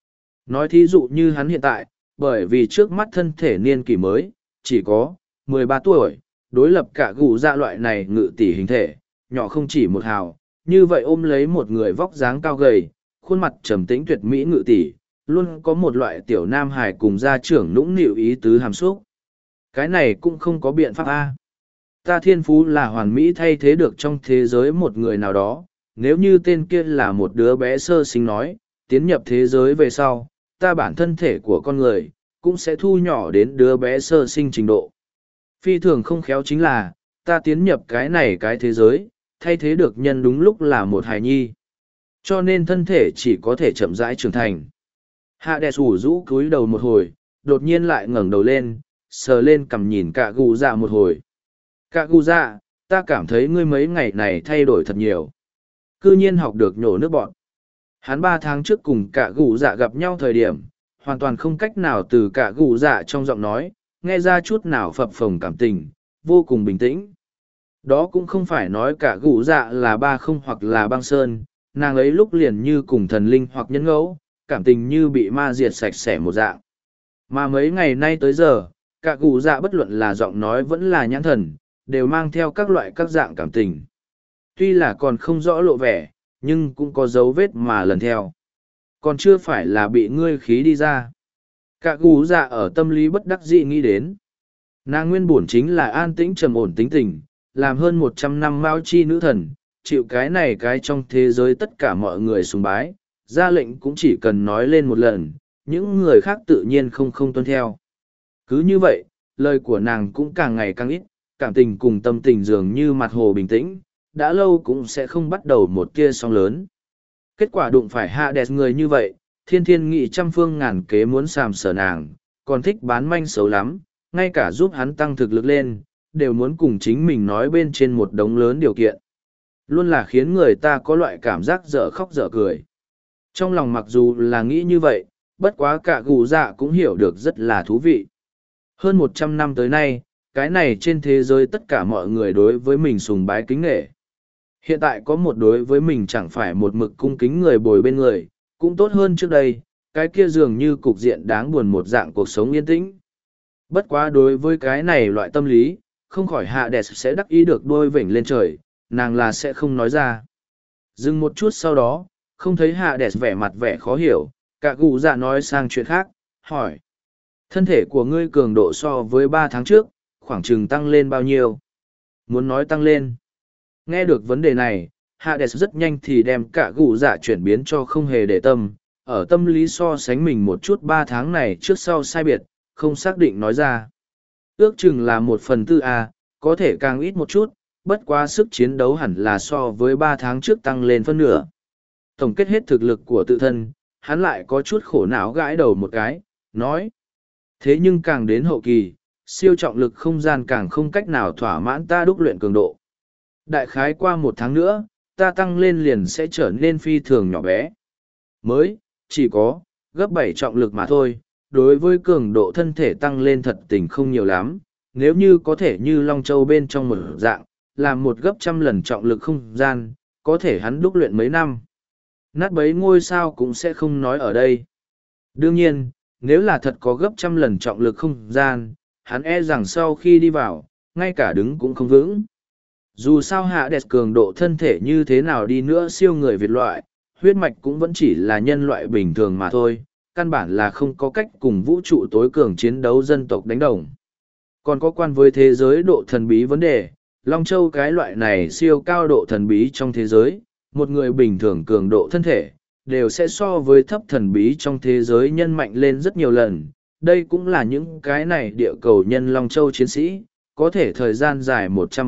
Nói thí dụ như hắn hiện tại, bởi vì trước mắt thân thể niên kỷ mới, chỉ có 13 tuổi, đối lập cả gù dạ loại này ngự tỷ hình thể, nhỏ không chỉ một hào, như vậy ôm lấy một người vóc dáng cao gầy, khuôn mặt trầm tĩnh tuyệt mỹ ngự tỷ, luôn có một loại tiểu nam hài cùng gia trưởng nũng nịu ý tứ hàm xúc. Cái này cũng không có biện pháp a. Ta thiên phú là hoàn mỹ thay thế được trong thế giới một người nào đó, nếu như tên kia là một đứa bé sơ sinh nói, tiến nhập thế giới về sau, ta bản thân thể của con người, cũng sẽ thu nhỏ đến đứa bé sơ sinh trình độ. Phi thường không khéo chính là, ta tiến nhập cái này cái thế giới, thay thế được nhân đúng lúc là một hài nhi. Cho nên thân thể chỉ có thể chậm rãi trưởng thành. Hạ đè sủ rũ cúi đầu một hồi, đột nhiên lại ngẩng đầu lên, sờ lên cằm nhìn cả gù dạ một hồi. Cả gù dạ, ta cảm thấy ngươi mấy ngày này thay đổi thật nhiều. Cư nhiên học được nhổ nước bọt. Hắn 3 tháng trước cùng cả gù dạ gặp nhau thời điểm, hoàn toàn không cách nào từ cả gù dạ trong giọng nói, nghe ra chút nào phập phồng cảm tình, vô cùng bình tĩnh. Đó cũng không phải nói cả gù dạ là ba không hoặc là băng sơn, nàng ấy lúc liền như cùng thần linh hoặc nhân ngẫu, cảm tình như bị ma diệt sạch sẽ một dạng. Mà mấy ngày nay tới giờ, cả gù dạ bất luận là giọng nói vẫn là nhãn thần, đều mang theo các loại các dạng cảm tình. Tuy là còn không rõ lộ vẻ, nhưng cũng có dấu vết mà lần theo. Còn chưa phải là bị ngươi khí đi ra. Cả gù dạ ở tâm lý bất đắc dĩ nghĩ đến. Nàng nguyên bổn chính là an tĩnh trầm ổn tính tình, làm hơn 100 năm mao chi nữ thần, chịu cái này cái trong thế giới tất cả mọi người sùng bái, ra lệnh cũng chỉ cần nói lên một lần, những người khác tự nhiên không tuân theo. Cứ như vậy, lời của nàng cũng càng ngày càng ít, cảm tình cùng tâm tình dường như mặt hồ bình tĩnh, đã lâu cũng sẽ không bắt đầu một tia sóng lớn. Kết quả đụng phải hạ đẹp người như vậy, thiên thiên nghị trăm phương ngàn kế muốn sàm sở nàng, còn thích bán manh xấu lắm, ngay cả giúp hắn tăng thực lực lên, đều muốn cùng chính mình nói bên trên một đống lớn điều kiện. Luôn là khiến người ta có loại cảm giác dở khóc dở cười. Trong lòng mặc dù là nghĩ như vậy, bất quá cả gù dạ cũng hiểu được rất là thú vị. Hơn 100 năm tới nay, cái này trên thế giới tất cả mọi người đối với mình sùng bái kính nghệ. Hiện tại có một đối với mình chẳng phải một mực cung kính người bồi bên người, cũng tốt hơn trước đây, cái kia dường như cục diện đáng buồn một dạng cuộc sống yên tĩnh. Bất quá đối với cái này loại tâm lý, không khỏi hạ đẹp sẽ đắc ý được đôi vểnh lên trời, nàng là sẽ không nói ra. Dừng một chút sau đó, không thấy hạ đẹp vẻ mặt vẻ khó hiểu, cả gù dạ nói sang chuyện khác, hỏi. Thân thể của ngươi cường độ so với 3 tháng trước, khoảng chừng tăng lên bao nhiêu? Muốn nói tăng lên. Nghe được vấn đề này, Hades rất nhanh thì đem cả gù dạ chuyển biến cho không hề để tâm, ở tâm lý so sánh mình một chút 3 tháng này trước sau sai biệt, không xác định nói ra. Ước chừng là 1/4 A, có thể càng ít một chút, bất quá sức chiến đấu hẳn là so với 3 tháng trước tăng lên phân nửa. Tổng kết hết thực lực của tự thân, hắn lại có chút khổ não gãi đầu một cái, nói. Thế nhưng càng đến hậu kỳ, siêu trọng lực không gian càng không cách nào thỏa mãn ta đúc luyện cường độ. Đại khái qua 1 tháng nữa, ta tăng lên liền sẽ trở nên phi thường nhỏ bé. Mới, chỉ có, gấp 7 trọng lực mà thôi, đối với cường độ thân thể tăng lên thật tình không nhiều lắm, nếu như có thể như Long Châu bên trong một dạng, làm một gấp 100 lần trọng lực không gian, có thể hắn đúc luyện mấy năm. Nát bấy ngôi sao cũng sẽ không nói ở đây. Đương nhiên, nếu là thật có gấp 100 lần trọng lực không gian, hắn e rằng sau khi đi vào, ngay cả đứng cũng không vững. Dù sao hạ đẹp cường độ thân thể như thế nào đi nữa siêu người Việt loại, huyết mạch cũng vẫn chỉ là nhân loại bình thường mà thôi, căn bản là không có cách cùng vũ trụ tối cường chiến đấu dân tộc đánh đồng. Còn có quan với thế giới độ thần bí vấn đề, Long Châu cái loại này siêu cao độ thần bí trong thế giới, một người bình thường cường độ thân thể, đều sẽ so với thấp thần bí trong thế giới nhân mạnh lên rất nhiều lần. Đây cũng là những cái này địa cầu nhân Long Châu chiến sĩ, có thể thời gian dài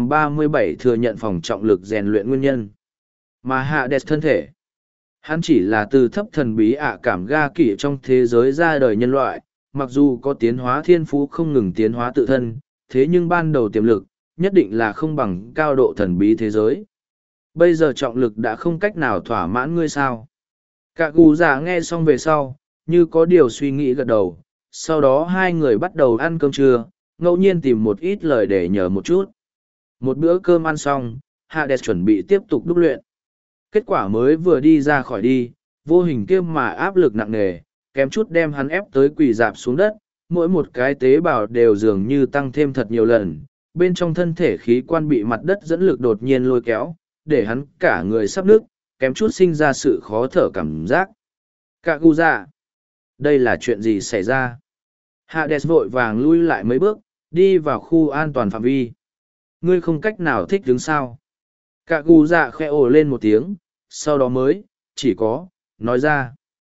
137 thừa nhận phòng trọng lực rèn luyện nguyên nhân. Mà hạ đẹp thân thể, hắn chỉ là từ thấp thần bí cảm ga kỷ trong thế giới ra đời nhân loại, mặc dù có tiến hóa thiên phú không ngừng tiến hóa tự thân, thế nhưng ban đầu tiềm lực, nhất định là không bằng cao độ thần bí thế giới. Bây giờ trọng lực đã không cách nào thỏa mãn ngươi sao. Cả gù giả nghe xong về sau, như có điều suy nghĩ gật đầu, sau đó hai người bắt đầu ăn cơm trưa, ngẫu nhiên tìm một ít lời để nhờ một chút. Một bữa cơm ăn xong, Hades chuẩn bị tiếp tục đúc luyện. Kết quả mới vừa đi ra khỏi đi, vô hình kia mà áp lực nặng nề, kém chút đem hắn ép tới quỳ dạp xuống đất, mỗi một cái tế bào đều dường như tăng thêm thật nhiều lần, bên trong thân thể khí quan bị mặt đất dẫn lực đột nhiên lôi kéo, để hắn cả người sắp nứt, kém chút sinh ra sự khó thở cảm giác. Cả gu dạ, đây là chuyện gì xảy ra? Hades vội vàng lui lại mấy bước, đi vào khu an toàn phạm vi. Ngươi không cách nào thích đứng sao? Cả gu dạ khẽ ồ lên một tiếng, sau đó mới, chỉ có, nói ra.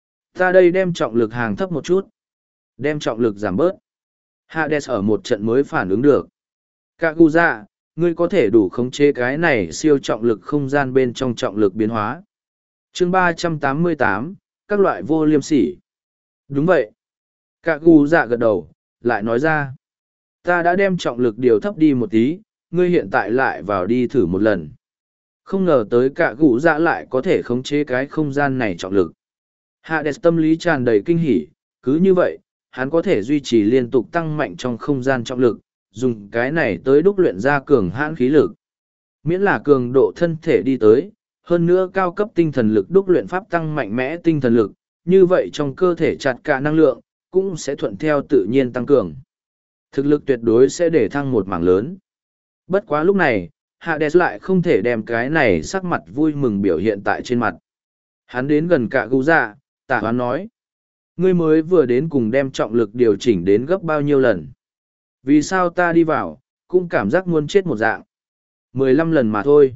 Ta đây đem trọng lực hàng thấp một chút. Đem trọng lực giảm bớt. Hades ở một trận mới phản ứng được. Cả gu dạ, ngươi có thể đủ khống chế cái này siêu trọng lực không gian bên trong trọng lực biến hóa. Chương 388, các loại vô liêm sỉ. Đúng vậy. Cả gu dạ gật đầu, lại nói ra. Ta đã đem trọng lực điều thấp đi một tí, ngươi hiện tại lại vào đi thử một lần. Không ngờ tới cả gu dạ lại có thể khống chế cái không gian này trọng lực. Hades tâm lý tràn đầy kinh hỉ, cứ như vậy, hắn có thể duy trì liên tục tăng mạnh trong không gian trọng lực, dùng cái này tới đúc luyện ra cường hãn khí lực. Miễn là cường độ thân thể đi tới, hơn nữa cao cấp tinh thần lực đúc luyện pháp tăng mạnh mẽ tinh thần lực, như vậy trong cơ thể chặt cả năng lượng, cũng sẽ thuận theo tự nhiên tăng cường. Thực lực tuyệt đối sẽ để thăng một mảng lớn. Bất quá lúc này, Hades lại không thể đem cái này sắc mặt vui mừng biểu hiện tại trên mặt. Hắn đến gần cả gu dạ, tả hoán nói. Ngươi mới vừa đến cùng đem trọng lực điều chỉnh đến gấp bao nhiêu lần. Vì sao ta đi vào, cũng cảm giác muốn chết một dạng. 15 lần mà thôi.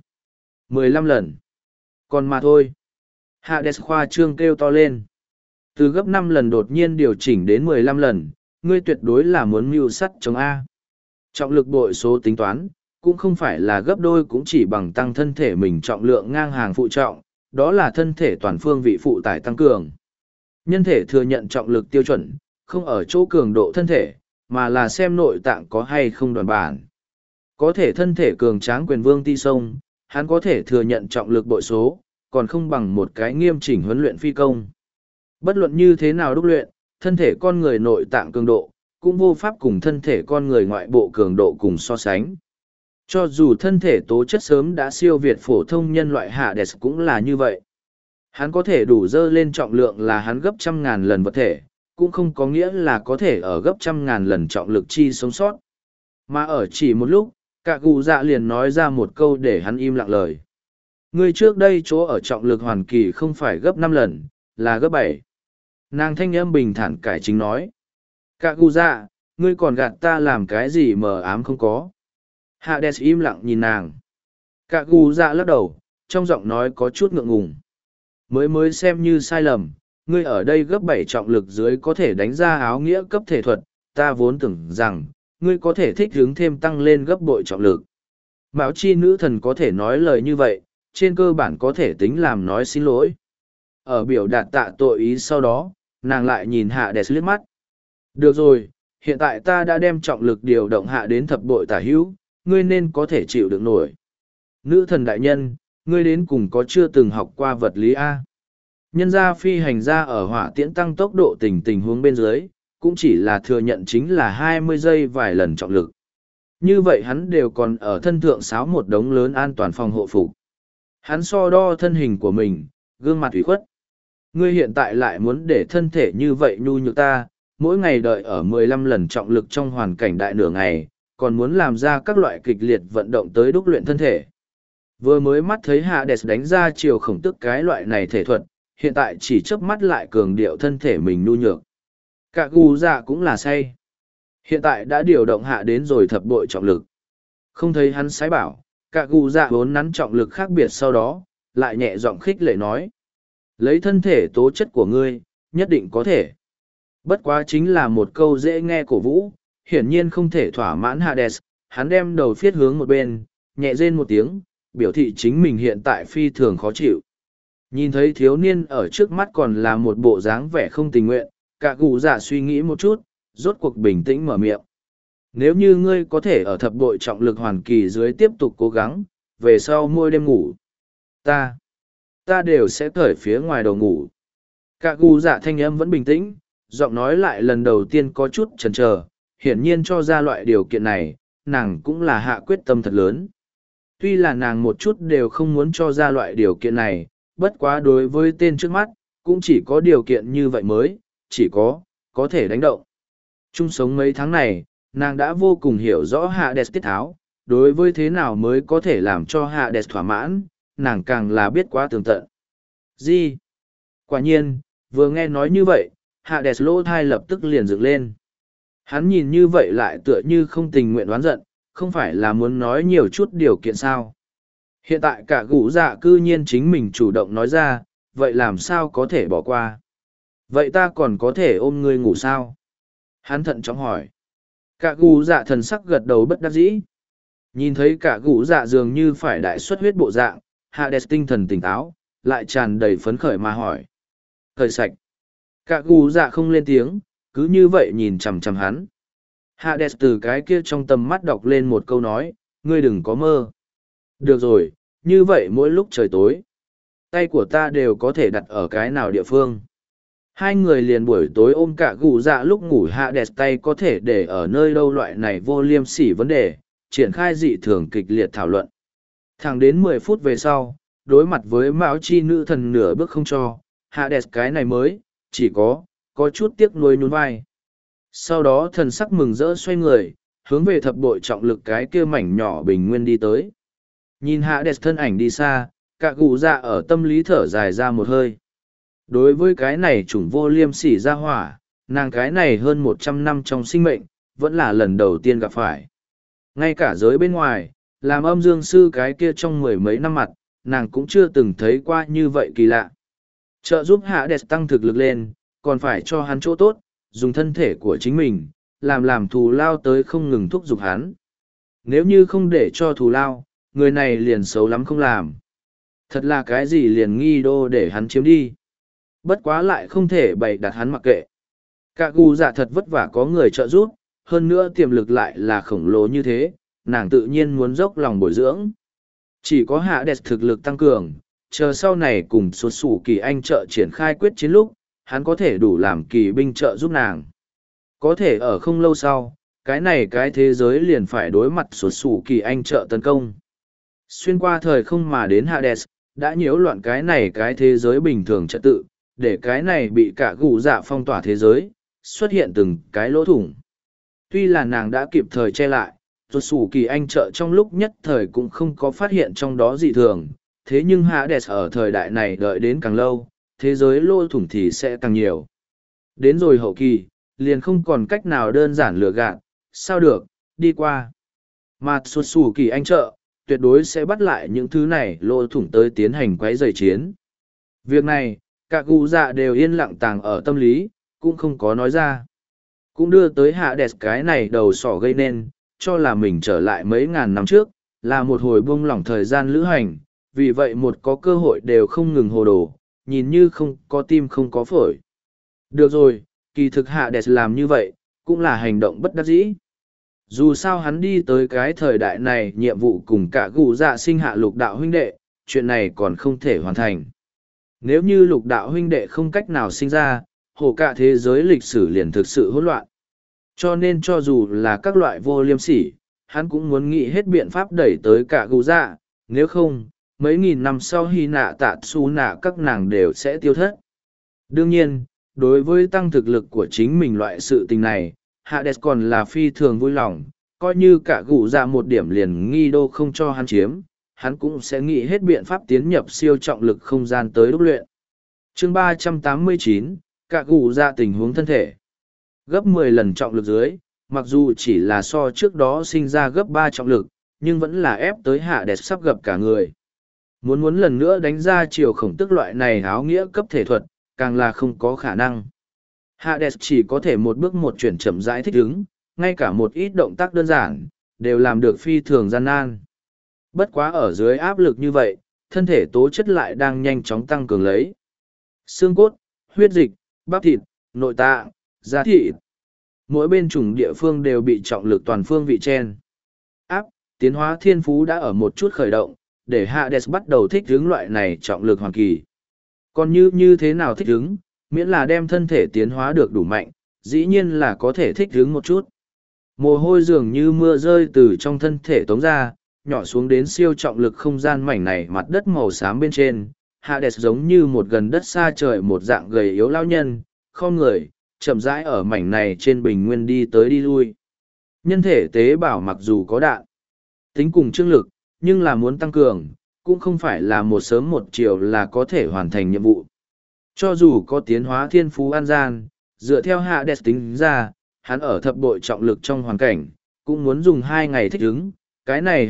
15 lần. Còn mà thôi. Hades khoa trương kêu to lên. Từ gấp 5 lần đột nhiên điều chỉnh đến 15 lần, ngươi tuyệt đối là muốn mưu sắt chống A. Trọng lực bội số tính toán, cũng không phải là gấp đôi cũng chỉ bằng tăng thân thể mình trọng lượng ngang hàng phụ trọng, đó là thân thể toàn phương vị phụ tải tăng cường. Nhân thể thừa nhận trọng lực tiêu chuẩn, không ở chỗ cường độ thân thể, mà là xem nội tạng có hay không đoàn bản. Có thể thân thể cường tráng quyền vương ti sông, hắn có thể thừa nhận trọng lực bội số, còn không bằng một cái nghiêm chỉnh huấn luyện phi công. Bất luận như thế nào đúc luyện, thân thể con người nội tạng cường độ, cũng vô pháp cùng thân thể con người ngoại bộ cường độ cùng so sánh. Cho dù thân thể tố chất sớm đã siêu việt phổ thông nhân loại Hades cũng là như vậy. Hắn có thể đủ dơ lên trọng lượng là hắn gấp 100.000 lần vật thể, cũng không có nghĩa là có thể ở gấp 100.000 lần trọng lực chi sống sót. Mà ở chỉ một lúc, cả gù dạ liền nói ra một câu để hắn im lặng lời. Ngươi trước đây chỗ ở trọng lực hoàn kỳ không phải gấp 5 lần, là gấp 7. Nàng thanh âm bình thản cải chính nói. Cả gù dạ, ngươi còn gạt ta làm cái gì mờ ám không có. Hades im lặng nhìn nàng. Cả gù dạ lắc đầu, trong giọng nói có chút ngượng ngùng. Mới xem như sai lầm, ngươi ở đây gấp 7 trọng lực dưới có thể đánh ra áo nghĩa cấp thể thuật, ta vốn tưởng rằng, ngươi có thể thích hướng thêm tăng lên gấp bội trọng lực. Mạo chi nữ thần có thể nói lời như vậy, trên cơ bản có thể tính làm nói xin lỗi. Ở biểu đạt tạ tội ý sau đó, nàng lại nhìn Hades liếc mắt. Được rồi, hiện tại ta đã đem trọng lực điều động hạ đến thập bội tả hữu, ngươi nên có thể chịu được nổi. Nữ thần đại nhân, ngươi đến cùng có chưa từng học qua vật lý A. Nhân gia phi hành gia ở hỏa tiễn tăng tốc độ tình huống bên dưới, cũng chỉ là thừa nhận chính là 20 giây vài lần trọng lực. Như vậy hắn đều còn ở thân thượng sáo một đống lớn an toàn phòng hộ phục. Hắn so đo thân hình của mình, gương mặt ủy khuất. Ngươi hiện tại lại muốn để thân thể như vậy nhu nhược ta, mỗi ngày đợi ở 15 lần trọng lực trong hoàn cảnh đại nửa ngày, còn muốn làm ra các loại kịch liệt vận động tới đúc luyện thân thể. Vừa mới mắt thấy Hades đánh ra chiều khổng tức cái loại này thể thuật, hiện tại chỉ chớp mắt lại cường điệu thân thể mình nhu nhược. Cả gù dạ cũng là say. Hiện tại đã điều động hạ đến rồi thập bội trọng lực. Không thấy hắn sái bảo, cả gù dạ vốn nắn trọng lực khác biệt sau đó, lại nhẹ giọng khích lệ nói. Lấy thân thể tố chất của ngươi, nhất định có thể. Bất quá chính là một câu dễ nghe cổ vũ, hiển nhiên không thể thỏa mãn Hades, hắn đem đầu phiết hướng một bên, nhẹ rên một tiếng, biểu thị chính mình hiện tại phi thường khó chịu. Nhìn thấy thiếu niên ở trước mắt còn là một bộ dáng vẻ không tình nguyện, cả gù dạ suy nghĩ một chút, rốt cuộc bình tĩnh mở miệng. Nếu như ngươi có thể ở thập bội trọng lực hoàn kỳ dưới tiếp tục cố gắng, về sau mỗi đêm ngủ, ta đều sẽ cởi phía ngoài đầu ngủ. Cả gù dạ thanh âm vẫn bình tĩnh, giọng nói lại lần đầu tiên có chút chần chờ, hiển nhiên cho ra loại điều kiện này, nàng cũng là hạ quyết tâm thật lớn. Tuy là nàng một chút đều không muốn cho ra loại điều kiện này, bất quá đối với tên trước mắt, cũng chỉ có điều kiện như vậy mới, chỉ có thể đánh động. Chung sống mấy tháng này, nàng đã vô cùng hiểu rõ Hades tiết tháo, đối với thế nào mới có thể làm cho Hades thỏa mãn, nàng càng là biết quá tường tận. Gì? Quả nhiên, vừa nghe nói như vậy, Hades lỗ thai lập tức liền dựng lên. Hắn nhìn như vậy lại tựa như không tình nguyện đoán giận, không phải là muốn nói nhiều chút điều kiện sao. Hiện tại cả gũ dạ cư nhiên chính mình chủ động nói ra, vậy làm sao có thể bỏ qua? Vậy ta còn có thể ôm ngươi ngủ sao? Hắn thận trọng hỏi. Cả gũ dạ thần sắc gật đầu bất đắc dĩ. Nhìn thấy cả gũ dạ dường như phải đại xuất huyết bộ dạng, Hades tinh thần tỉnh táo, lại tràn đầy phấn khởi mà hỏi. Khởi sạch. Cả gũ dạ không lên tiếng, cứ như vậy nhìn chằm chằm hắn. Hades từ cái kia trong tầm mắt đọc lên một câu nói, ngươi đừng có mơ. Được rồi, như vậy mỗi lúc trời tối, tay của ta đều có thể đặt ở cái nào địa phương. Hai người liền buổi tối ôm cả gù dạ lúc ngủ Hades tay có thể để ở nơi đâu loại này vô liêm sỉ vấn đề, triển khai dị thường kịch liệt thảo luận. Thẳng đến 10 phút về sau, đối mặt với Mão Chi nữ thần nửa bước không cho, Hades cái này mới, chỉ có chút tiếc nuối nhún vai. Sau đó thần sắc mừng rỡ xoay người, hướng về thập bội trọng lực cái kia mảnh nhỏ bình nguyên đi tới. Nhìn Hades thân ảnh đi xa, cả gù dạ ở tâm lý thở dài ra một hơi. Đối với cái này chủng vô liêm sỉ ra hỏa, nàng cái này hơn 100 năm trong sinh mệnh, vẫn là lần đầu tiên gặp phải. Ngay cả giới bên ngoài, làm âm dương sư cái kia trong mười mấy năm mặt, nàng cũng chưa từng thấy qua như vậy kỳ lạ. Trợ giúp Hades tăng thực lực lên, còn phải cho hắn chỗ tốt, dùng thân thể của chính mình, làm thù lao tới không ngừng thúc giục hắn. Nếu như không để cho thù lao, người này liền xấu lắm không làm. Thật là cái gì liền nghi đô để hắn chiếm đi. Bất quá lại không thể bày đặt hắn mặc kệ. Cả gù dạ thật vất vả có người trợ giúp, hơn nữa tiềm lực lại là khổng lồ như thế, nàng tự nhiên muốn dốc lòng bồi dưỡng. Chỉ có Hades thực lực tăng cường, chờ sau này cùng xuất xù kỳ anh trợ triển khai quyết chiến lúc, hắn có thể đủ làm kỳ binh trợ giúp nàng. Có thể ở không lâu sau, cái thế giới liền phải đối mặt xuất xù kỳ anh trợ tấn công. Xuyên qua thời không mà đến Hades, đã nhiễu loạn cái thế giới bình thường trật tự, để cái này bị cả gù dạ phong tỏa thế giới, xuất hiện từng cái lỗ thủng. Tuy là nàng đã kịp thời che lại, xuất xù kỳ anh trợ trong lúc nhất thời cũng không có phát hiện trong đó dị thường, thế nhưng Hades ở thời đại này đợi đến càng lâu, thế giới lỗ thủng thì sẽ càng nhiều. Đến rồi hậu kỳ, liền không còn cách nào đơn giản lừa gạt, sao được, đi qua. Mà xuất xù kỳ anh trợ, tuyệt đối sẽ bắt lại những thứ này lỗ thủng tới tiến hành quấy rầy chiến. Việc này, cả gù dạ đều yên lặng tàng ở tâm lý, cũng không có nói ra. Cũng đưa tới Hades cái này đầu sỏ gây nên, cho là mình trở lại mấy ngàn năm trước, là một hồi buông lỏng thời gian lữ hành, vì vậy một có cơ hội đều không ngừng hồ đồ, nhìn như không có tim không có phổi. Được rồi, kỳ thực Hades làm như vậy, cũng là hành động bất đắc dĩ. Dù sao hắn đi tới cái thời đại này nhiệm vụ cùng cả gù dạ sinh hạ lục đạo huynh đệ, chuyện này còn không thể hoàn thành. Nếu như lục đạo huynh đệ không cách nào sinh ra, hồ cả thế giới lịch sử liền thực sự hỗn loạn. Cho nên cho dù là các loại vô liêm sỉ, hắn cũng muốn nghĩ hết biện pháp đẩy tới cả gù dạ, nếu không, mấy nghìn năm sau hy nạ tạ su nạ các nàng đều sẽ tiêu thất. Đương nhiên, đối với tăng thực lực của chính mình loại sự tình này, Hades còn là phi thường vui lòng, coi như cả gù dạ một điểm liền nghi đô không cho hắn chiếm, hắn cũng sẽ nghĩ hết biện pháp tiến nhập siêu trọng lực không gian tới đúc luyện. Chương 389, cả gù dạ tình huống thân thể. Gấp 10 lần trọng lực dưới, mặc dù chỉ là so trước đó sinh ra gấp 3 trọng lực, nhưng vẫn là ép tới Hades sắp gặp cả người. Muốn lần nữa đánh ra chiều khổng tức loại này áo nghĩa cấp thể thuật, càng là không có khả năng. Hades chỉ có thể một bước một chuyển chậm rãi thích ứng, ngay cả một ít động tác đơn giản, đều làm được phi thường gian nan. Bất quá ở dưới áp lực như vậy, thân thể tố chất lại đang nhanh chóng tăng cường lấy. Xương cốt, huyết dịch, bắp thịt, nội tạng, da thịt. Mỗi bên chủng địa phương đều bị trọng lực toàn phương vị chen. Áp, tiến hóa thiên phú đã ở một chút khởi động, để Hades bắt đầu thích ứng loại này trọng lực hoàn kỳ. Còn như thế nào thích ứng, miễn là đem thân thể tiến hóa được đủ mạnh, dĩ nhiên là có thể thích ứng một chút. Mồ hôi dường như mưa rơi từ trong thân thể tống ra, nhỏ xuống đến siêu trọng lực không gian mảnh này mặt đất màu xám bên trên. Hades giống như một gần đất xa trời một dạng gầy yếu lao nhân, không người, chậm rãi ở mảnh này trên bình nguyên đi tới đi lui. Nhân thể tế bào mặc dù có đạn, tính cùng chương lực, nhưng là muốn tăng cường, cũng không phải là một sớm một chiều là có thể hoàn thành nhiệm vụ. Cho dù có tiến hóa thiên phú an gian, dựa theo Hades tính ra, hắn ở thập bội trọng lực trong hoàn cảnh, cũng muốn dùng 2 ngày thích ứng, cái này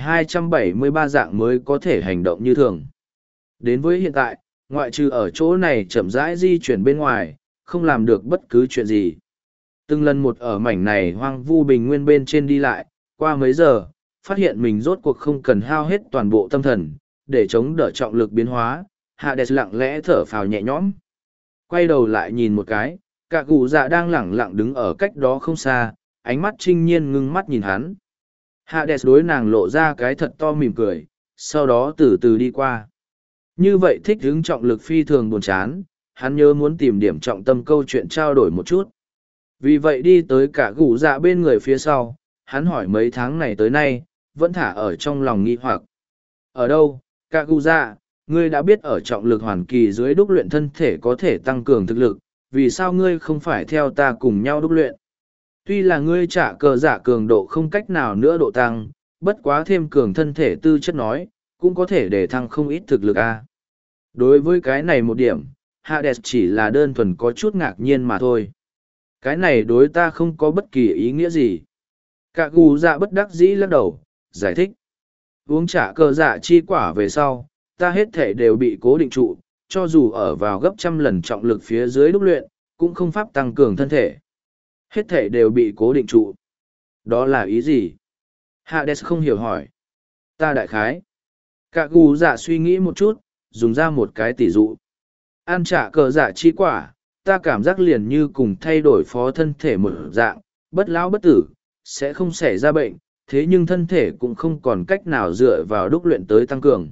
273 dạng mới có thể hành động như thường. Đến với hiện tại, ngoại trừ ở chỗ này chậm rãi di chuyển bên ngoài, không làm được bất cứ chuyện gì. Từng lần một ở mảnh này hoang vu bình nguyên bên trên đi lại, qua mấy giờ, phát hiện mình rốt cuộc không cần hao hết toàn bộ tâm thần, để chống đỡ trọng lực biến hóa, Hades lặng lẽ thở phào nhẹ nhõm. Quay đầu lại nhìn một cái, cả cụ dạ đang lẳng lặng đứng ở cách đó không xa, ánh mắt trinh nhiên ngưng mắt nhìn hắn. Hades đối nàng lộ ra cái thật to mỉm cười, sau đó từ từ đi qua. Như vậy thích hứng trọng lực phi thường buồn chán, hắn nhớ muốn tìm điểm trọng tâm câu chuyện trao đổi một chút. Vì vậy đi tới cả cụ dạ bên người phía sau, hắn hỏi mấy tháng này tới nay, vẫn thả ở trong lòng nghi hoặc. Ở đâu, cả cụ dạ, ngươi đã biết ở trọng lực hoàn kỳ dưới đúc luyện thân thể có thể tăng cường thực lực, vì sao ngươi không phải theo ta cùng nhau đúc luyện? Tuy là ngươi trả cờ giả cường độ không cách nào nữa độ tăng, bất quá thêm cường thân thể tư chất nói, cũng có thể để thăng không ít thực lực a. Đối với cái này một điểm, Hades chỉ là đơn thuần có chút ngạc nhiên mà thôi. Cái này đối ta không có bất kỳ ý nghĩa gì. Cả gù dạ bất đắc dĩ lắc đầu, giải thích. Uống trả cờ dạ chi quả về sau, ta hết thể đều bị cố định trụ, cho dù ở vào gấp trăm lần trọng lực phía dưới đúc luyện, cũng không pháp tăng cường thân thể. Hết thể đều bị cố định trụ. Đó là ý gì? Hades không hiểu hỏi. Ta đại khái. Cả gù dạ suy nghĩ một chút, dùng ra một cái tỷ dụ. Ăn trả cờ dạ chi quả, ta cảm giác liền như cùng thay đổi phó thân thể một dạng, bất lão bất tử, sẽ không xảy ra bệnh, thế nhưng thân thể cũng không còn cách nào dựa vào đúc luyện tới tăng cường.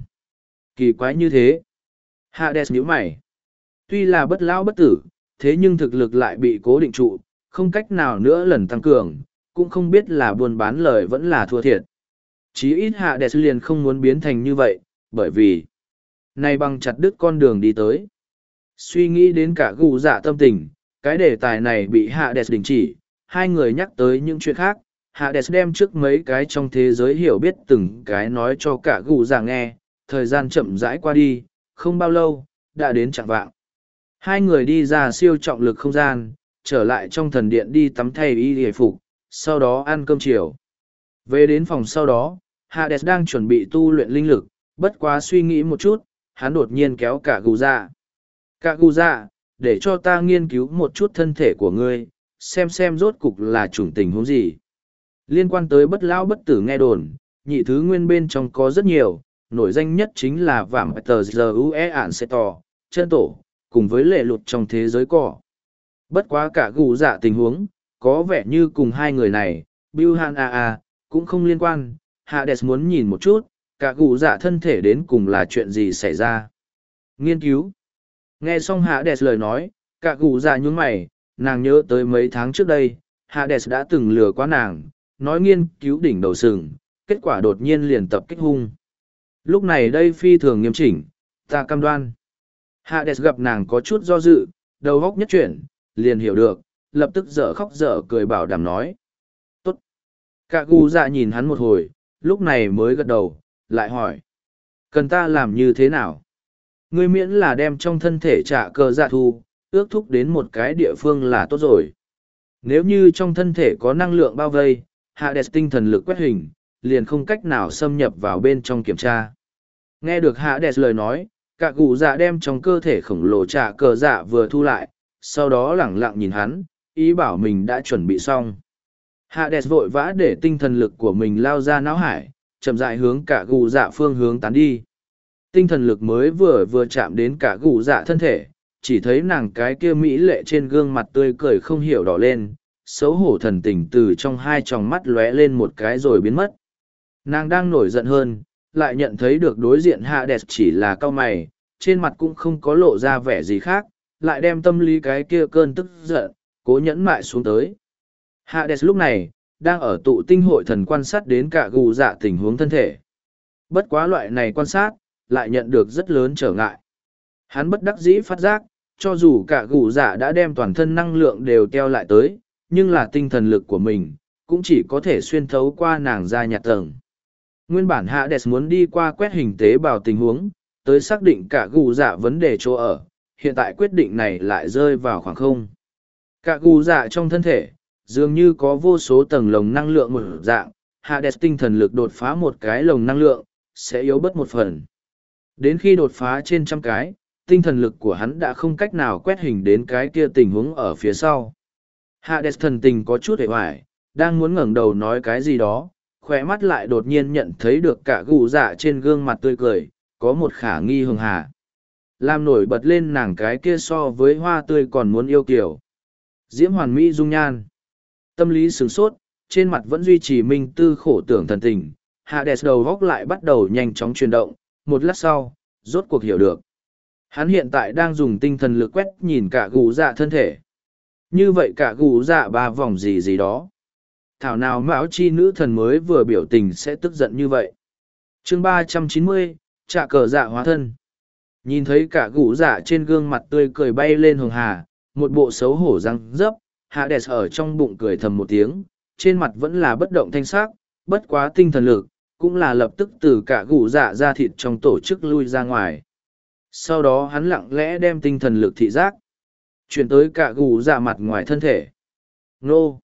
Kỳ quái như thế. Hades nhíu mày. Tuy là bất lão bất tử, thế nhưng thực lực lại bị cố định trụ, không cách nào nữa lần tăng cường, cũng không biết là buôn bán lời vẫn là thua thiệt. Chí ít Hades liền không muốn biến thành như vậy, bởi vì này bằng chặt đứt con đường đi tới. Suy nghĩ đến cả gù dạ tâm tình, cái đề tài này bị Hades đình chỉ, hai người nhắc tới những chuyện khác. Hades đem trước mấy cái trong thế giới hiểu biết từng cái nói cho cả gù dạ nghe, thời gian chậm rãi qua đi, không bao lâu, đã đến chạng vạng. Hai người đi ra siêu trọng lực không gian, trở lại trong thần điện đi tắm thay y hề phục, sau đó ăn cơm chiều. Về đến phòng sau đó, Hades đang chuẩn bị tu luyện linh lực, bất quá suy nghĩ một chút, hắn đột nhiên kéo cả gù dạ. Cả gù dạ, để cho ta nghiên cứu một chút thân thể của ngươi, xem rốt cục là chủng tình huống gì. Liên quan tới bất lão bất tử nghe đồn, nhị thứ nguyên bên trong có rất nhiều, nổi danh nhất chính là vảm tờ GUE ản xe tò, chân tổ, cùng với lệ lụt trong thế giới cỏ. Bất quá cả gù dạ tình huống, có vẻ như cùng hai người này, Bilhan cũng không liên quan. Hades muốn nhìn một chút, cả gù dạ thân thể đến cùng là chuyện gì xảy ra. Nghiên cứu. Nghe xong Hades lời nói, cả gù dạ nhún mày, nàng nhớ tới mấy tháng trước đây, Hades đã từng lừa qua nàng, nói nghiên cứu đỉnh đầu sừng, kết quả đột nhiên liền tập kích hung. Lúc này đây phi thường nghiêm chỉnh, ta cam đoan. Hades gặp nàng có chút do dự, đầu óc nhất chuyển, liền hiểu được, lập tức dở khóc dở cười bảo đảm nói. Tốt. Cả gù dạ nhìn hắn một hồi, lúc này mới gật đầu, lại hỏi. Cần ta làm như thế nào? Ngươi miễn là đem trong thân thể trả cờ dạ thu, ước thúc đến một cái địa phương là tốt rồi. Nếu như trong thân thể có năng lượng bao vây, Hades tinh thần lực quét hình, liền không cách nào xâm nhập vào bên trong kiểm tra. Nghe được Hades lời nói, cả gù dạ đem trong cơ thể khổng lồ trả cờ dạ vừa thu lại, sau đó lẳng lặng nhìn hắn, ý bảo mình đã chuẩn bị xong. Hades vội vã để tinh thần lực của mình lao ra não hải, chậm rãi hướng cả gù dạ phương hướng tán đi. Tinh thần lực mới vừa chạm đến cả gù dạ thân thể, chỉ thấy nàng cái kia mỹ lệ trên gương mặt tươi cười không hiểu đỏ lên, xấu hổ thần tình từ trong hai tròng mắt lóe lên một cái rồi biến mất. Nàng đang nổi giận hơn, lại nhận thấy được đối diện Hades chỉ là cau mày, trên mặt cũng không có lộ ra vẻ gì khác, lại đem tâm lý cái kia cơn tức giận, cố nhẫn mại xuống tới. Hades lúc này, đang ở tụ tinh hội thần quan sát đến cả gù dạ tình huống thân thể. Bất quá loại này quan sát, lại nhận được rất lớn trở ngại. Hắn bất đắc dĩ phát giác, cho dù cả gù dạ đã đem toàn thân năng lượng đều teo lại tới, nhưng là tinh thần lực của mình, cũng chỉ có thể xuyên thấu qua nàng ra nhạt tầng. Nguyên bản Hades muốn đi qua quét hình tế bào tình huống, tới xác định cả gù dạ vấn đề chỗ ở, hiện tại quyết định này lại rơi vào khoảng không. Cả gù dạ trong thân thể, dường như có vô số tầng lồng năng lượng một dạng, Hades tinh thần lực đột phá một cái lồng năng lượng, sẽ yếu bớt một phần. Đến khi đột phá trên trăm cái, tinh thần lực của hắn đã không cách nào quét hình đến cái kia tình huống ở phía sau. Hades thần tình có chút hề hoài, đang muốn ngẩng đầu nói cái gì đó, khỏe mắt lại đột nhiên nhận thấy được cả gù dạ trên gương mặt tươi cười, có một khả nghi hường hà. Làm nổi bật lên nàng cái kia so với hoa tươi còn muốn yêu kiều. Diễm hoàn mỹ dung nhan. Tâm lý sửng sốt, trên mặt vẫn duy trì minh tư khổ tưởng thần tình. Hades đầu góc lại bắt đầu nhanh chóng chuyển động, một lát sau, rốt cuộc hiểu được. Hắn hiện tại đang dùng tinh thần lực quét nhìn cả gù dạ thân thể. Như vậy cả gù dạ ba vòng gì gì đó. Thảo nào mão chi nữ thần mới vừa biểu tình sẽ tức giận như vậy. Chương 390, Trạ cờ dạ hóa thân. Nhìn thấy cả gù dạ trên gương mặt tươi cười bay lên hường hà, một bộ xấu hổ răng dấp, Hades ở trong bụng cười thầm một tiếng, trên mặt vẫn là bất động thanh sắc, bất quá tinh thần lực, cũng là lập tức từ cả gù dạ ra thịt trong tổ chức lui ra ngoài. Sau đó hắn lặng lẽ đem tinh thần lực thị giác, chuyển tới cả gù dạ mặt ngoài thân thể. Nô!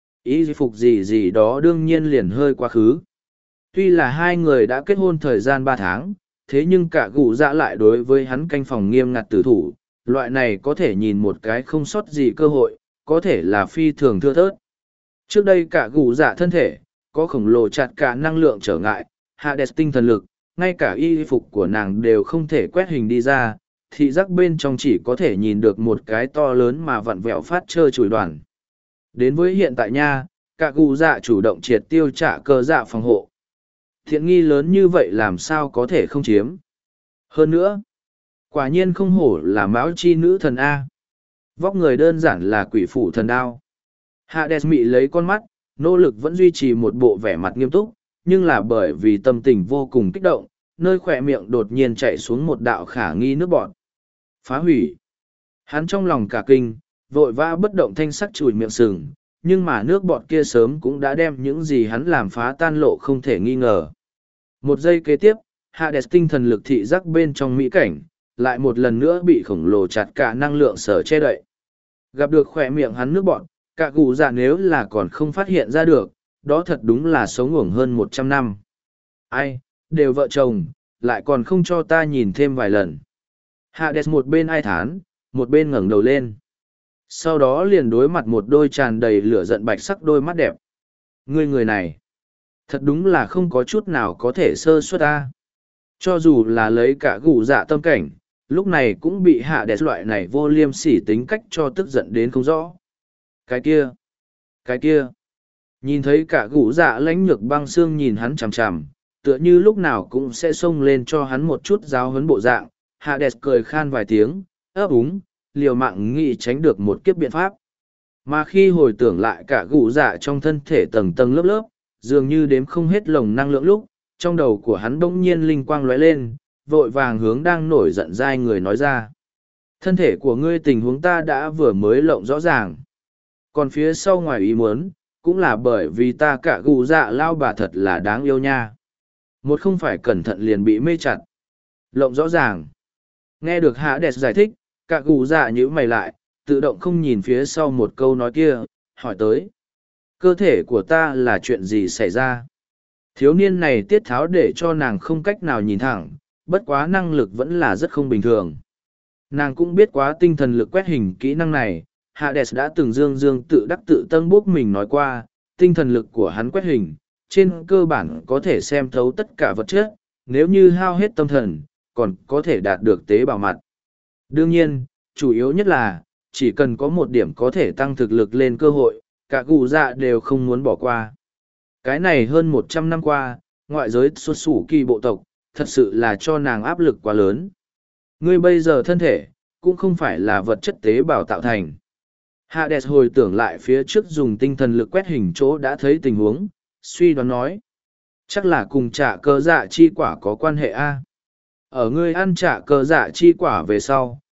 Ý phục gì gì đó đương nhiên liền hơi quá khứ. Tuy là hai người đã kết hôn thời gian 3 tháng, thế nhưng cả gù dạ lại đối với hắn canh phòng nghiêm ngặt tử thủ, loại này có thể nhìn một cái không sót gì cơ hội, có thể là phi thường thưa thớt. Trước đây cả gù dạ thân thể, có khổng lồ chặt cả năng lượng trở ngại, Hades tinh thần lực, ngay cả y phục của nàng đều không thể quét hình đi ra, thị giác bên trong chỉ có thể nhìn được một cái to lớn mà vặn vẹo phát trơ chùi đoàn. Đến với hiện tại nha, cả gù dạ chủ động triệt tiêu trả cờ dạ phòng hộ. Thiện nghi lớn như vậy làm sao có thể không chiếm. Hơn nữa, quả nhiên không hổ là mão chi nữ thần A. Vóc người đơn giản là quỷ phủ thần đao. Hades mị lấy con mắt, nỗ lực vẫn duy trì một bộ vẻ mặt nghiêm túc, nhưng là bởi vì tâm tình vô cùng kích động, nơi khỏe miệng đột nhiên chạy xuống một đạo khả nghi nước bọt. Phá hủy. Hắn trong lòng cả kinh, vội vã bất động thanh sắc chùi miệng sừng, nhưng mà nước bọt kia sớm cũng đã đem những gì hắn làm phá tan lộ không thể nghi ngờ. Một giây kế tiếp, Hades tinh thần lực thị giác bên trong mỹ cảnh, lại một lần nữa bị khổng lồ chặt cả năng lượng sở che đậy. Gặp được khỏe miệng hắn nước bọt, cả gù dạ nếu là còn không phát hiện ra được, đó thật đúng là sống uổng hơn 100 năm. Ai, đều vợ chồng, lại còn không cho ta nhìn thêm vài lần. Hades một bên ai thán, một bên ngẩng đầu lên. Sau đó liền đối mặt một đôi tràn đầy lửa giận bạch sắc đôi mắt đẹp. Người này, thật đúng là không có chút nào có thể sơ suất ta. Cho dù là lấy cả gù dạ tâm cảnh, lúc này cũng bị Hades loại này vô liêm sỉ tính cách cho tức giận đến không rõ. Cái kia. Nhìn thấy cả gù dạ lãnh nhược băng xương nhìn hắn chằm chằm, tựa như lúc nào cũng sẽ xông lên cho hắn một chút giáo huấn bộ dạng. Hades cười khan vài tiếng, ấp úng, liều mạng nghĩ tránh được một kiếp biện pháp. Mà khi hồi tưởng lại cả gù dạ trong thân thể tầng tầng lớp lớp, dường như đếm không hết lồng năng lượng lúc, trong đầu của hắn bỗng nhiên linh quang lóe lên, vội vàng hướng đang nổi giận dai người nói ra. Thân thể của ngươi tình huống ta đã vừa mới lộng rõ ràng. Còn phía sau ngoài ý muốn, cũng là bởi vì ta cả gù dạ lao bà thật là đáng yêu nha. Một không phải cẩn thận liền bị mê chặt. Lộng rõ ràng. Nghe được Hades giải thích, cả gù dạ nhíu mày lại, tự động không nhìn phía sau một câu nói kia, hỏi tới. Cơ thể của ta là chuyện gì xảy ra? Thiếu niên này tiết tháo để cho nàng không cách nào nhìn thẳng, bất quá năng lực vẫn là rất không bình thường. Nàng cũng biết quá tinh thần lực quét hình kỹ năng này, Hades đã từng dương tự đắc tự tân bốc mình nói qua, tinh thần lực của hắn quét hình, trên cơ bản có thể xem thấu tất cả vật chất, nếu như hao hết tâm thần, còn có thể đạt được tế bào mặt. Đương nhiên, chủ yếu nhất là, chỉ cần có một điểm có thể tăng thực lực lên cơ hội, cả gù dạ đều không muốn bỏ qua. Cái này hơn 100 năm qua, ngoại giới xuất xủ kỳ bộ tộc, thật sự là cho nàng áp lực quá lớn. Ngươi bây giờ thân thể, cũng không phải là vật chất tế bào tạo thành. Hades hồi tưởng lại phía trước dùng tinh thần lực quét hình chỗ đã thấy tình huống, suy đoán nói. Chắc là cùng trả cơ dạ chi quả có quan hệ A. Ở ngươi ăn trả cơ dạ chi quả về sau,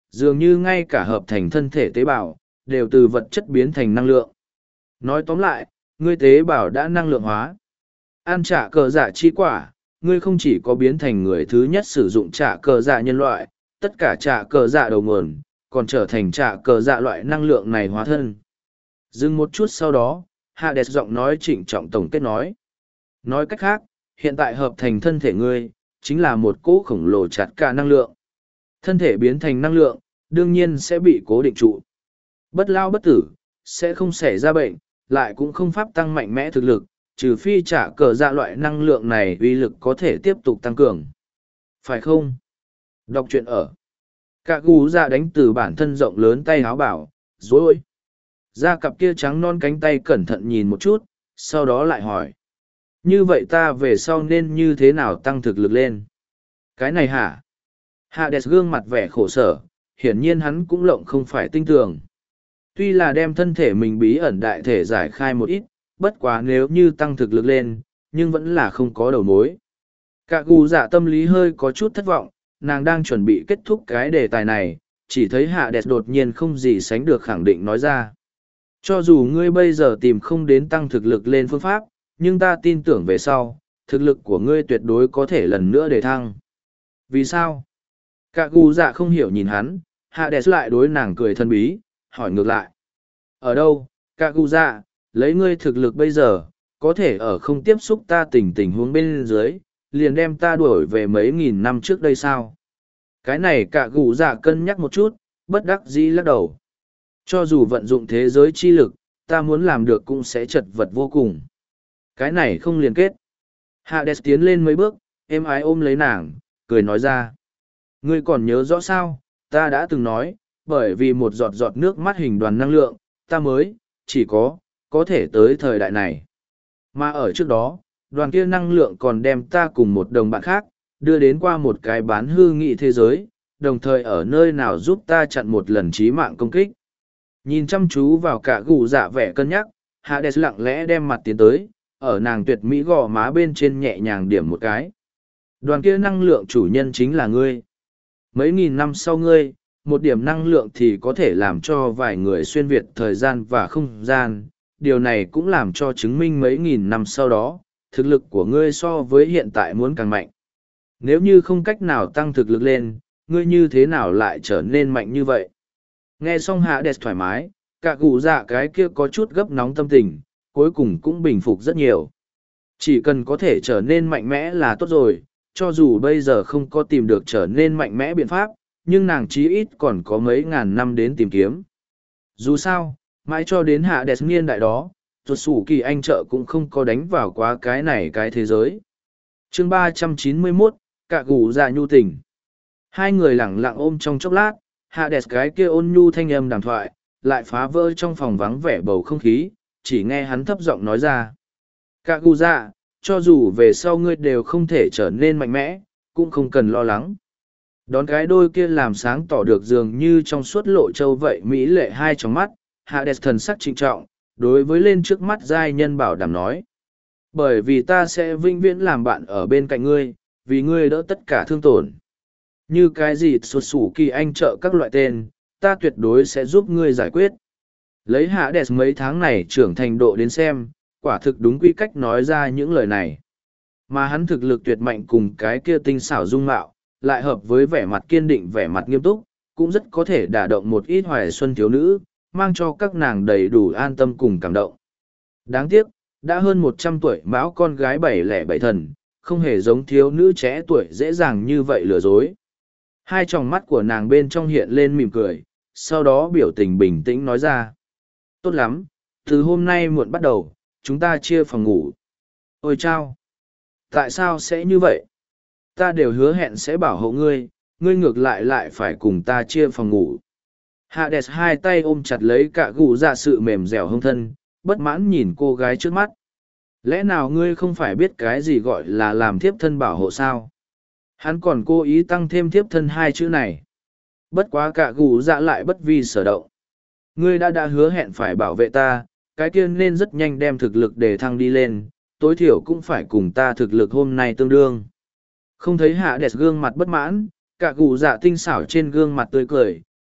dường như ngay cả hợp thành thân thể tế bào, đều từ vật chất biến thành năng lượng. Nói tóm lại, ngươi tế bào đã năng lượng hóa. Ăn trả cờ dạ chi quả, ngươi không chỉ có biến thành người thứ nhất sử dụng trả cờ dạ nhân loại, tất cả trả cờ dạ đầu nguồn, còn trở thành trả cờ dạ loại năng lượng này hóa thân. Dừng một chút sau đó, Hades giọng nói trịnh trọng tổng kết nói. Nói cách khác, hiện tại hợp thành thân thể ngươi, chính là một cỗ khổng lồ chặt cả năng lượng. Thân thể biến thành năng lượng, đương nhiên sẽ bị cố định trụ. Bất lao bất tử, sẽ không xảy ra bệnh, lại cũng không pháp tăng mạnh mẽ thực lực, trừ phi trả cờ dạ loại năng lượng này uy lực có thể tiếp tục tăng cường. Phải không? Đọc truyện ở. Cả gù dạ đánh từ bản thân rộng lớn tay háo bảo, dối. Ra cặp kia trắng non cánh tay cẩn thận nhìn một chút, sau đó lại hỏi. Như vậy ta về sau nên như thế nào tăng thực lực lên? Cái này hả? Hades gương mặt vẻ khổ sở, hiển nhiên hắn cũng lộng không phải tinh tường. Tuy là đem thân thể mình bí ẩn đại thể giải khai một ít, bất quá nếu như tăng thực lực lên, nhưng vẫn là không có đầu mối. Cả gù dạ tâm lý hơi có chút thất vọng, nàng đang chuẩn bị kết thúc cái đề tài này, chỉ thấy Hades đột nhiên không gì sánh được khẳng định nói ra. Cho dù ngươi bây giờ tìm không đến tăng thực lực lên phương pháp, nhưng ta tin tưởng về sau, thực lực của ngươi tuyệt đối có thể lần nữa để thăng. Vì sao? Cả gù dạ không hiểu nhìn hắn, Hades lại đối nàng cười thân bí, hỏi ngược lại. Ở đâu, cả gù dạ, lấy ngươi thực lực bây giờ, có thể ở không tiếp xúc ta tình huống bên dưới, liền đem ta đuổi về mấy nghìn năm trước đây sao? Cái này cả gù dạ cân nhắc một chút, bất đắc dĩ lắc đầu. Cho dù vận dụng thế giới chi lực, ta muốn làm được cũng sẽ chật vật vô cùng. Cái này không liên kết. Hades tiến lên mấy bước, êm ái ôm lấy nàng, cười nói ra. Ngươi còn nhớ rõ sao, ta đã từng nói, bởi vì một giọt giọt nước mắt hình đoàn năng lượng, ta mới, chỉ có thể tới thời đại này. Mà ở trước đó, đoàn kia năng lượng còn đem ta cùng một đồng bạn khác, đưa đến qua một cái bán hư nghị thế giới, đồng thời ở nơi nào giúp ta chặn một lần chí mạng công kích. Nhìn chăm chú vào cả gù dạ vẻ cân nhắc, Hades lặng lẽ đem mặt tiến tới, ở nàng tuyệt mỹ gò má bên trên nhẹ nhàng điểm một cái. Đoàn kia năng lượng chủ nhân chính là ngươi. Mấy nghìn năm sau ngươi, một điểm năng lượng thì có thể làm cho vài người xuyên việt thời gian và không gian. Điều này cũng làm cho chứng minh mấy nghìn năm sau đó, thực lực của ngươi so với hiện tại muốn càng mạnh. Nếu như không cách nào tăng thực lực lên, ngươi như thế nào lại trở nên mạnh như vậy? Nghe xong Hades thoải mái, cả gù dạ cái kia có chút gấp nóng tâm tình, cuối cùng cũng bình phục rất nhiều. Chỉ cần có thể trở nên mạnh mẽ là tốt rồi, cho dù bây giờ không có tìm được trở nên mạnh mẽ biện pháp, nhưng nàng chí ít còn có mấy ngàn năm đến tìm kiếm. Dù sao, mãi cho đến Hades niên đại đó, tuột sủ kỳ anh trợ cũng không có đánh vào quá cái này cái thế giới. Chương 391, cả gù dạ nhu tình. Hai người lẳng lặng ôm trong chốc lát, Hades cái kia ôn nhu thanh âm đàm thoại, lại phá vỡ trong phòng vắng vẻ bầu không khí, chỉ nghe hắn thấp giọng nói ra. Cả gù dạ, cho dù về sau ngươi đều không thể trở nên mạnh mẽ, cũng không cần lo lắng. Đón cái đôi kia làm sáng tỏ được dường như trong suốt lộ châu vậy mỹ lệ hai trong mắt, Hades thần sắc trịnh trọng, đối với lên trước mắt giai nhân bảo đảm nói. Bởi vì ta sẽ vĩnh viễn làm bạn ở bên cạnh ngươi, vì ngươi đỡ tất cả thương tổn. Như cái gì xuất sủ kỳ anh trợ các loại tên, ta tuyệt đối sẽ giúp ngươi giải quyết. Lấy Hades mấy tháng này trưởng thành độ đến xem, quả thực đúng quy cách nói ra những lời này. Mà hắn thực lực tuyệt mạnh cùng cái kia tinh xảo dung mạo, lại hợp với vẻ mặt kiên định vẻ mặt nghiêm túc, cũng rất có thể đả động một ít hoài xuân thiếu nữ, mang cho các nàng đầy đủ an tâm cùng cảm động. Đáng tiếc, đã hơn 100 tuổi mão con gái 707 thần, không hề giống thiếu nữ trẻ tuổi dễ dàng như vậy lừa dối. Hai tròng mắt của nàng bên trong hiện lên mỉm cười, sau đó biểu tình bình tĩnh nói ra. Tốt lắm, từ hôm nay muộn bắt đầu, chúng ta chia phòng ngủ. Ôi chao! Tại sao sẽ như vậy? Ta đều hứa hẹn sẽ bảo hộ ngươi, ngươi ngược lại phải cùng ta chia phòng ngủ. Hades hai tay ôm chặt lấy cả gù dạ sự mềm dẻo hông thân, bất mãn nhìn cô gái trước mắt. Lẽ nào ngươi không phải biết cái gì gọi là làm thiếp thân bảo hộ sao? Hắn còn cố ý tăng thêm thiếp thân hai chữ này. Bất quá cả gù dạ lại bất vi sở động. Ngươi đã hứa hẹn phải bảo vệ ta, cái kia nên rất nhanh đem thực lực để thăng đi lên, tối thiểu cũng phải cùng ta thực lực hôm nay tương đương. Không thấy Hades gương mặt bất mãn, cả gù dạ tinh xảo trên gương mặt tươi cười,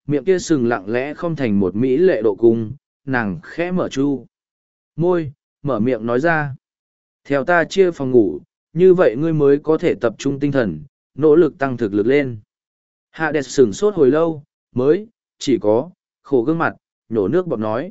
miệng kia sừng lặng lẽ không thành một mỹ lệ độ cung, nàng khẽ mở chu. Môi, mở miệng nói ra. Theo ta chia phòng ngủ, như vậy ngươi mới có thể tập trung tinh thần, nỗ lực tăng thực lực lên. Hades sửng sốt hồi lâu, mới, chỉ có, khổ gương mặt, nhổ nước bọt nói.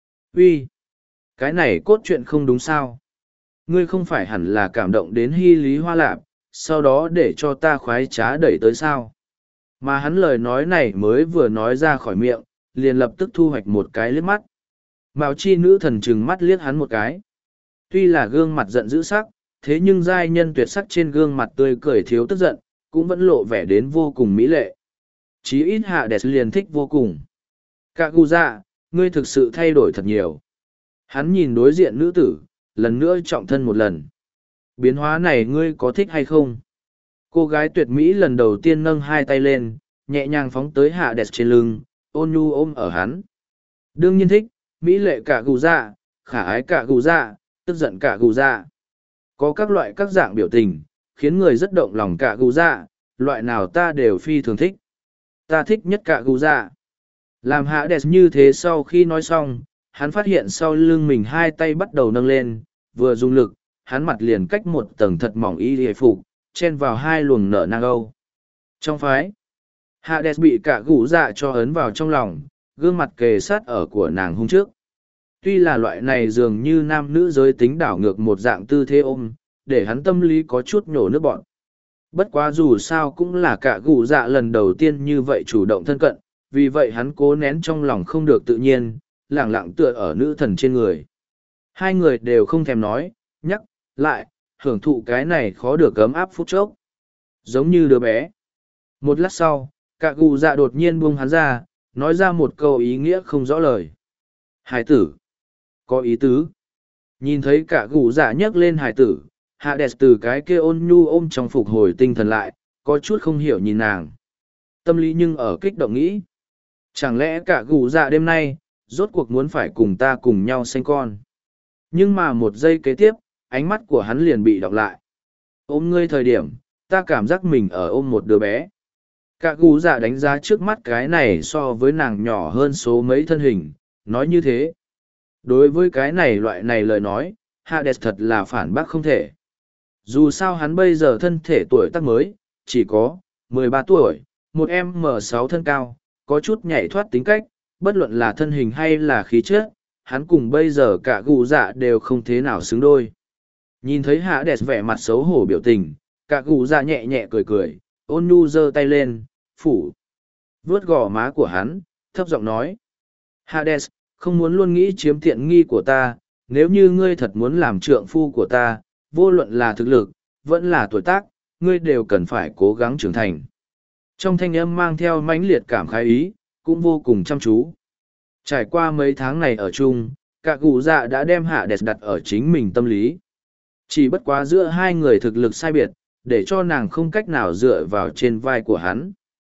Uy, cái này cốt truyện không đúng sao? Ngươi không phải hẳn là cảm động đến hy lý hoa lạp, sau đó để cho ta khoái trá đẩy tới sao? Mà hắn lời nói này mới vừa nói ra khỏi miệng, liền lập tức thu hoạch một cái liếc mắt. Mạo chi nữ thần trừng mắt liếc hắn một cái. Tuy là gương mặt giận dữ sắc, thế nhưng giai nhân tuyệt sắc trên gương mặt tươi cười thiếu tức giận, cũng vẫn lộ vẻ đến vô cùng mỹ lệ. Chí ít Hades liền thích vô cùng. Cả gu dạ, ngươi thực sự thay đổi thật nhiều. Hắn nhìn đối diện nữ tử, lần nữa trọng thân một lần. Biến hóa này ngươi có thích hay không? Cô gái tuyệt mỹ lần đầu tiên nâng hai tay lên, nhẹ nhàng phóng tới Hades trên lưng, ôn nhu ôm ở hắn. Đương nhiên thích, mỹ lệ cả gu dạ, khả ái cả gu dạ, tức giận cả gu dạ. Có các loại các dạng biểu tình, khiến người rất động lòng cả gu dạ, loại nào ta đều phi thường thích. Ta thích nhất cả gu dạ. Làm Hades như thế sau khi nói xong, hắn phát hiện sau lưng mình hai tay bắt đầu nâng lên, vừa dùng lực, hắn mặt liền cách một tầng thật mỏng y hề phục, chen vào hai luồng nở nang âu. Trong phái, Hades bị cả gũ dạ cho ấn vào trong lòng, gương mặt kề sát ở của nàng hôm trước. Tuy là loại này dường như nam nữ giới tính đảo ngược một dạng tư thế ôm, để hắn tâm lý có chút nhổ nước bọn. Bất quá dù sao cũng là cả gũ dạ lần đầu tiên như vậy chủ động thân cận, vì vậy hắn cố nén trong lòng không được tự nhiên, lẳng lặng tựa ở nữ thần trên người. Hai người đều không thèm nói, nhắc, lại, hưởng thụ cái này khó được ấm áp phút chốc. Giống như đứa bé. Một lát sau, cả gù dạ đột nhiên buông hắn ra, nói ra một câu ý nghĩa không rõ lời. Hải tử. Có ý tứ. Nhìn thấy cả gù dạ nhấc lên hải tử, Hades từ cái kia ôn nhu ôm trong phục hồi tinh thần lại, có chút không hiểu nhìn nàng. Tâm lý nhưng ở kích động nghĩ. Chẳng lẽ cả gù dạ đêm nay, rốt cuộc muốn phải cùng ta cùng nhau sinh con. Nhưng mà một giây kế tiếp, ánh mắt của hắn liền bị đọc lại. Ôm ngươi thời điểm, ta cảm giác mình ở ôm một đứa bé. Cả gù dạ đánh giá trước mắt cái này so với nàng nhỏ hơn số mấy thân hình, nói như thế. Đối với cái này loại này lời nói, Hades thật là phản bác không thể. Dù sao hắn bây giờ thân thể tuổi tác mới, chỉ có 13 tuổi, một M6 thân cao, có chút nhảy thoát tính cách, bất luận là thân hình hay là khí chất, hắn cùng bây giờ cả gù dạ đều không thế nào xứng đôi. Nhìn thấy Hades vẻ mặt xấu hổ biểu tình, cả gù dạ nhẹ nhẹ cười cười, ôn nhu giơ tay lên, phủ. Vuốt gò má của hắn, thấp giọng nói. Hades, không muốn luôn nghĩ chiếm tiện nghi của ta, nếu như ngươi thật muốn làm trượng phu của ta, vô luận là thực lực, vẫn là tuổi tác, ngươi đều cần phải cố gắng trưởng thành. Trong thanh âm mang theo mãnh liệt cảm khái ý, cũng vô cùng chăm chú. Trải qua mấy tháng này ở chung, cả gù dạ đã đem Hades đặt ở chính mình tâm lý. Chỉ bất quá giữa hai người thực lực sai biệt, để cho nàng không cách nào dựa vào trên vai của hắn.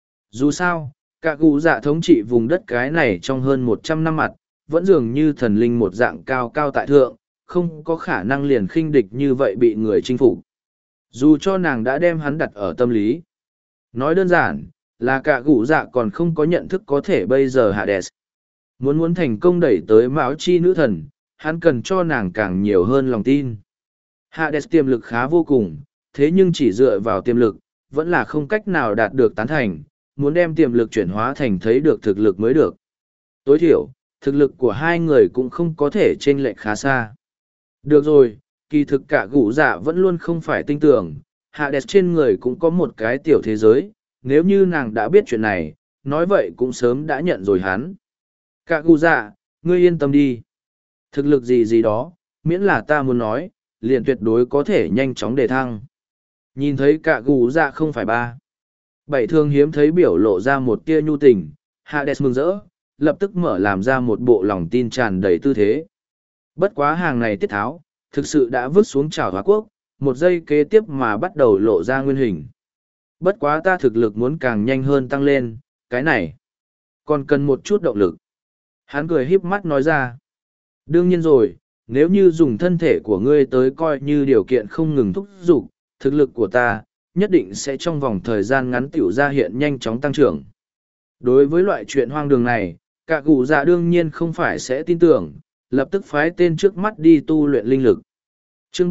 Dù sao, cả gù dạ thống trị vùng đất cái này trong hơn 100 năm mặt, vẫn dường như thần linh một dạng cao cao tại thượng, không có khả năng liền khinh địch như vậy bị người chinh phục. Dù cho nàng đã đem hắn đặt ở tâm lý. Nói đơn giản, là cả gù dạ còn không có nhận thức có thể bây giờ Hades. Muốn thành công đẩy tới mão chi nữ thần, hắn cần cho nàng càng nhiều hơn lòng tin. Hades tiềm lực khá vô cùng, thế nhưng chỉ dựa vào tiềm lực, vẫn là không cách nào đạt được tán thành, muốn đem tiềm lực chuyển hóa thành thấy được thực lực mới được. Tối thiểu, thực lực của hai người cũng không có thể chênh lệch khá xa. Được rồi, kỳ thực cả gũ dạ vẫn luôn không phải tin tưởng, Hades trên người cũng có một cái tiểu thế giới, nếu như nàng đã biết chuyện này, nói vậy cũng sớm đã nhận rồi hắn. Cả gũ dạ, ngươi yên tâm đi. Thực lực gì gì đó, miễn là ta muốn nói, liền tuyệt đối có thể nhanh chóng đề thăng. Nhìn thấy cả gũ dạ không phải ba. Bảy thương hiếm thấy biểu lộ ra một tia nhu tình, Hades mừng rỡ, lập tức mở làm ra một bộ lòng tin tràn đầy tư thế. Bất quá hàng này tiết tháo, thực sự đã vứt xuống chảo hóa quốc, một giây kế tiếp mà bắt đầu lộ ra nguyên hình. Bất quá ta thực lực muốn càng nhanh hơn tăng lên, cái này còn cần một chút động lực. Hắn cười híp mắt nói ra. Đương nhiên rồi, nếu như dùng thân thể của ngươi tới coi như điều kiện không ngừng thúc giục, thực lực của ta, nhất định sẽ trong vòng thời gian ngắn tiểu ra hiện nhanh chóng tăng trưởng. Đối với loại chuyện hoang đường này, cả cụ dạ đương nhiên không phải sẽ tin tưởng, lập tức phái tên trước mắt đi tu luyện linh lực. Chương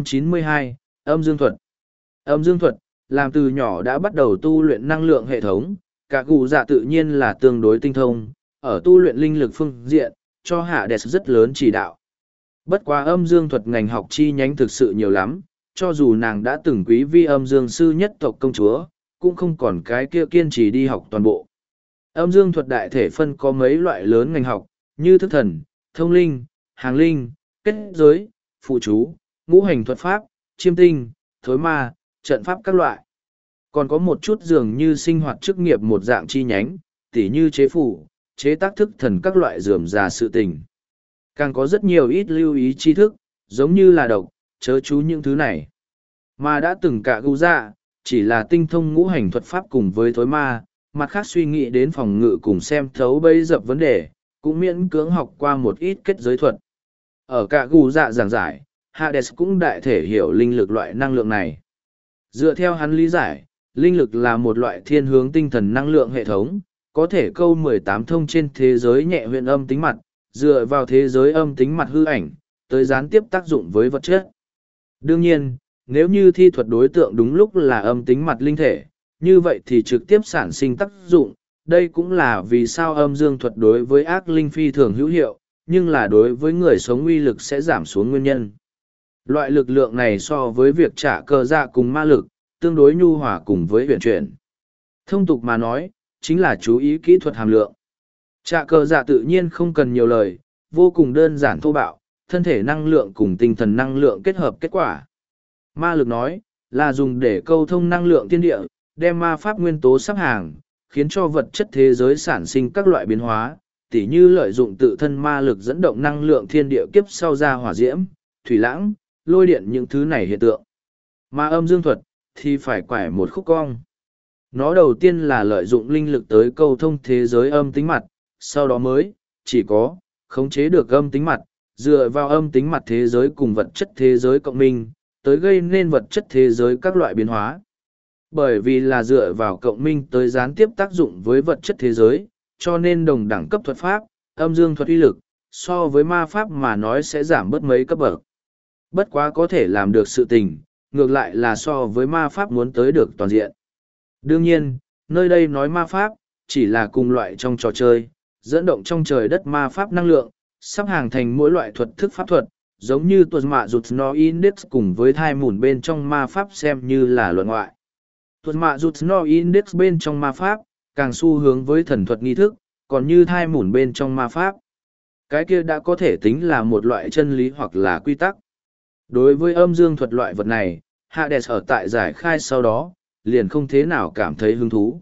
392, Âm Dương Thuật. Âm Dương Thuật, làm từ nhỏ đã bắt đầu tu luyện năng lượng hệ thống, cả cụ dạ tự nhiên là tương đối tinh thông, ở tu luyện linh lực phương diện, cho Hades rất lớn chỉ đạo. Bất quá âm dương thuật ngành học chi nhánh thực sự nhiều lắm, cho dù nàng đã từng quý vi âm dương sư nhất tộc công chúa, cũng không còn cái kia kiên trì đi học toàn bộ. Âm dương thuật đại thể phân có mấy loại lớn ngành học, như thức thần, thông linh, hàng linh, kết giới, phụ chú, ngũ hành thuật pháp, chiêm tinh, thối ma, trận pháp các loại. Còn có một chút dường như sinh hoạt chức nghiệp một dạng chi nhánh, tỉ như chế phủ, chế tác thức thần các loại dườm già sự tình. Càng có rất nhiều ít lưu ý tri thức, giống như là độc, chớ chú những thứ này. Mà đã từng cả gu dạ, chỉ là tinh thông ngũ hành thuật pháp cùng với thối ma, mặt khác suy nghĩ đến phòng ngự cùng xem thấu bấy dập vấn đề, cũng miễn cưỡng học qua một ít kết giới thuật. Ở cả gu dạ giảng giải, Hades cũng đại thể hiểu linh lực loại năng lượng này. Dựa theo hắn lý giải, linh lực là một loại thiên hướng tinh thần năng lượng hệ thống, có thể câu 18 thông trên thế giới nhẹ huyền âm tính mặt, dựa vào thế giới âm tính mặt hư ảnh, tới gián tiếp tác dụng với vật chất. Đương nhiên, nếu như thi thuật đối tượng đúng lúc là âm tính mặt linh thể, như vậy thì trực tiếp sản sinh tác dụng. Đây cũng là vì sao âm dương thuật đối với ác linh phi thường hữu hiệu, nhưng là đối với người sống uy lực sẽ giảm xuống nguyên nhân. Loại lực lượng này so với việc trả cờ dạ cùng ma lực, tương đối nhu hòa cùng với huyền chuyển. Thông tục mà nói, chính là chú ý kỹ thuật hàm lượng. Trả cờ dạ tự nhiên không cần nhiều lời, vô cùng đơn giản thô bạo, thân thể năng lượng cùng tinh thần năng lượng kết hợp kết quả. Ma lực nói, là dùng để câu thông năng lượng thiên địa, đem ma pháp nguyên tố sắp hàng, khiến cho vật chất thế giới sản sinh các loại biến hóa, tỉ như lợi dụng tự thân ma lực dẫn động năng lượng thiên địa kiếp sau ra hỏa diễm, thủy lãng, lôi điện những thứ này hiện tượng. Mà âm dương thuật, thì phải quải một khúc cong. Nó đầu tiên là lợi dụng linh lực tới câu thông thế giới âm tính mặt, sau đó mới, chỉ có, khống chế được âm tính mặt, dựa vào âm tính mặt thế giới cùng vật chất thế giới cộng minh, tới gây nên vật chất thế giới các loại biến hóa. Bởi vì là dựa vào cộng minh tới gián tiếp tác dụng với vật chất thế giới, cho nên đồng đẳng cấp thuật pháp, âm dương thuật uy lực, so với ma pháp mà nói sẽ giảm bớt mấy cấp bậc. Bất quá có thể làm được sự tình, ngược lại là so với ma pháp muốn tới được toàn diện. Đương nhiên, nơi đây nói ma pháp, chỉ là cùng loại trong trò chơi, dẫn động trong trời đất ma pháp năng lượng, sắp hàng thành mỗi loại thuật thức pháp thuật, giống như tuột mạ rụt no index cùng với thai mùn bên trong ma pháp xem như là luận ngoại. Tuột mạ rụt no index bên trong ma pháp, càng xu hướng với thần thuật nghi thức, còn như thai mùn bên trong ma pháp. Cái kia đã có thể tính là một loại chân lý hoặc là quy tắc. Đối với âm dương thuật loại vật này, Hades ở tại giải khai sau đó, liền không thế nào cảm thấy hứng thú.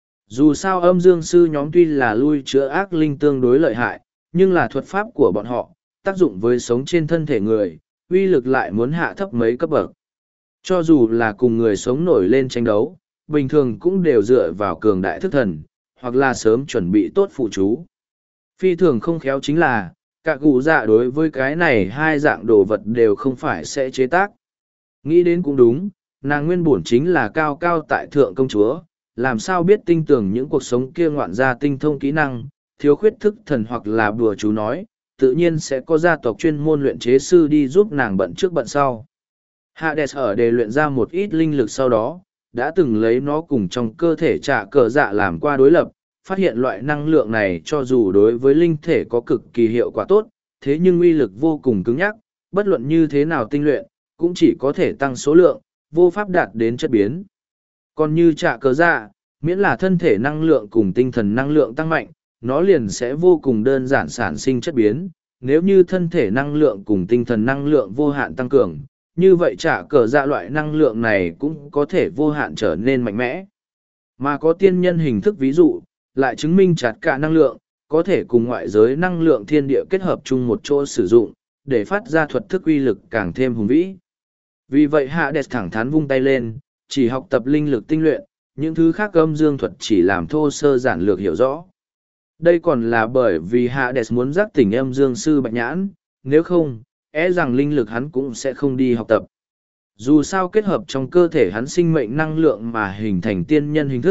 Dù sao âm dương sư nhóm tuy là lui chữa ác linh tương đối lợi hại, nhưng là thuật pháp của bọn họ, tác dụng với sống trên thân thể người, uy lực lại muốn hạ thấp mấy cấp bậc. Cho dù là cùng người sống nổi lên tranh đấu, bình thường cũng đều dựa vào cường đại thức thần, hoặc là sớm chuẩn bị tốt phụ chú. Phi thường không khéo chính là, cả cụ dạ đối với cái này hai dạng đồ vật đều không phải sẽ chế tác. Nghĩ đến cũng đúng, nàng nguyên bổn chính là cao cao tại thượng công chúa, làm sao biết tinh tưởng những cuộc sống kia ngoạn ra tinh thông kỹ năng, thiếu khuyết thức thần hoặc là bùa chú nói, tự nhiên sẽ có gia tộc chuyên môn luyện chế sư đi giúp nàng bận trước bận sau. Hades ở để luyện ra một ít linh lực sau đó, đã từng lấy nó cùng trong cơ thể trả cờ dạ làm qua đối lập, phát hiện loại năng lượng này cho dù đối với linh thể có cực kỳ hiệu quả tốt, thế nhưng uy lực vô cùng cứng nhắc, bất luận như thế nào tinh luyện, cũng chỉ có thể tăng số lượng, vô pháp đạt đến chất biến. Còn như trả cờ dạ, miễn là thân thể năng lượng cùng tinh thần năng lượng tăng mạnh, nó liền sẽ vô cùng đơn giản sản sinh chất biến. Nếu như thân thể năng lượng cùng tinh thần năng lượng vô hạn tăng cường, như vậy trả cờ dạ loại năng lượng này cũng có thể vô hạn trở nên mạnh mẽ. Mà có tiên nhân hình thức ví dụ, lại chứng minh chặt cả năng lượng, có thể cùng ngoại giới năng lượng thiên địa kết hợp chung một chỗ sử dụng, để phát ra thuật thức uy lực càng thêm hùng vĩ. Vì vậy Hades thẳng thắn vung tay lên, chỉ học tập linh lực tinh luyện, những thứ khác âm dương thuật chỉ làm thô sơ giản lược hiểu rõ. Đây còn là bởi vì Hades muốn giác tỉnh âm dương sư Bạch Nhãn, nếu không, rằng linh lực hắn cũng sẽ không đi học tập. Dù sao kết hợp trong cơ thể hắn sinh mệnh năng lượng mà hình thành tiên nhân hình thức,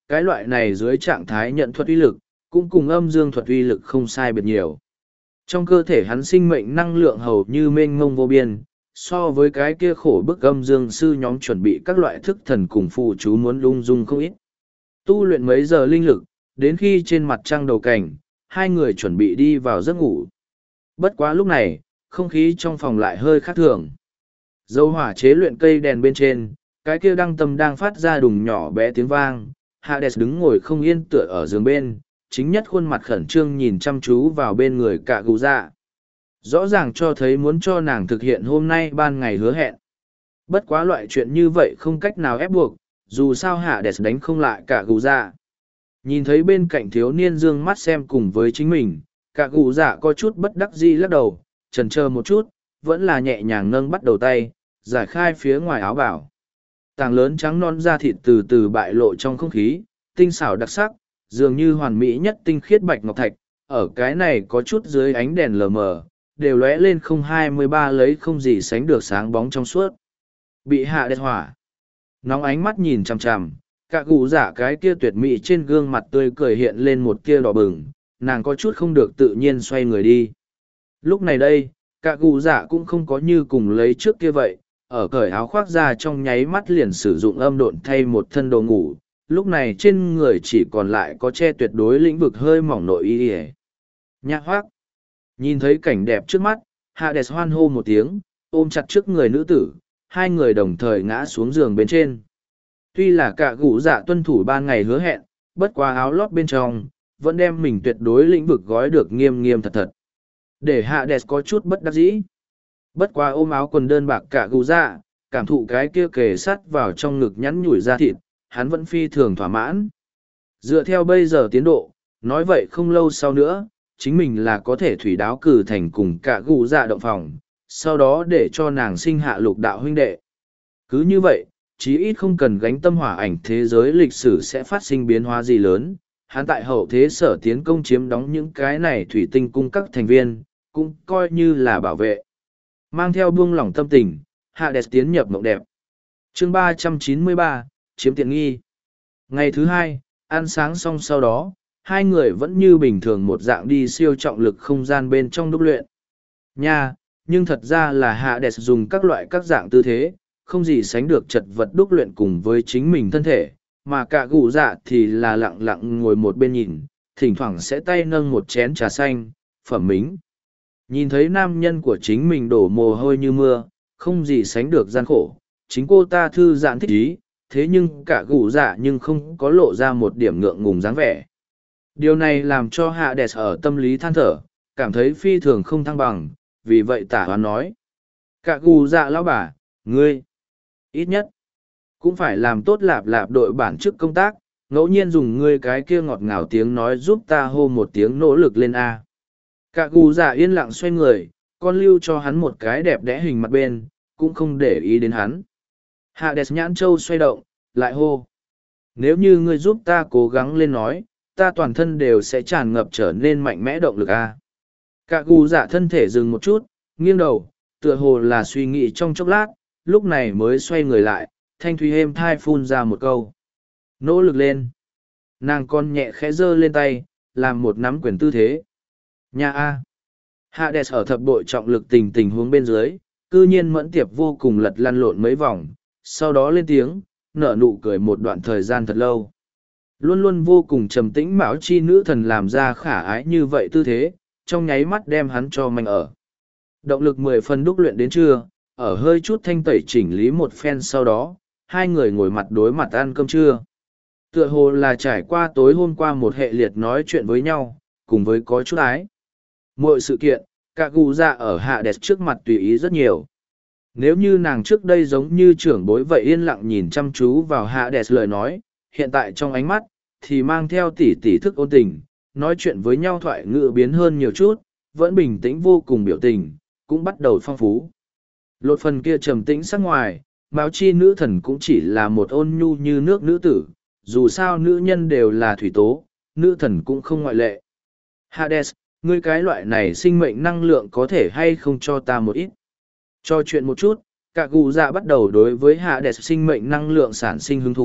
cái loại này dưới trạng thái nhận thuật uy lực, cũng cùng âm dương thuật uy lực không sai biệt nhiều. Trong cơ thể hắn sinh mệnh năng lượng hầu như mênh mông vô biên, so với cái kia khổ bức âm dương sư nhóm chuẩn bị các loại thức thần cùng phụ chú muốn lung dung không ít. Tu luyện mấy giờ linh lực, đến khi trên mặt trăng đầu cảnh, hai người chuẩn bị đi vào giấc ngủ. Bất quá lúc này, không khí trong phòng lại hơi khác thường. Dầu hỏa chế luyện cây đèn bên trên, cái kia đăng tâm đang phát ra đùng nhỏ bé tiếng vang. Hades đứng ngồi không yên tựa ở giường bên, chính nhất khuôn mặt khẩn trương nhìn chăm chú vào bên người cả gù dạ. Rõ ràng cho thấy muốn cho nàng thực hiện hôm nay ban ngày hứa hẹn. Bất quá loại chuyện như vậy không cách nào ép buộc, dù sao Hades đánh không lại cả gù dạ. Nhìn thấy bên cạnh thiếu niên dương mắt xem cùng với chính mình, cả gù dạ có chút bất đắc dĩ lắc đầu, chần chờ một chút, vẫn là nhẹ nhàng nâng bắt đầu tay, giải khai phía ngoài áo bảo. Tảng lớn trắng non da thịt từ từ bại lộ trong không khí, tinh xảo đặc sắc, dường như hoàn mỹ nhất tinh khiết bạch ngọc thạch, ở cái này có chút dưới ánh đèn lờ mờ, đều lóe lên 023 lấy không gì sánh được sáng bóng trong suốt. Bị hạ đệt hỏa. Nóng ánh mắt nhìn chằm chằm, cả gù giả cái kia tuyệt mỹ trên gương mặt tươi cười hiện lên một kia đỏ bừng, nàng có chút không được tự nhiên xoay người đi. Lúc này đây, cả gù giả cũng không có như cùng lấy trước kia vậy, ở cởi áo khoác ra trong nháy mắt liền sử dụng âm độn thay một thân đồ ngủ, lúc này trên người chỉ còn lại có che tuyệt đối lĩnh vực hơi mỏng nội y ỉa. Nhạc hoác. Nhìn thấy cảnh đẹp trước mắt, Hades hoan hô một tiếng, ôm chặt trước người nữ tử, hai người đồng thời ngã xuống giường bên trên. Tuy là cả gũ dạ tuân thủ ban ngày hứa hẹn, bất qua áo lót bên trong, vẫn đem mình tuyệt đối lĩnh vực gói được nghiêm nghiêm thật thật. Để Hades có chút bất đắc dĩ. Bất qua ôm áo quần đơn bạc cả gũ dạ, cảm thụ cái kia kề sắt vào trong ngực nhắn nhủi ra thịt, hắn vẫn phi thường thỏa mãn. Dựa theo bây giờ tiến độ, nói vậy không lâu sau nữa, chính mình là có thể thủy đáo cử thành cùng cả gù dạ động phòng, sau đó để cho nàng sinh hạ lục đạo huynh đệ. Cứ như vậy, chí ít không cần gánh tâm hỏa ảnh thế giới lịch sử sẽ phát sinh biến hóa gì lớn, hắn tại hậu thế sở tiến công chiếm đóng những cái này thủy tinh cung các thành viên, cũng coi như là bảo vệ. Mang theo buông lỏng tâm tình, Hades tiến nhập mộng đẹp. Chương 393, chiếm tiện nghi. Ngày thứ hai, ăn sáng xong sau đó, hai người vẫn như bình thường một dạng đi siêu trọng lực không gian bên trong đúc luyện. Nha, nhưng thật ra là Hades dùng các loại các dạng tư thế, không gì sánh được chật vật đúc luyện cùng với chính mình thân thể, mà cả gù dạ thì là lặng lặng ngồi một bên nhìn, thỉnh thoảng sẽ tay nâng một chén trà xanh, phẩm mính. Nhìn thấy nam nhân của chính mình đổ mồ hôi như mưa, không gì sánh được gian khổ, chính cô ta thư giãn thích ý, thế nhưng cả gù dạ nhưng không có lộ ra một điểm ngượng ngùng dáng vẻ. Điều này làm cho Hades ở tâm lý than thở, cảm thấy phi thường không thăng bằng, vì vậy tả hoán nói. Cả gù dạ lão bà, ngươi, ít nhất, cũng phải làm tốt lạp lạp đội bản chức công tác, ngẫu nhiên dùng ngươi cái kia ngọt ngào tiếng nói giúp ta hô một tiếng nỗ lực lên A. Cả gù dạ yên lặng xoay người, con lưu cho hắn một cái đẹp đẽ hình mặt bên, cũng không để ý đến hắn. Hades nhãn châu xoay động, lại hô. Nếu như ngươi giúp ta cố gắng lên nói, ta toàn thân đều sẽ tràn ngập trở nên mạnh mẽ động lực a. Cả gù dạ thân thể dừng một chút, nghiêng đầu, tựa hồ là suy nghĩ trong chốc lát, lúc này mới xoay người lại, thanh thúy êm thai phun ra một câu. Nỗ lực lên. Nàng con nhẹ khẽ giơ lên tay, làm một nắm quyền tư thế. Nha a. Hades ở thập bội trọng lực tình huống bên dưới, cư nhiên mẫn tiệp vô cùng lật lăn lộn mấy vòng, sau đó lên tiếng, nở nụ cười một đoạn thời gian thật lâu. Luôn luôn vô cùng trầm tĩnh mão chi nữ thần làm ra khả ái như vậy tư thế, trong nháy mắt đem hắn cho manh ở. Động lực 10 phần đúc luyện đến trưa, ở hơi chút thanh tẩy chỉnh lý một phen sau đó, hai người ngồi mặt đối mặt ăn cơm trưa. Tựa hồ là trải qua tối hôm qua một hệ liệt nói chuyện với nhau, cùng với có chút ái. Mọi sự kiện, cả gù dạ ở Hades trước mặt tùy ý rất nhiều. Nếu như nàng trước đây giống như trưởng bối vậy yên lặng nhìn chăm chú vào Hades lời nói, hiện tại trong ánh mắt, thì mang theo tỉ thức ôn tình, nói chuyện với nhau thoại ngữ biến hơn nhiều chút, vẫn bình tĩnh vô cùng biểu tình, cũng bắt đầu phong phú. Lột phần kia trầm tĩnh sắc ngoài, báo chi nữ thần cũng chỉ là một ôn nhu như nước nữ tử, dù sao nữ nhân đều là thủy tố, nữ thần cũng không ngoại lệ. Hades, ngươi cái loại này sinh mệnh năng lượng có thể hay không cho ta một ít? Cho chuyện một chút, cả gù dạ bắt đầu đối với Hades sinh mệnh năng lượng sản sinh hứng thú,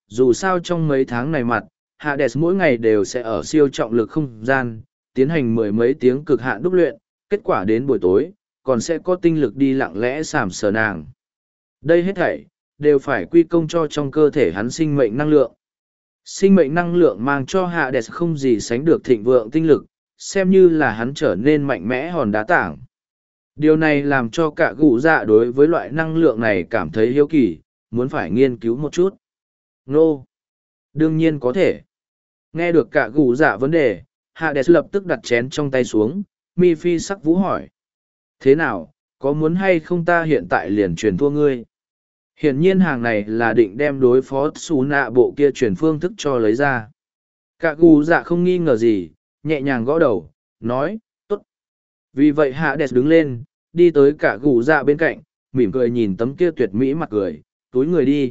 dù sao trong mấy tháng này mặt, Hades mỗi ngày đều sẽ ở siêu trọng lực không gian, tiến hành mười mấy tiếng cực hạn đúc luyện, kết quả đến buổi tối, còn sẽ có tinh lực đi lặng lẽ sàm sờ nàng. Đây hết thảy, đều phải quy công cho trong cơ thể hắn sinh mệnh năng lượng. Sinh mệnh năng lượng mang cho Hades không gì sánh được thịnh vượng tinh lực, xem như là hắn trở nên mạnh mẽ hòn đá tảng. Điều này làm cho cả gù dạ đối với loại năng lượng này cảm thấy hiếu kỳ, muốn phải nghiên cứu một chút. Nô! Đương nhiên có thể. Nghe được cả gù dạ vấn đề, Hades lập tức đặt chén trong tay xuống, mi phi sắc vũ hỏi. Thế nào, có muốn hay không ta hiện tại liền truyền thua ngươi? Hiển nhiên hàng này là định đem đối phó xù nạ bộ kia truyền phương thức cho lấy ra. Cả gù dạ không nghi ngờ gì, nhẹ nhàng gõ đầu, nói, tốt. Vì vậy Hades đứng lên, đi tới cả gù dạ bên cạnh, mỉm cười nhìn tấm kia tuyệt mỹ mặt cười, túi người đi.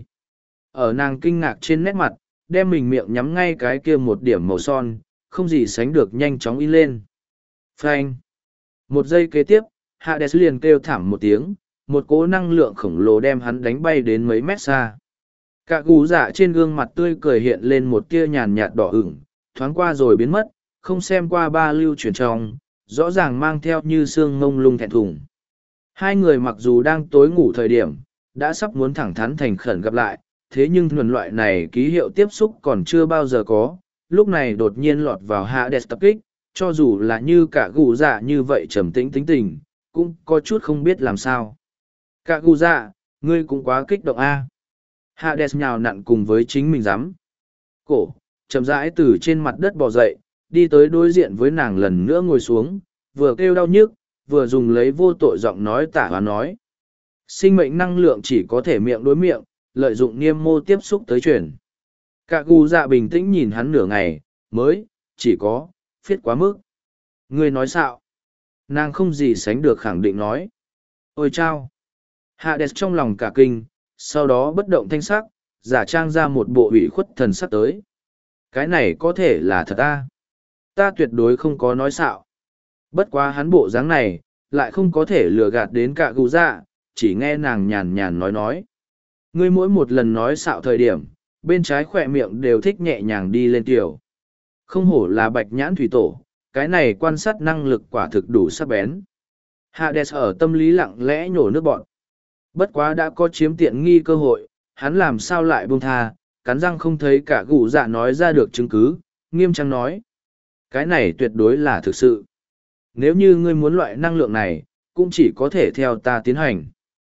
Ở nàng kinh ngạc trên nét mặt, đem mình miệng nhắm ngay cái kia một điểm màu son, không gì sánh được nhanh chóng in lên. Phanh. Một giây kế tiếp, Hades liền kêu thảm một tiếng, một cỗ năng lượng khổng lồ đem hắn đánh bay đến mấy mét xa. Cả gù dạ trên gương mặt tươi cười hiện lên một tia nhàn nhạt đỏ ửng, thoáng qua rồi biến mất, không xem qua ba lưu chuyển trong, rõ ràng mang theo như xương ngông lung thẹn thùng. Hai người mặc dù đang tối ngủ thời điểm, đã sắp muốn thẳng thắn thành khẩn gặp lại, thế nhưng thuần loại này ký hiệu tiếp xúc còn chưa bao giờ có, lúc này đột nhiên lọt vào Hades tập kích, cho dù là như cả gù dạ như vậy trầm tĩnh tính tình, cũng có chút không biết làm sao. Cả gù dạ, ngươi cũng quá kích động a. Hades nhào nặn cùng với chính mình dám. Cổ, chậm rãi từ trên mặt đất bò dậy, đi tới đối diện với nàng lần nữa ngồi xuống, vừa kêu đau nhức, vừa dùng lấy vô tội giọng nói tả và nói. Sinh mệnh năng lượng chỉ có thể miệng đối miệng, lợi dụng niêm mô tiếp xúc tới truyền. Cả gù dạ bình tĩnh nhìn hắn nửa ngày, mới, chỉ có, phiết quá mức. Ngươi nói sao? Nàng không gì sánh được khẳng định nói. Ôi chao! Hades trong lòng cả kinh, sau đó bất động thanh sắc, giả trang ra một bộ ủy khuất thần sắc tới. Cái này có thể là thật ta tuyệt đối không có nói xạo. Bất quá hắn bộ dáng này, lại không có thể lừa gạt đến cả gù dạ, chỉ nghe nàng nhàn nhàn nói. Ngươi mỗi một lần nói xạo thời điểm, bên trái khỏe miệng đều thích nhẹ nhàng đi lên tiểu. Không hổ là bạch nhãn thủy tổ, cái này quan sát năng lực quả thực đủ sắc bén. Hades ở tâm lý lặng lẽ nhổ nước bọn. Bất quá đã có chiếm tiện nghi cơ hội, hắn làm sao lại buông tha, cắn răng không thấy cả gù dạ nói ra được chứng cứ, nghiêm trang nói. Cái này tuyệt đối là thực sự. Nếu như ngươi muốn loại năng lượng này, cũng chỉ có thể theo ta tiến hành.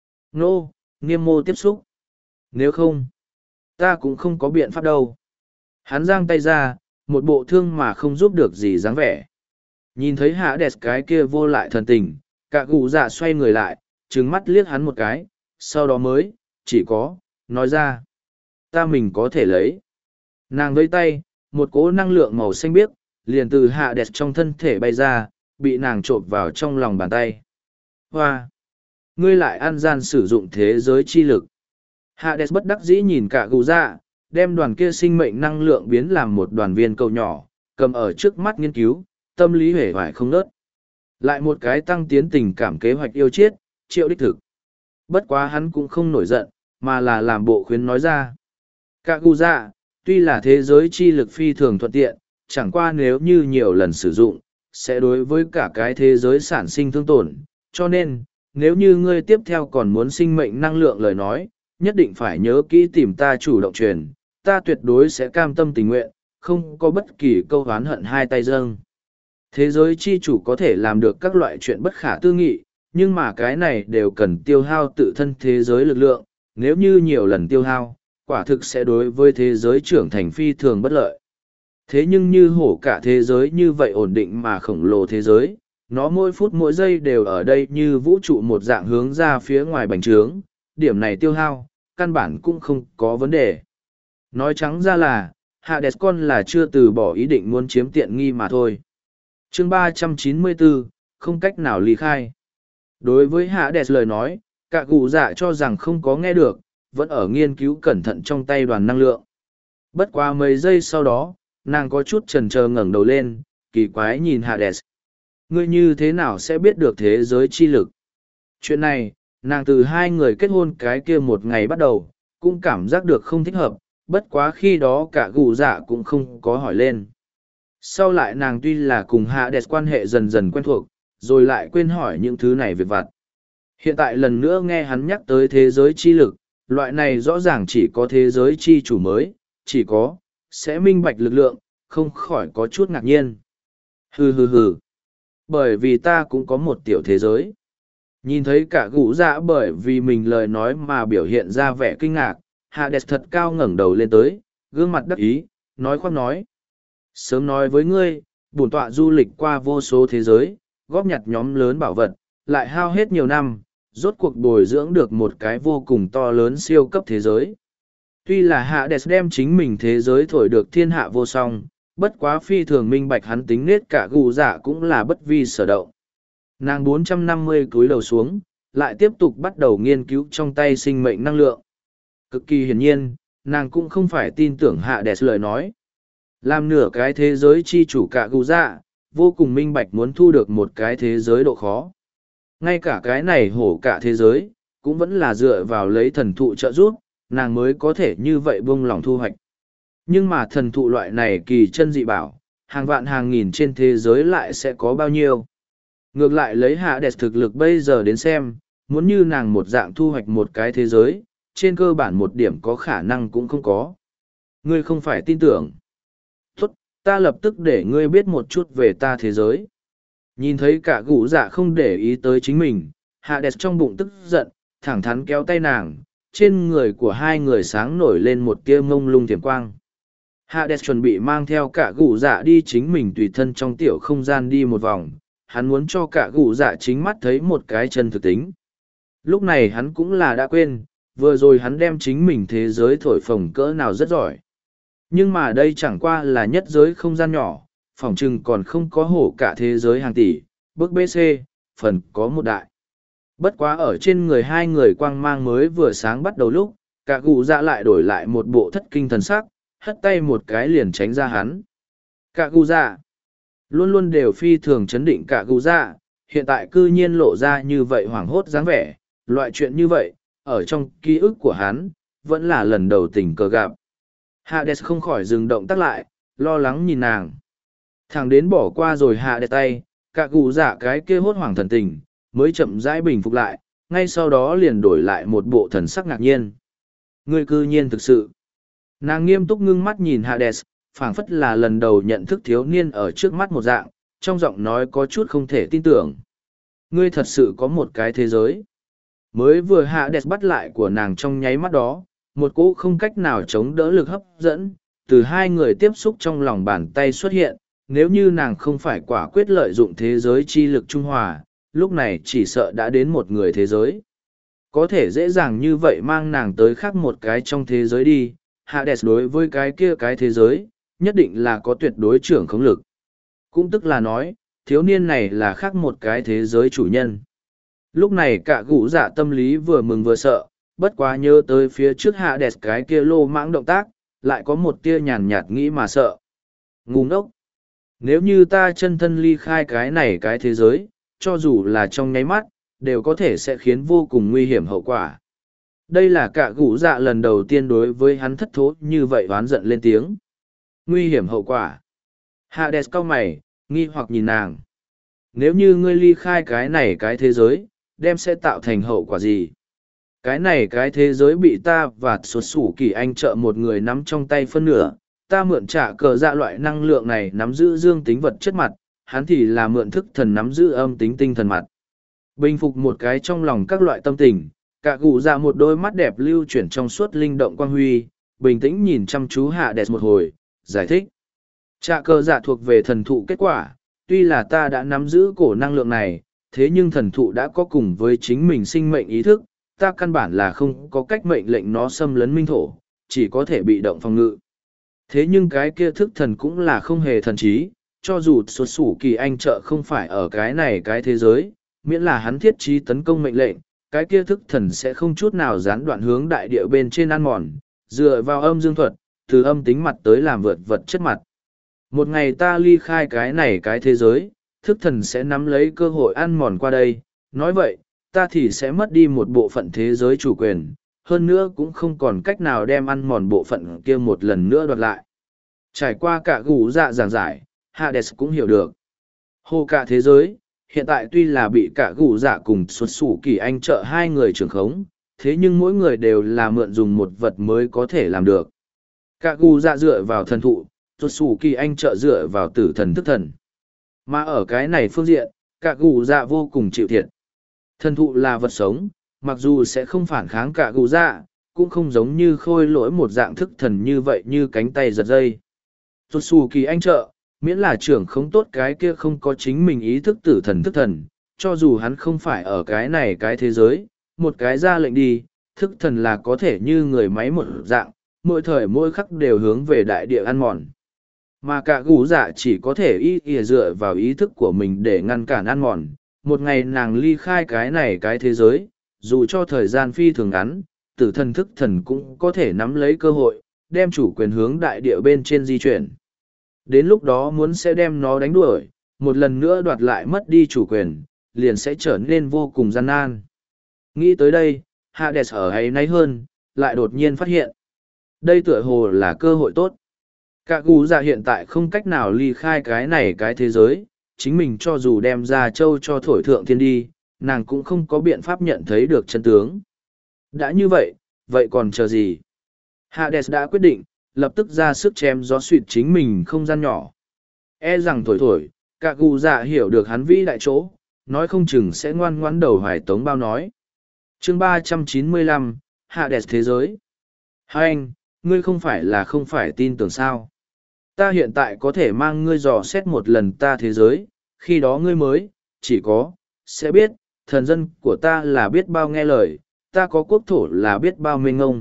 Nô, nghiêm mô tiếp xúc. Nếu không, ta cũng không có biện pháp đâu. Hắn giang tay ra, một bộ thương mà không giúp được gì dáng vẻ. Nhìn thấy Hades cái kia vô lại thần tình, cả gù dạ xoay người lại, trừng mắt liếc hắn một cái, sau đó mới, chỉ có, nói ra. Ta mình có thể lấy. Nàng vẫy tay, một cỗ năng lượng màu xanh biếc, liền từ Hades trong thân thể bay ra, bị nàng trộn vào trong lòng bàn tay. Hoa! Ngươi lại ăn gian sử dụng thế giới chi lực. Hades bất đắc dĩ nhìn cả gù dạ, đem đoàn kia sinh mệnh năng lượng biến làm một đoàn viên cầu nhỏ, cầm ở trước mắt nghiên cứu, tâm lý hể vải không nớt. Lại một cái tăng tiến tình cảm kế hoạch yêu chiết, triệu đích thực. Bất quá hắn cũng không nổi giận, mà là làm bộ khuyến nói ra. Cả gù dạ, tuy là thế giới chi lực phi thường thuận tiện, chẳng qua nếu như nhiều lần sử dụng, sẽ đối với cả cái thế giới sản sinh thương tổn. Cho nên, nếu như ngươi tiếp theo còn muốn sinh mệnh năng lượng lời nói, nhất định phải nhớ kỹ tìm ta chủ động truyền, ta tuyệt đối sẽ cam tâm tình nguyện, không có bất kỳ câu oán hận hai tay dâng. Thế giới chi chủ có thể làm được các loại chuyện bất khả tư nghị, nhưng mà cái này đều cần tiêu hao tự thân thế giới lực lượng, nếu như nhiều lần tiêu hao, quả thực sẽ đối với thế giới trưởng thành phi thường bất lợi. Thế nhưng như hổ cả thế giới như vậy ổn định mà khổng lồ thế giới, nó mỗi phút mỗi giây đều ở đây như vũ trụ một dạng hướng ra phía ngoài bành trướng, điểm này tiêu hao, căn bản cũng không có vấn đề. Nói trắng ra là, Hades con là chưa từ bỏ ý định muốn chiếm tiện nghi mà thôi. Chương 394, không cách nào ly khai. Đối với Hades lời nói, cả gù dạ cho rằng không có nghe được, vẫn ở nghiên cứu cẩn thận trong tay đoàn năng lượng. Bất quá mấy giây sau đó, nàng có chút chần chờ ngẩng đầu lên, kỳ quái nhìn Hades. Ngươi như thế nào sẽ biết được thế giới chi lực? Chuyện này, nàng từ hai người kết hôn cái kia một ngày bắt đầu, cũng cảm giác được không thích hợp, bất quá khi đó cả gù dạ cũng không có hỏi lên. Sau lại nàng tuy là cùng Hades quan hệ dần dần quen thuộc, rồi lại quên hỏi những thứ này việc vặt. Hiện tại lần nữa nghe hắn nhắc tới thế giới chi lực, loại này rõ ràng chỉ có thế giới chi chủ mới, chỉ có, sẽ minh bạch lực lượng, không khỏi có chút ngạc nhiên. Hừ hừ hừ. Bởi vì ta cũng có một tiểu thế giới. Nhìn thấy cả gũ dạ bởi vì mình lời nói mà biểu hiện ra vẻ kinh ngạc, Hades thật cao ngẩng đầu lên tới, gương mặt đắc ý, nói khoác nói. Sớm nói với ngươi, bổn tọa du lịch qua vô số thế giới, góp nhặt nhóm lớn bảo vật, lại hao hết nhiều năm, rốt cuộc bồi dưỡng được một cái vô cùng to lớn siêu cấp thế giới. Tuy là Hades đem chính mình thế giới thổi được thiên hạ vô song, bất quá phi thường minh bạch hắn tính nết cả gù dạ cũng là bất vi sở động. Nàng 450 cúi đầu xuống, lại tiếp tục bắt đầu nghiên cứu trong tay sinh mệnh năng lượng. Cực kỳ hiển nhiên, nàng cũng không phải tin tưởng Hades lời nói. Làm nửa cái thế giới chi chủ cả gù dạ, vô cùng minh bạch muốn thu được một cái thế giới độ khó. Ngay cả cái này hổ cả thế giới, cũng vẫn là dựa vào lấy thần thụ trợ giúp, nàng mới có thể như vậy buông lòng thu hoạch. Nhưng mà thần thụ loại này kỳ chân dị bảo, hàng vạn hàng nghìn trên thế giới lại sẽ có bao nhiêu. Ngược lại lấy Hades thực lực bây giờ đến xem, muốn như nàng một dạng thu hoạch một cái thế giới, trên cơ bản một điểm có khả năng cũng không có. Ngươi không phải tin tưởng. Tốt, ta lập tức để ngươi biết một chút về ta thế giới. Nhìn thấy cả gũ dạ không để ý tới chính mình, Hades trong bụng tức giận, thẳng thắn kéo tay nàng, trên người của hai người sáng nổi lên một tia mông lung thiểm quang. Hades chuẩn bị mang theo cả gũ dạ đi chính mình tùy thân trong tiểu không gian đi một vòng, hắn muốn cho cả gũ dạ chính mắt thấy một cái chân thực tính. Lúc này hắn cũng là đã quên, vừa rồi hắn đem chính mình thế giới thổi phồng cỡ nào rất giỏi. Nhưng mà đây chẳng qua là nhất giới không gian nhỏ, phỏng chừng còn không có hổ cả thế giới hàng tỷ, bước BC, phần có một đại. Bất quá ở trên người hai người quang mang mới vừa sáng bắt đầu lúc, cả gù dạ lại đổi lại một bộ thất kinh thần sắc, hất tay một cái liền tránh ra hắn. Cả gù dạ, luôn luôn đều phi thường chấn định cả gù dạ, hiện tại cư nhiên lộ ra như vậy hoảng hốt dáng vẻ, loại chuyện như vậy, ở trong ký ức của hắn, vẫn là lần đầu tình cờ gặp. Hades không khỏi dừng động tác lại, lo lắng nhìn nàng. Thằng đến bỏ qua rồi Hades tay, cả gù dạ cái kia hốt hoảng thần tình, mới chậm rãi bình phục lại, ngay sau đó liền đổi lại một bộ thần sắc ngạc nhiên. Ngươi cư nhiên thực sự. Nàng nghiêm túc ngưng mắt nhìn Hades, phảng phất là lần đầu nhận thức thiếu niên ở trước mắt một dạng, trong giọng nói có chút không thể tin tưởng. Ngươi thật sự có một cái thế giới. Mới vừa Hades bắt lại của nàng trong nháy mắt đó, một cỗ không cách nào chống đỡ lực hấp dẫn, từ hai người tiếp xúc trong lòng bàn tay xuất hiện, nếu như nàng không phải quả quyết lợi dụng thế giới chi lực trung hòa, lúc này chỉ sợ đã đến một người thế giới. Có thể dễ dàng như vậy mang nàng tới khác một cái trong thế giới đi, Hades đối với cái kia cái thế giới, nhất định là có tuyệt đối trưởng khống lực. Cũng tức là nói, thiếu niên này là khác một cái thế giới chủ nhân. Lúc này cả gũ dạ tâm lý vừa mừng vừa sợ, bất quá nhớ tới phía trước Hades cái kia lô mãng động tác, lại có một tia nhàn nhạt nghĩ mà sợ. Ngu ngốc! Nếu như ta chân thân ly khai cái này cái thế giới, cho dù là trong nháy mắt, đều có thể sẽ khiến vô cùng nguy hiểm hậu quả. Đây là cả gũ dạ lần đầu tiên đối với hắn thất thố như vậy oán giận lên tiếng. Nguy hiểm hậu quả. Hades cau mày, nghi hoặc nhìn nàng. Nếu như ngươi ly khai cái này cái thế giới, đem sẽ tạo thành hậu quả gì? Cái này cái thế giới bị ta và xuất sủ kỳ anh trợ một người nắm trong tay phân nửa, ta mượn trả cờ dạ loại năng lượng này nắm giữ dương tính vật chất mặt, hắn thì là mượn thức thần nắm giữ âm tính tinh thần mặt. Bình phục một cái trong lòng các loại tâm tình, cả gù ra một đôi mắt đẹp lưu chuyển trong suốt linh động quang huy, bình tĩnh nhìn chăm chú Hades một hồi, giải thích. Trả cờ dạ thuộc về thần thụ kết quả, tuy là ta đã nắm giữ cổ năng lượng này, thế nhưng thần thụ đã có cùng với chính mình sinh mệnh ý thức, ta căn bản là không có cách mệnh lệnh nó xâm lấn minh thổ, chỉ có thể bị động phòng ngự. Thế nhưng cái kia thức thần cũng là không hề thần trí, cho dù xuất sủ kỳ anh trợ không phải ở cái này cái thế giới, miễn là hắn thiết trí tấn công mệnh lệnh, cái kia thức thần sẽ không chút nào gián đoạn hướng đại địa bên trên ăn mòn, dựa vào âm dương thuật, từ âm tính mặt tới làm vượt vật chất mặt. Một ngày ta ly khai cái này cái thế giới, thức thần sẽ nắm lấy cơ hội ăn mòn qua đây, nói vậy, ta thì sẽ mất đi một bộ phận thế giới chủ quyền, hơn nữa cũng không còn cách nào đem ăn mòn bộ phận kia một lần nữa đoạt lại. Trải qua cả gù dạ giảng giải, Hades cũng hiểu được. Hồ cả thế giới, hiện tại tuy là bị cả gù dạ cùng xuất xù kỳ anh trợ hai người trưởng khống, thế nhưng mỗi người đều là mượn dùng một vật mới có thể làm được. Cả gù dạ dựa vào thần thụ, xuất xù kỳ anh trợ dựa vào tử thần thức thần. Mà ở cái này phương diện, cả gù dạ vô cùng chịu thiệt. Thần thụ là vật sống, mặc dù sẽ không phản kháng cả gù dạ, cũng không giống như khôi lỗi một dạng thức thần như vậy như cánh tay giật dây. Xuất xù kỳ anh trợ, miễn là trưởng không tốt cái kia không có chính mình ý thức tử thần thức thần, cho dù hắn không phải ở cái này cái thế giới, một cái ra lệnh đi, thức thần là có thể như người máy một dạng, mỗi thời mỗi khắc đều hướng về đại địa ăn mòn. Mà cả gù dạ chỉ có thể dựa vào ý thức của mình để ngăn cản ăn mòn. Một ngày nàng ly khai cái này cái thế giới, dù cho thời gian phi thường ngắn, tử thần thức thần cũng có thể nắm lấy cơ hội, đem chủ quyền hướng đại địa bên trên di chuyển. Đến lúc đó muốn sẽ đem nó đánh đuổi, một lần nữa đoạt lại mất đi chủ quyền, liền sẽ trở nên vô cùng gian nan. Nghĩ tới đây, Hades ở hay náy hơn, lại đột nhiên phát hiện. Đây tựa hồ là cơ hội tốt. Cả gù dạ hiện tại không cách nào ly khai cái này cái thế giới, chính mình cho dù đem ra châu cho thổi thượng thiên đi, nàng cũng không có biện pháp nhận thấy được chân tướng. Đã như vậy, vậy còn chờ gì? Hades đã quyết định, lập tức ra sức chém gió suỵt chính mình không gian nhỏ. E rằng thổi thổi, cả gù dạ hiểu được hắn vĩ đại chỗ, nói không chừng sẽ ngoan ngoãn đầu hoài tống bao nói. Chương 395, Hades thế giới. Hai anh, ngươi không phải là không phải tin tưởng sao? Ta hiện tại có thể mang ngươi dò xét một lần ta thế giới, khi đó ngươi mới, chỉ có, sẽ biết, thần dân của ta là biết bao nghe lời, ta có quốc thổ là biết bao mênh ngông.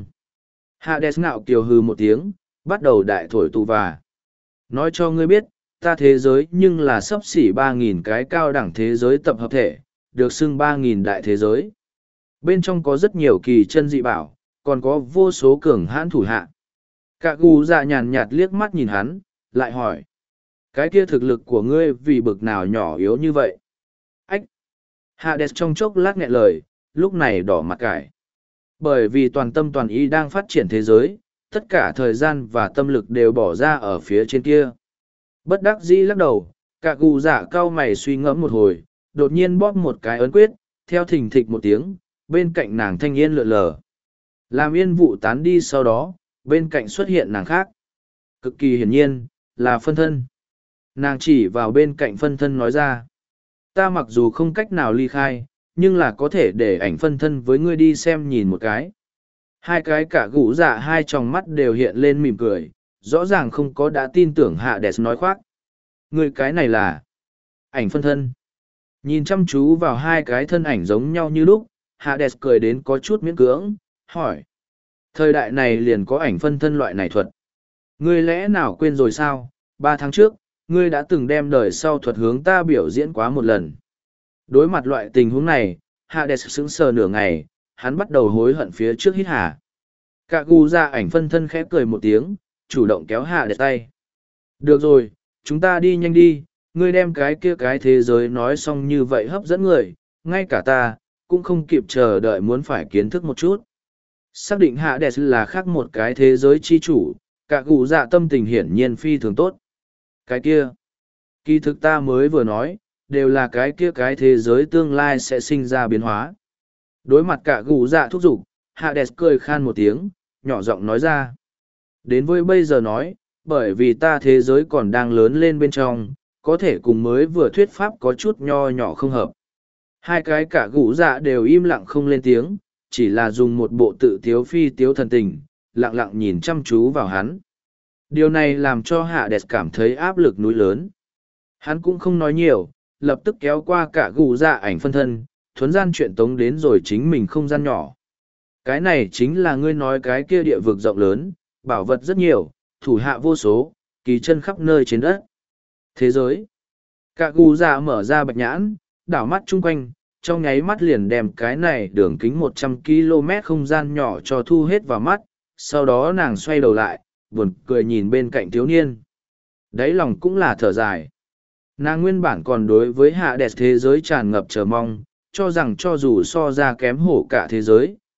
Hades ngạo kiều hừ một tiếng, bắt đầu đại thổi tù và. Nói cho ngươi biết, ta thế giới nhưng là sấp xỉ 3.000 cái cao đẳng thế giới tập hợp thể, được xưng 3.000 đại thế giới. Bên trong có rất nhiều kỳ chân dị bảo, còn có vô số cường hãn thủ hạ. Cả gù dạ nhàn nhạt liếc mắt nhìn hắn, lại hỏi. Cái kia thực lực của ngươi vì bực nào nhỏ yếu như vậy? Ách! Hades trong chốc lát nghẹn lời, lúc này đỏ mặt cải. Bởi vì toàn tâm toàn ý đang phát triển thế giới, tất cả thời gian và tâm lực đều bỏ ra ở phía trên kia. Bất đắc dĩ lắc đầu, cả gù dạ cau mày suy ngẫm một hồi, đột nhiên bóp một cái ấn quyết, theo thình thịch một tiếng, bên cạnh nàng thanh yên lượn lờ. Làm yên vụ tán đi sau đó, bên cạnh xuất hiện nàng khác. Cực kỳ hiển nhiên, là phân thân. Nàng chỉ vào bên cạnh phân thân nói ra. Ta mặc dù không cách nào ly khai, nhưng là có thể để ảnh phân thân với ngươi đi xem nhìn một cái. Hai cái cả gũ dạ hai tròng mắt đều hiện lên mỉm cười, rõ ràng không có đã tin tưởng Hades nói khoác. Ngươi cái này là ảnh phân thân. Nhìn chăm chú vào hai cái thân ảnh giống nhau như lúc, Hades cười đến có chút miễn cưỡng, hỏi. Thời đại này liền có ảnh phân thân loại này thuật. Ngươi lẽ nào quên rồi sao? 3 tháng trước, ngươi đã từng đem đời sau thuật hướng ta biểu diễn quá một lần. Đối mặt loại tình huống này, Hades sững sờ nửa ngày, hắn bắt đầu hối hận phía trước hít hà. Cả gu ra ảnh phân thân khẽ cười một tiếng, chủ động kéo Hades tay. Được rồi, chúng ta đi nhanh đi, ngươi đem cái kia cái thế giới nói xong như vậy hấp dẫn người, ngay cả ta, cũng không kịp chờ đợi muốn phải kiến thức một chút. Xác định Hades là khác một cái thế giới chi chủ, cả gù dạ tâm tình hiển nhiên phi thường tốt. Cái kia, kỳ thực ta mới vừa nói, đều là cái kia cái thế giới tương lai sẽ sinh ra biến hóa. Đối mặt cả gù dạ thúc giục, Hades cười khan một tiếng, nhỏ giọng nói ra. Đến với bây giờ nói, bởi vì ta thế giới còn đang lớn lên bên trong, có thể cùng mới vừa thuyết pháp có chút nho nhỏ không hợp. Hai cái cả gù dạ đều im lặng không lên tiếng, chỉ là dùng một bộ tự tiếu phi tiếu thần tình, lặng lặng nhìn chăm chú vào hắn. Điều này làm cho Hades cảm thấy áp lực núi lớn. Hắn cũng không nói nhiều, lập tức kéo qua cả gù dạ ảnh phân thân, thuấn gian chuyện tống đến rồi chính mình không gian nhỏ. Cái này chính là ngươi nói cái kia địa vực rộng lớn, bảo vật rất nhiều, thủ hạ vô số, kỳ chân khắp nơi trên đất. Thế giới. Cả gù dạ mở ra bạch nhãn, đảo mắt chung quanh, trong nháy mắt liền đem cái này đường kính 100 km không gian nhỏ cho thu hết vào mắt, sau đó nàng xoay đầu lại, buồn cười nhìn bên cạnh thiếu niên. Đáy lòng cũng là thở dài. Nàng nguyên bản còn đối với Hades thế giới tràn ngập chờ mong, cho rằng cho dù so ra kém hổ cả thế giới,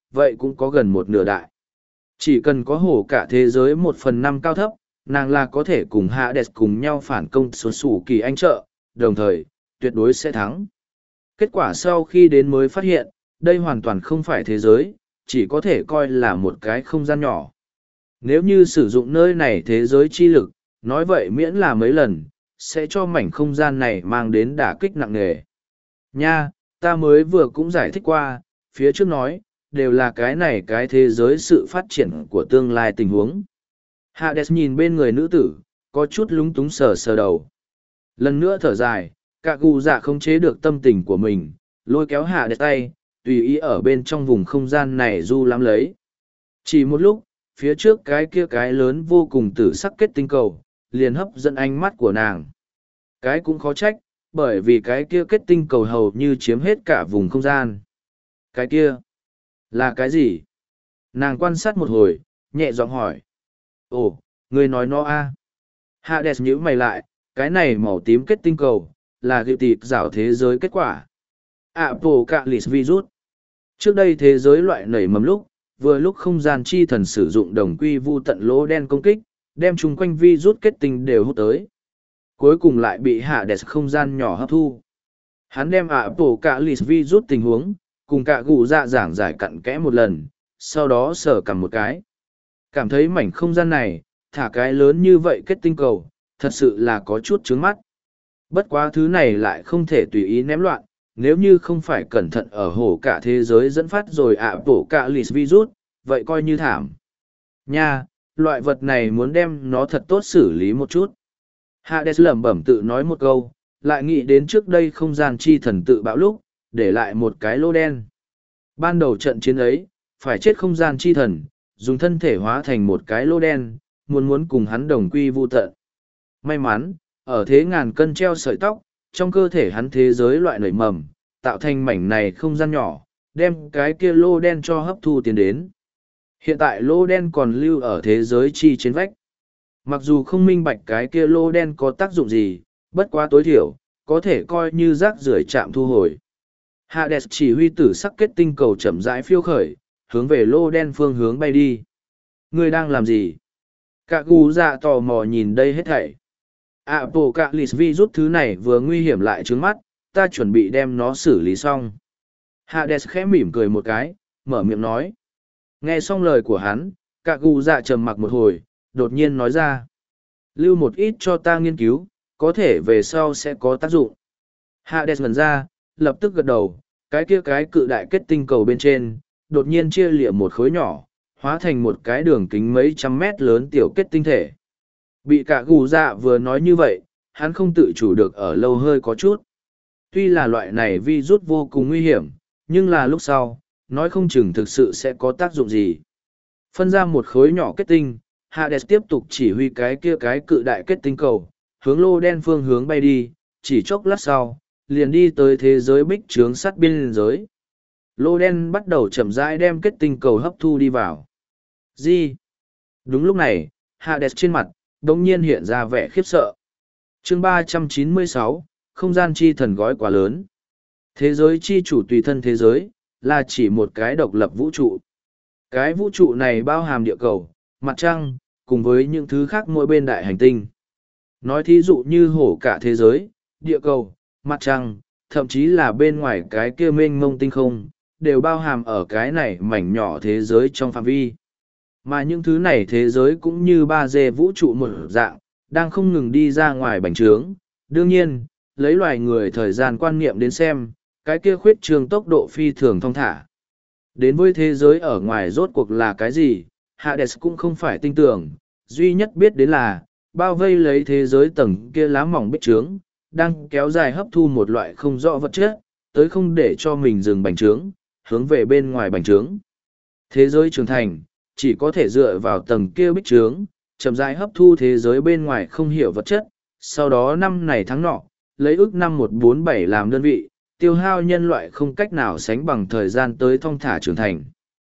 vậy cũng có gần một nửa đại. Chỉ cần có hổ cả thế giới 1/5 cao thấp, nàng là có thể cùng Hades cùng nhau phản công số sủ kỳ anh trợ, đồng thời, tuyệt đối sẽ thắng. Kết quả sau khi đến mới phát hiện, đây hoàn toàn không phải thế giới, chỉ có thể coi là một cái không gian nhỏ. Nếu như sử dụng nơi này thế giới chi lực, nói vậy miễn là mấy lần, sẽ cho mảnh không gian này mang đến đả kích nặng nề. Nha, ta mới vừa cũng giải thích qua, phía trước nói, đều là cái này cái thế giới sự phát triển của tương lai tình huống. Hades nhìn bên người nữ tử, có chút lúng túng sờ sờ đầu. Lần nữa thở dài, cả gù dạ không chế được tâm tình của mình, lôi kéo Hades tay, tùy ý ở bên trong vùng không gian này du lắm lấy. Chỉ một lúc, phía trước cái kia cái lớn vô cùng tử sắc kết tinh cầu, liền hấp dẫn ánh mắt của nàng. Cái cũng khó trách, bởi vì cái kia kết tinh cầu hầu như chiếm hết cả vùng không gian. Cái kia, là cái gì? Nàng quan sát một hồi, nhẹ giọng hỏi. Ồ, ngươi nói nó a? Hades nhíu mày lại, cái này màu tím kết tinh cầu, là gựu tịp rảo thế giới kết quả. Apocalypse virus. Trước đây thế giới loại nảy mầm lúc, vừa lúc không gian chi thần sử dụng đồng quy vu tận lỗ đen công kích, đem chung quanh virus kết tinh đều hút tới. Cuối cùng lại bị Hades không gian nhỏ hấp thu. Hắn đem Apocalypse virus tình huống, cùng cả gù dạ giảng giải cặn kẽ một lần, sau đó sờ cầm một cái. Cảm thấy mảnh không gian này, thả cái lớn như vậy kết tinh cầu, thật sự là có chút chướng mắt. Bất quá thứ này lại không thể tùy ý ném loạn, nếu như không phải cẩn thận ở hồ cả thế giới dẫn phát rồi Apocalypse virus, vậy coi như thảm. Nha, loại vật này muốn đem nó thật tốt xử lý một chút. Hades lẩm bẩm tự nói một câu, lại nghĩ đến trước đây không gian chi thần tự bạo lúc, để lại một cái lô đen. Ban đầu trận chiến ấy, phải chết không gian chi thần, dùng thân thể hóa thành một cái lô đen, muốn cùng hắn đồng quy vu tận. May mắn, ở thế ngàn cân treo sợi tóc, trong cơ thể hắn thế giới loại nảy mầm, tạo thành mảnh này không gian nhỏ, đem cái kia lô đen cho hấp thu tiến đến. Hiện tại lô đen còn lưu ở thế giới chi trên vách. Mặc dù không minh bạch cái kia lô đen có tác dụng gì, bất quá tối thiểu, có thể coi như rác rưởi chạm thu hồi. Hades chỉ huy tử sắc kết tinh cầu chậm rãi phiêu khởi, hướng về lô đen phương hướng bay đi. Ngươi đang làm gì? Cả gù dạ tò mò nhìn đây hết thảy. Apocalypse virus thứ này vừa nguy hiểm lại trướng mắt, ta chuẩn bị đem nó xử lý xong. Hades khẽ mỉm cười một cái, mở miệng nói. Nghe xong lời của hắn, cả gù dạ trầm mặc một hồi, đột nhiên nói ra. Lưu một ít cho ta nghiên cứu, có thể về sau sẽ có tác dụng. Hades ngẩn ra, lập tức gật đầu, cái kia cái cự đại kết tinh cầu bên trên, đột nhiên chia lịa một khối nhỏ, hóa thành một cái đường kính mấy trăm mét lớn tiểu kết tinh thể. Bị cả gù dạ vừa nói như vậy, hắn không tự chủ được ở lâu hơi có chút. Tuy là loại này virus vô cùng nguy hiểm, nhưng là lúc sau, nói không chừng thực sự sẽ có tác dụng gì. Phân ra một khối nhỏ kết tinh, Hades tiếp tục chỉ huy cái kia cái cự đại kết tinh cầu, hướng lô đen phương hướng bay đi, chỉ chốc lát sau, liền đi tới thế giới bích trướng sát biên giới. Lô đen bắt đầu chậm rãi đem kết tinh cầu hấp thu đi vào. Gì? Đúng lúc này, Hades trên mặt, đống nhiên hiện ra vẻ khiếp sợ. Chương 396, không gian chi thần gói quá lớn. Thế giới chi chủ tùy thân thế giới, là chỉ một cái độc lập vũ trụ. Cái vũ trụ này bao hàm địa cầu, mặt trăng, cùng với những thứ khác mỗi bên đại hành tinh. Nói thí dụ như hổ cả thế giới, địa cầu, mặt trăng, thậm chí là bên ngoài cái kia mênh mông tinh không, đều bao hàm ở cái này mảnh nhỏ thế giới trong phạm vi. Mà những thứ này thế giới cũng như 3D vũ trụ một dạng, đang không ngừng đi ra ngoài bành trướng. Đương nhiên, lấy loài người thời gian quan niệm đến xem, cái kia khuyết trương tốc độ phi thường thong thả. Đến với thế giới ở ngoài rốt cuộc là cái gì, Hades cũng không phải tin tưởng, duy nhất biết đến là, bao vây lấy thế giới tầng kia lá mỏng bích trướng, đang kéo dài hấp thu một loại không rõ vật chất, tới không để cho mình dừng bành trướng, hướng về bên ngoài bành trướng. Thế giới trưởng thành, chỉ có thể dựa vào tầng kia bích trướng, chậm rãi hấp thu thế giới bên ngoài không hiểu vật chất, sau đó năm này tháng nọ, lấy ước năm 147 làm đơn vị, tiêu hao nhân loại không cách nào sánh bằng thời gian tới thong thả trưởng thành.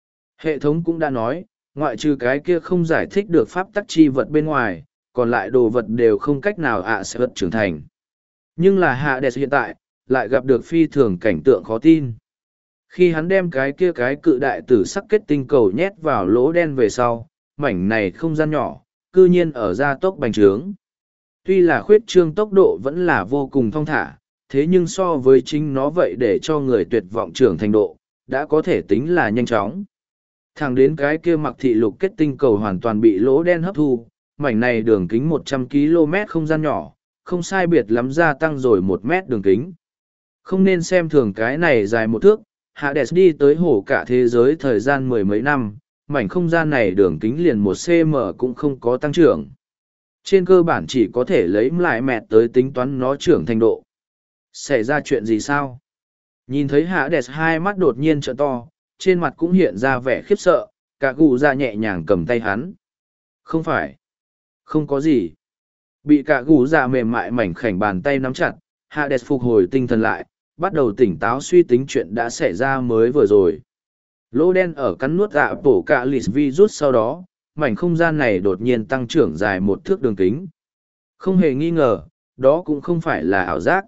Hệ thống cũng đã nói, ngoại trừ cái kia không giải thích được pháp tắc chi vật bên ngoài, còn lại đồ vật đều không cách nào sẽ vật trưởng thành. Nhưng là Hades hiện tại, lại gặp được phi thường cảnh tượng khó tin. Khi hắn đem cái cự đại tử sắc kết tinh cầu nhét vào lỗ đen về sau, mảnh này không gian nhỏ, cư nhiên ở gia tốc bành trướng. Tuy là khuyết trương tốc độ vẫn là vô cùng thong thả, thế nhưng so với chính nó vậy để cho người tuyệt vọng trưởng thành độ, đã có thể tính là nhanh chóng. Thẳng đến cái kia mặc thị lục kết tinh cầu hoàn toàn bị lỗ đen hấp thu, mảnh này đường kính 100 km không gian nhỏ, không sai biệt lắm gia tăng rồi 1 mét đường kính. Không nên xem thường cái này dài 1 thước, Hades đi tới hổ cả thế giới thời gian mười mấy năm, mảnh không gian này đường kính liền 1 cm cũng không có tăng trưởng. Trên cơ bản chỉ có thể lấy lại mẹt tới tính toán nó trưởng thành độ. Xảy ra chuyện gì sao? Nhìn thấy Hades hai mắt đột nhiên trợ to, trên mặt cũng hiện ra vẻ khiếp sợ, cả gù ra nhẹ nhàng cầm tay hắn. Không phải. Không có gì. Bị cả gù ra mềm mại mảnh khảnh bàn tay nắm chặt, Hades phục hồi tinh thần lại, bắt đầu tỉnh táo suy tính chuyện đã xảy ra mới vừa rồi. Lỗ đen ở cắn nuốt dạ bổ cả lịt virus sau đó, mảnh không gian này đột nhiên tăng trưởng dài 1 thước đường kính. Không hề nghi ngờ, đó cũng không phải là ảo giác.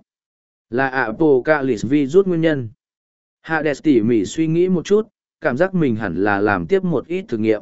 Là Apocalypse virus nguyên nhân. Hades tỉ mỉ suy nghĩ một chút, cảm giác mình hẳn là làm tiếp một ít thử nghiệm.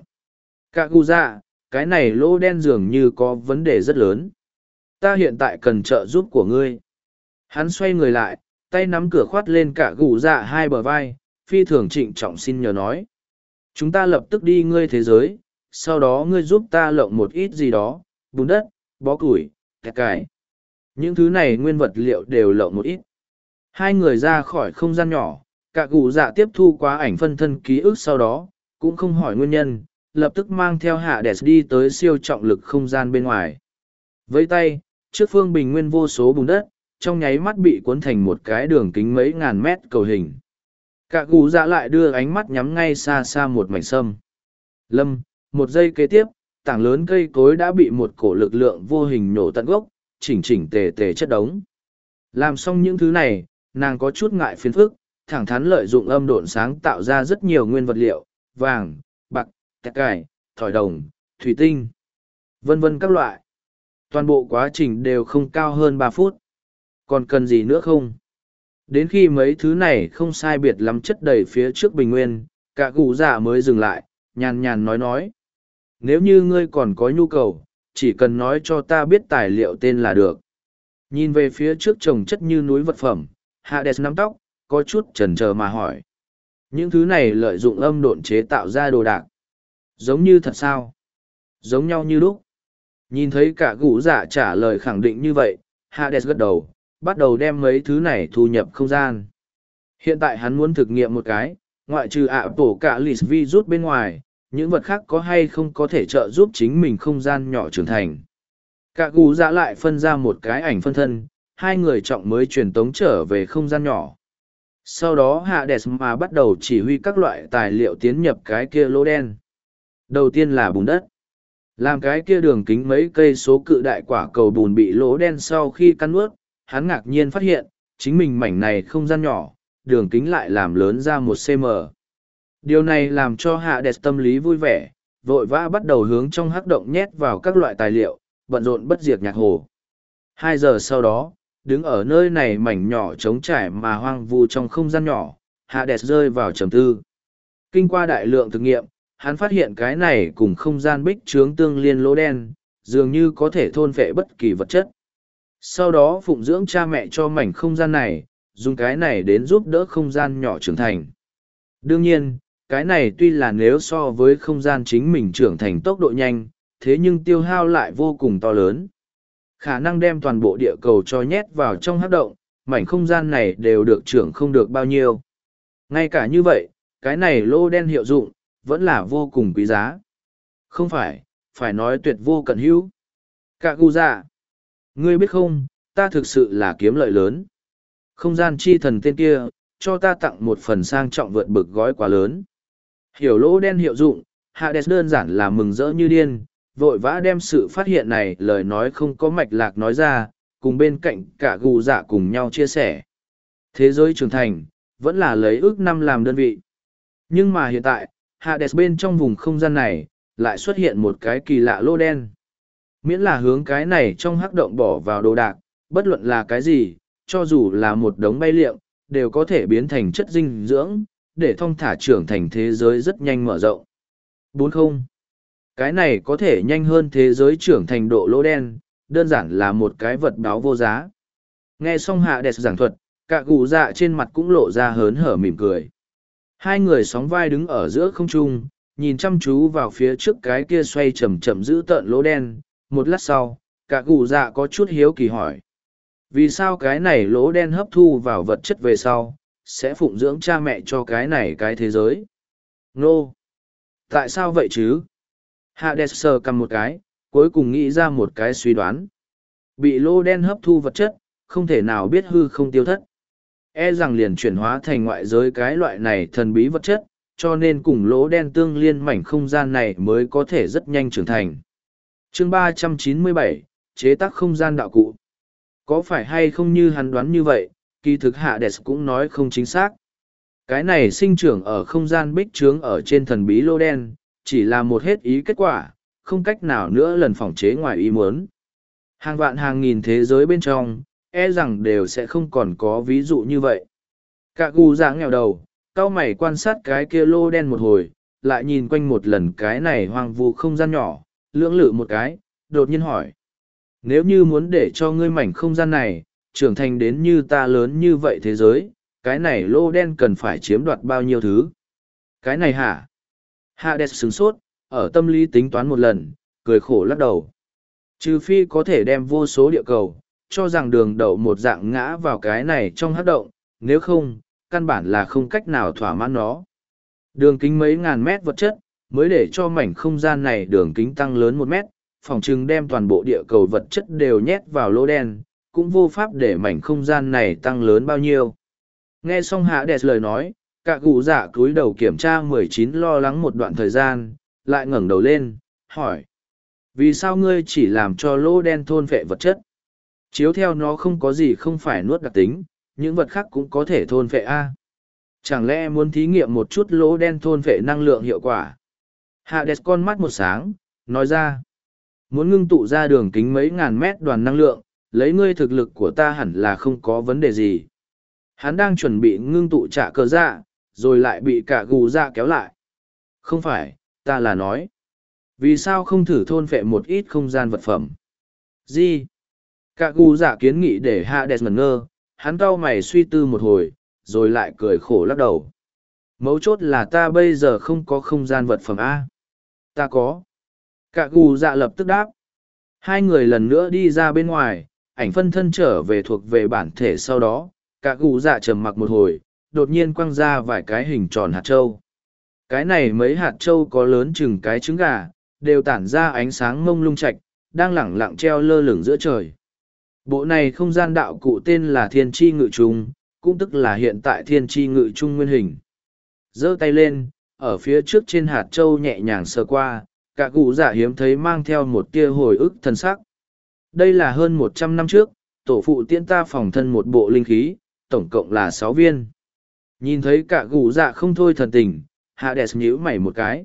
Kaguya, cái này lỗ đen dường như có vấn đề rất lớn. Ta hiện tại cần trợ giúp của ngươi. Hắn xoay người lại, tay nắm cửa khoát lên Kaguya hai bờ vai, phi thường trịnh trọng xin nhờ nói. Chúng ta lập tức đi ngươi thế giới, sau đó ngươi giúp ta lộng một ít gì đó, bùn đất, bó củi, kẹt cải. Những thứ này nguyên vật liệu đều lộng một ít. Hai người ra khỏi không gian nhỏ, cả cụ dạ tiếp thu quá ảnh phân thân ký ức sau đó, cũng không hỏi nguyên nhân, lập tức mang theo Hades đi tới siêu trọng lực không gian bên ngoài. Với tay, trước phương bình nguyên vô số bùn đất, trong nháy mắt bị cuốn thành một cái đường kính mấy ngàn mét cầu hình. Cả cụ dạ lại đưa ánh mắt nhắm ngay xa xa một mảnh sâm. Lâm, một giây kế tiếp, tảng lớn cây cối đã bị một cổ lực lượng vô hình nổ tận gốc, chỉnh chỉnh tề tề chất đống. Làm xong những thứ này, nàng có chút ngại phiền phức, thẳng thắn lợi dụng âm độn sáng tạo ra rất nhiều nguyên vật liệu, vàng, bạc, kẹt cải, thỏi đồng, thủy tinh, vân vân các loại. Toàn bộ quá trình đều không cao hơn 3 phút. Còn cần gì nữa không? Đến khi mấy thứ này không sai biệt lắm chất đầy phía trước bình nguyên, cả cụ dạ mới dừng lại, nhàn nhàn nói. Nếu như ngươi còn có nhu cầu, chỉ cần nói cho ta biết tài liệu tên là được. Nhìn về phía trước trồng chất như núi vật phẩm, Hades nắm tóc, có chút chần chờ mà hỏi. Những thứ này lợi dụng âm độn chế tạo ra đồ đạc. Giống như thật sao? Giống nhau như lúc. Nhìn thấy cả gũ dạ trả lời khẳng định như vậy, Hades gật đầu, bắt đầu đem mấy thứ này thu nhập không gian. Hiện tại hắn muốn thực nghiệm một cái, ngoại trừ bổ cả lịt virus bên ngoài, những vật khác có hay không có thể trợ giúp chính mình không gian nhỏ trưởng thành. Cả gù dạ lại phân ra một cái ảnh phân thân, hai người trọng mới truyền tống trở về không gian nhỏ. Sau đó Hades mà bắt đầu chỉ huy các loại tài liệu tiến nhập cái kia lỗ đen. Đầu tiên là bùn đất. Làm cái kia đường kính mấy cây số cự đại quả cầu bùn bị lỗ đen sau khi cắn nuốt, hắn ngạc nhiên phát hiện, chính mình mảnh này không gian nhỏ, đường kính lại làm lớn ra 1 cm. Điều này làm cho Hades tâm lý vui vẻ, vội vã bắt đầu hướng trong hắc động nhét vào các loại tài liệu, bận rộn bất diệt nhạc hồ. 2 giờ sau đó, đứng ở nơi này mảnh nhỏ trống trải mà hoang vu trong không gian nhỏ, Hades rơi vào trầm tư. Kinh qua đại lượng thực nghiệm, hắn phát hiện cái này cùng không gian bích trướng tương liên lỗ đen, dường như có thể thôn phệ bất kỳ vật chất. Sau đó phụng dưỡng cha mẹ cho mảnh không gian này, dùng cái này đến giúp đỡ không gian nhỏ trưởng thành. Đương nhiên, cái này tuy là nếu so với không gian chính mình trưởng thành tốc độ nhanh, thế nhưng tiêu hao lại vô cùng to lớn. Khả năng đem toàn bộ địa cầu cho nhét vào trong hắc động, mảnh không gian này đều được trưởng không được bao nhiêu. Ngay cả như vậy, cái này lô đen hiệu dụng, vẫn là vô cùng quý giá. Không phải, phải nói tuyệt vô cận hữu. Kaguya, ngươi biết không, ta thực sự là kiếm lợi lớn. Không gian chi thần tên kia, cho ta tặng một phần sang trọng vượt bực gói quá lớn. Hiểu lỗ đen hiệu dụng, Hades đơn giản là mừng rỡ như điên, vội vã đem sự phát hiện này lời nói không có mạch lạc nói ra, cùng bên cạnh cả gù dạ cùng nhau chia sẻ. Thế giới trưởng thành, vẫn là lấy ước năm làm đơn vị. Nhưng mà hiện tại, Hades bên trong vùng không gian này, lại xuất hiện một cái kỳ lạ lỗ đen. Miễn là hướng cái này trong hắc động bỏ vào đồ đạc, bất luận là cái gì, cho dù là một đống bay liệng, đều có thể biến thành chất dinh dưỡng, để thong thả trưởng thành thế giới rất nhanh mở rộng. 40. Cái này có thể nhanh hơn thế giới trưởng thành độ lỗ đen, đơn giản là một cái vật báo vô giá. Nghe xong hạ đẹp giảng thuật, cả gù dạ trên mặt cũng lộ ra hớn hở mỉm cười. Hai người sóng vai đứng ở giữa không trung, nhìn chăm chú vào phía trước cái kia xoay chậm chậm giữ tợn lỗ đen. Một lát sau, cả gù dạ có chút hiếu kỳ hỏi. Vì sao cái này lỗ đen hấp thu vào vật chất về sau, sẽ phụng dưỡng cha mẹ cho cái này cái thế giới? Nô! Tại sao vậy chứ? Hades sờ cầm một cái, cuối cùng nghĩ ra một cái suy đoán. Bị lỗ đen hấp thu vật chất, không thể nào biết hư không tiêu thất. E rằng liền chuyển hóa thành ngoại giới cái loại này thần bí vật chất, cho nên cùng lỗ đen tương liên mảnh không gian này mới có thể rất nhanh trưởng thành. Chương 397, chế tác không gian đạo cụ. Có phải hay không như hắn đoán như vậy, kỳ thực Hades cũng nói không chính xác. Cái này sinh trưởng ở không gian bích trướng ở trên thần bí lô đen, chỉ là một hết ý kết quả, không cách nào nữa lần phỏng chế ngoài ý muốn. Hàng vạn hàng nghìn thế giới bên trong, e rằng đều sẽ không còn có ví dụ như vậy. Cả gù dạ nghèo đầu, cao mày quan sát cái kia lô đen một hồi, lại nhìn quanh một lần cái này hoang vu không gian nhỏ, lưỡng lự một cái, đột nhiên hỏi. Nếu như muốn để cho ngươi mảnh không gian này, trưởng thành đến như ta lớn như vậy thế giới, cái này lô đen cần phải chiếm đoạt bao nhiêu thứ? Cái này hả? Hades sửng sốt, ở tâm lý tính toán một lần, cười khổ lắc đầu. Trừ phi có thể đem vô số địa cầu, cho rằng đường đậu một dạng ngã vào cái này trong hắc động, nếu không, căn bản là không cách nào thỏa mãn nó. Đường kính mấy ngàn mét vật chất, mới để cho mảnh không gian này đường kính tăng lớn 1 mét, phỏng chừng đem toàn bộ địa cầu vật chất đều nhét vào lỗ đen, cũng vô pháp để mảnh không gian này tăng lớn bao nhiêu. Nghe xong Hades lời nói, cả cụ dạ cúi đầu kiểm tra 19 lo lắng một đoạn thời gian, lại ngẩng đầu lên, hỏi. Vì sao ngươi chỉ làm cho lỗ đen thôn phệ vật chất? Chiếu theo nó không có gì không phải nuốt đặc tính, những vật khác cũng có thể thôn phệ A. Chẳng lẽ muốn thí nghiệm một chút lỗ đen thôn phệ năng lượng hiệu quả? Hades con mắt một sáng, nói ra. Muốn ngưng tụ ra đường kính mấy ngàn mét đoàn năng lượng, lấy ngươi thực lực của ta hẳn là không có vấn đề gì. Hắn đang chuẩn bị ngưng tụ trả cờ dạ, rồi lại bị cả gù dạ kéo lại. Không phải, ta là nói. Vì sao không thử thôn phệ một ít không gian vật phẩm? Gì? Cả gù dạ kiến nghị để Hades ngẩn ngơ, hắn cau mày suy tư một hồi, rồi lại cười khổ lắc đầu. Mấu chốt là ta bây giờ không có không gian vật phẩm A. Ta có. Cả gù dạ lập tức đáp. Hai người lần nữa đi ra bên ngoài, ảnh phân thân trở về thuộc về bản thể sau đó. Cả gù dạ trầm mặc một hồi, đột nhiên quăng ra vài cái hình tròn hạt trâu. Cái này mấy hạt trâu có lớn chừng cái trứng gà, đều tản ra ánh sáng mông lung chạch, đang lẳng lặng treo lơ lửng giữa trời. Bộ này không gian đạo cụ tên là Thiên Chi Ngự Trung, cũng tức là hiện tại Thiên Chi Ngự Trung nguyên hình. Giơ tay lên, ở phía trước trên hạt châu nhẹ nhàng sờ qua, cả cụ dạ hiếm thấy mang theo một tia hồi ức thân sắc. Đây là hơn 100 năm trước, tổ phụ tiễn ta phòng thân một bộ linh khí, tổng cộng là 6 viên. Nhìn thấy cả cụ dạ không thôi thần tình, Hades nhíu mày một cái.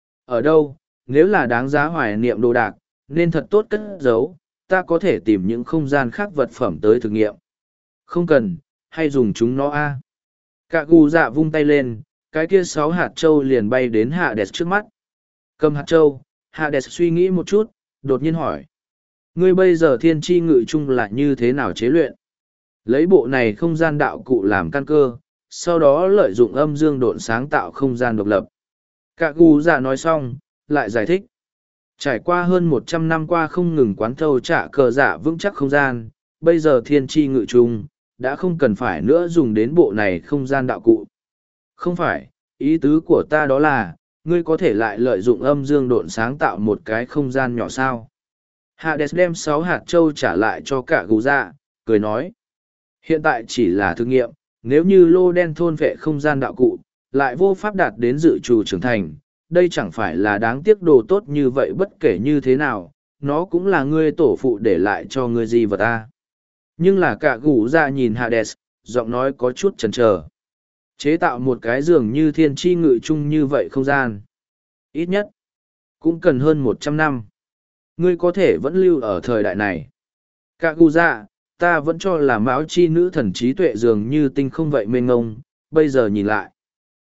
Ở đâu, nếu là đáng giá hoài niệm đồ đạc, nên thật tốt cất giấu, ta có thể tìm những không gian khác vật phẩm tới thử nghiệm. Không cần, hay dùng chúng nó a. Cả cụ dạ vung tay lên, cái kia 6 hạt châu liền bay đến Hades trước mắt. Cầm hạt châu, Hades suy nghĩ một chút, đột nhiên hỏi. Ngươi bây giờ thiên chi ngự chung là như thế nào chế luyện? Lấy bộ này không gian đạo cụ làm căn cơ, sau đó lợi dụng âm dương độn sáng tạo không gian độc lập. Cả cụ dạ nói xong, lại giải thích. Trải qua hơn 100 năm qua không ngừng quán thâu trả cờ dạ vững chắc không gian, bây giờ thiên chi ngự chung, đã không cần phải nữa dùng đến bộ này không gian đạo cụ. Không phải, ý tứ của ta đó là, ngươi có thể lại lợi dụng âm dương độn sáng tạo một cái không gian nhỏ sao. Hades đem 6 hạt châu trả lại cho cả gù dạ, cười nói. Hiện tại chỉ là thử nghiệm, nếu như lô đen thôn vệ không gian đạo cụ, lại vô pháp đạt đến dự trù trưởng thành, đây chẳng phải là đáng tiếc đồ tốt như vậy bất kể như thế nào, nó cũng là ngươi tổ phụ để lại cho ngươi gì vật ta. Nhưng là cả gù dạ nhìn Hades, giọng nói có chút chần chờ. Chế tạo một cái giường như thiên chi ngự chung như vậy không gian. Ít nhất, cũng cần hơn 100 năm. Ngươi có thể vẫn lưu ở thời đại này. Cả gù dạ, ta vẫn cho là mão chi nữ thần trí tuệ dường như tinh không vậy mênh ngông, bây giờ nhìn lại.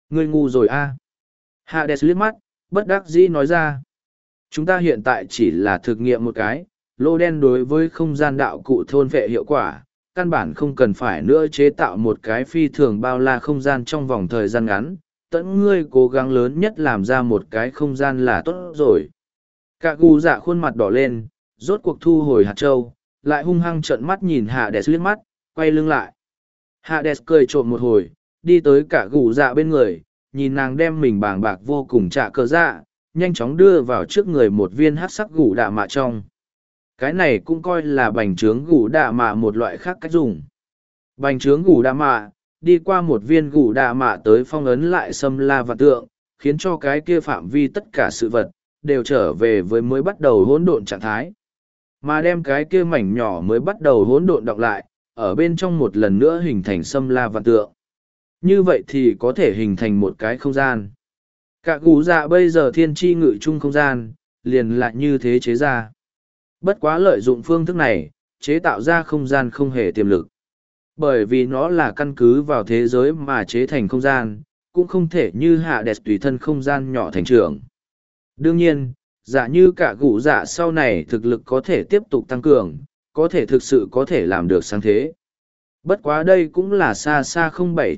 Ngươi ngu rồi a. Hades liếc mắt, bất đắc dĩ nói ra. Chúng ta hiện tại chỉ là thực nghiệm một cái, lô đen đối với không gian đạo cụ thôn vệ hiệu quả, căn bản không cần phải nữa chế tạo một cái phi thường bao la không gian trong vòng thời gian ngắn. Tẫn ngươi cố gắng lớn nhất làm ra một cái không gian là tốt rồi. Cả gù dạ khuôn mặt đỏ lên, rốt cuộc thu hồi hạt trâu, lại hung hăng trợn mắt nhìn Hades liếc mắt, quay lưng lại. Hades cười trộm một hồi, đi tới cả gù dạ bên người, nhìn nàng đem mình bàng bạc vô cùng trả cờ dạ, nhanh chóng đưa vào trước người một viên hắc sắc gù đạ mạ trong. Cái này cũng coi là bành trướng gù đạ mạ một loại khác cách dùng. Bành trướng gù đạ mạ, đi qua một viên gù đạ mạ tới phong ấn lại xâm la và tượng, khiến cho cái kia phạm vi tất cả sự vật, đều trở về với mới bắt đầu hỗn độn trạng thái. Mà đem cái kia mảnh nhỏ mới bắt đầu hỗn độn đọng lại, ở bên trong một lần nữa hình thành xâm la và tượng. Như vậy thì có thể hình thành một cái không gian. Cả gù dạ bây giờ thiên tri ngự chung không gian, liền lại như thế chế ra. Bất quá lợi dụng phương thức này, chế tạo ra không gian không hề tiềm lực. Bởi vì nó là căn cứ vào thế giới mà chế thành không gian, cũng không thể như Hades tùy thân không gian nhỏ thành trưởng. Đương nhiên, giả như cả gù dạ sau này thực lực có thể tiếp tục tăng cường, có thể thực sự có thể làm được sáng thế. Bất quá đây cũng là xa xa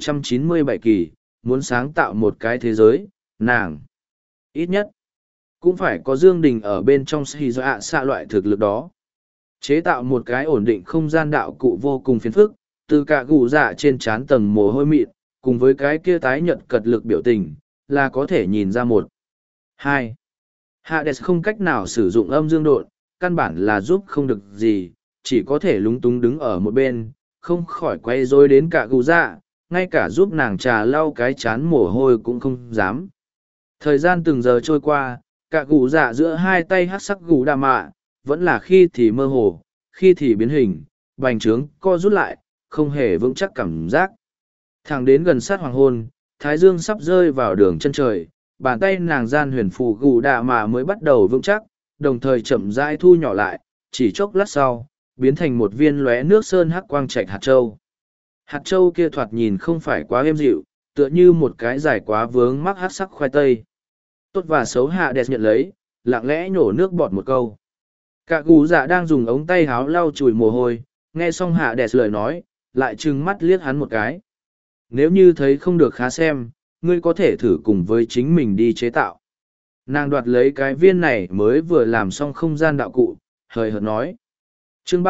0797 kỳ, muốn sáng tạo một cái thế giới, nàng. Ít nhất, cũng phải có Dương Đình ở bên trong Shizuoka xạ loại thực lực đó. Chế tạo một cái ổn định không gian đạo cụ vô cùng phiền phức, từ cả gù dạ trên trán tầng mồ hôi mịn, cùng với cái kia tái nhợt cật lực biểu tình, là có thể nhìn ra một. Hai, Hades không cách nào sử dụng âm dương độn, căn bản là giúp không được gì, chỉ có thể lúng túng đứng ở một bên, không khỏi quay rối đến cả gù dạ, ngay cả giúp nàng trà lau cái chán mồ hôi cũng không dám. Thời gian từng giờ trôi qua, cả gù dạ giữa hai tay hát sắc gù đà mạ, vẫn là khi thì mơ hồ, khi thì biến hình, bành trướng, co rút lại, không hề vững chắc cảm giác. Thẳng đến gần sát hoàng hôn, thái dương sắp rơi vào đường chân trời, bàn tay nàng gian huyền phù gù đà mạ mới bắt đầu vững chắc, đồng thời chậm rãi thu nhỏ lại, chỉ chốc lát sau, biến thành một viên lóe nước sơn hắc quang trạch hạt châu. Hạt châu kia thoạt nhìn không phải quá êm dịu, tựa như một cái dài quá vướng mắc hắc sắc khoai tây. Tốt và xấu Hades nhận lấy, lặng lẽ nhổ nước bọt một câu. Cả gù dạ đang dùng ống tay háo lau chùi mồ hôi, nghe xong Hades lời nói, lại trừng mắt liếc hắn một cái. Nếu như thấy không được khá xem, ngươi có thể thử cùng với chính mình đi chế tạo. Nàng đoạt lấy cái viên này mới vừa làm xong không gian đạo cụ, hời hợt nói. Chương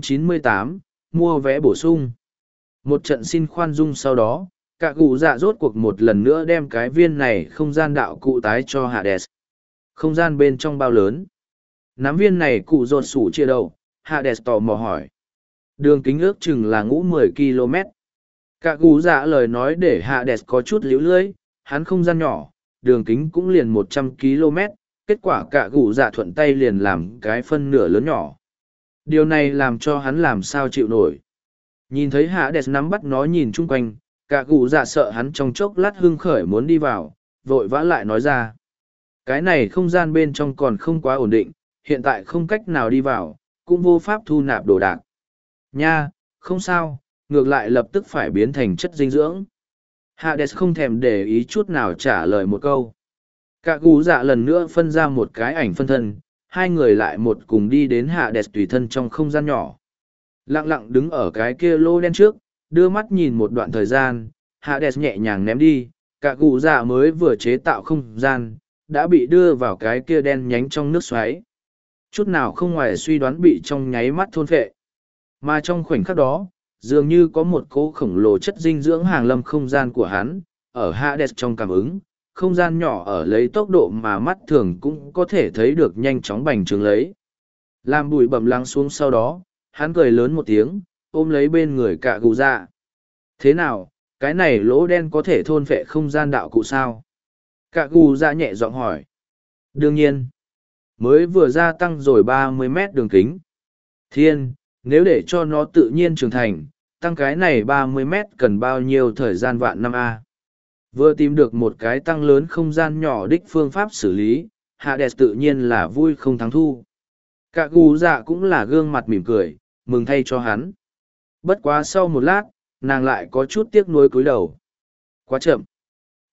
398, mua vé bổ sung. Một trận xin khoan dung sau đó, cả gù dạ rốt cuộc một lần nữa đem cái viên này không gian đạo cụ tái cho Hades. Không gian bên trong bao lớn. Nắm viên này cụ rột sủ chia đầu, Hades tò mò hỏi. Đường kính ước chừng là ngũ 10 km. Cả gù dạ lời nói để Hades có chút liễu lưỡi, hắn không gian nhỏ, đường kính cũng liền 100 km, kết quả cả gù dạ thuận tay liền làm cái phân nửa lớn nhỏ. Điều này làm cho hắn làm sao chịu nổi. Nhìn thấy Hades nắm bắt nó nhìn chung quanh, cả gù dạ sợ hắn trong chốc lát hưng khởi muốn đi vào, vội vã lại nói ra. Cái này không gian bên trong còn không quá ổn định, hiện tại không cách nào đi vào, cũng vô pháp thu nạp đồ đạc. Nha, không sao, ngược lại lập tức phải biến thành chất dinh dưỡng. Hades không thèm để ý chút nào trả lời một câu. Cả gù dạ lần nữa phân ra một cái ảnh phân thân, hai người lại một cùng đi đến Hades tùy thân trong không gian nhỏ. Lặng lặng đứng ở cái kia lô đen trước, đưa mắt nhìn một đoạn thời gian, Hades nhẹ nhàng ném đi, cả gù dạ mới vừa chế tạo không gian, đã bị đưa vào cái kia đen nhánh trong nước xoáy. Chút nào không ngoài suy đoán bị trong nháy mắt thôn phệ. Mà trong khoảnh khắc đó, dường như có một cỗ khổng lồ chất dinh dưỡng hàng lâm không gian của hắn, ở Hades trong cảm ứng, không gian nhỏ ở lấy tốc độ mà mắt thường cũng có thể thấy được nhanh chóng bành trướng lấy. Làm bụi bẩm lắng xuống sau đó, hắn cười lớn một tiếng, ôm lấy bên người cả gù dạ. Thế nào, cái này lỗ đen có thể thôn phệ không gian đạo cụ sao? Cả gù dạ nhẹ giọng hỏi. Đương nhiên, mới vừa gia tăng rồi 30 mét đường kính. Thiên, nếu để cho nó tự nhiên trưởng thành, tăng cái này 30 mét cần bao nhiêu thời gian vạn năm A. Vừa tìm được một cái tăng lớn không gian nhỏ đích phương pháp xử lý, Hades tự nhiên là vui không thắng thu. Cả gù dạ cũng là gương mặt mỉm cười, mừng thay cho hắn. Bất quá sau một lát, nàng lại có chút tiếc nuối cúi đầu. Quá chậm.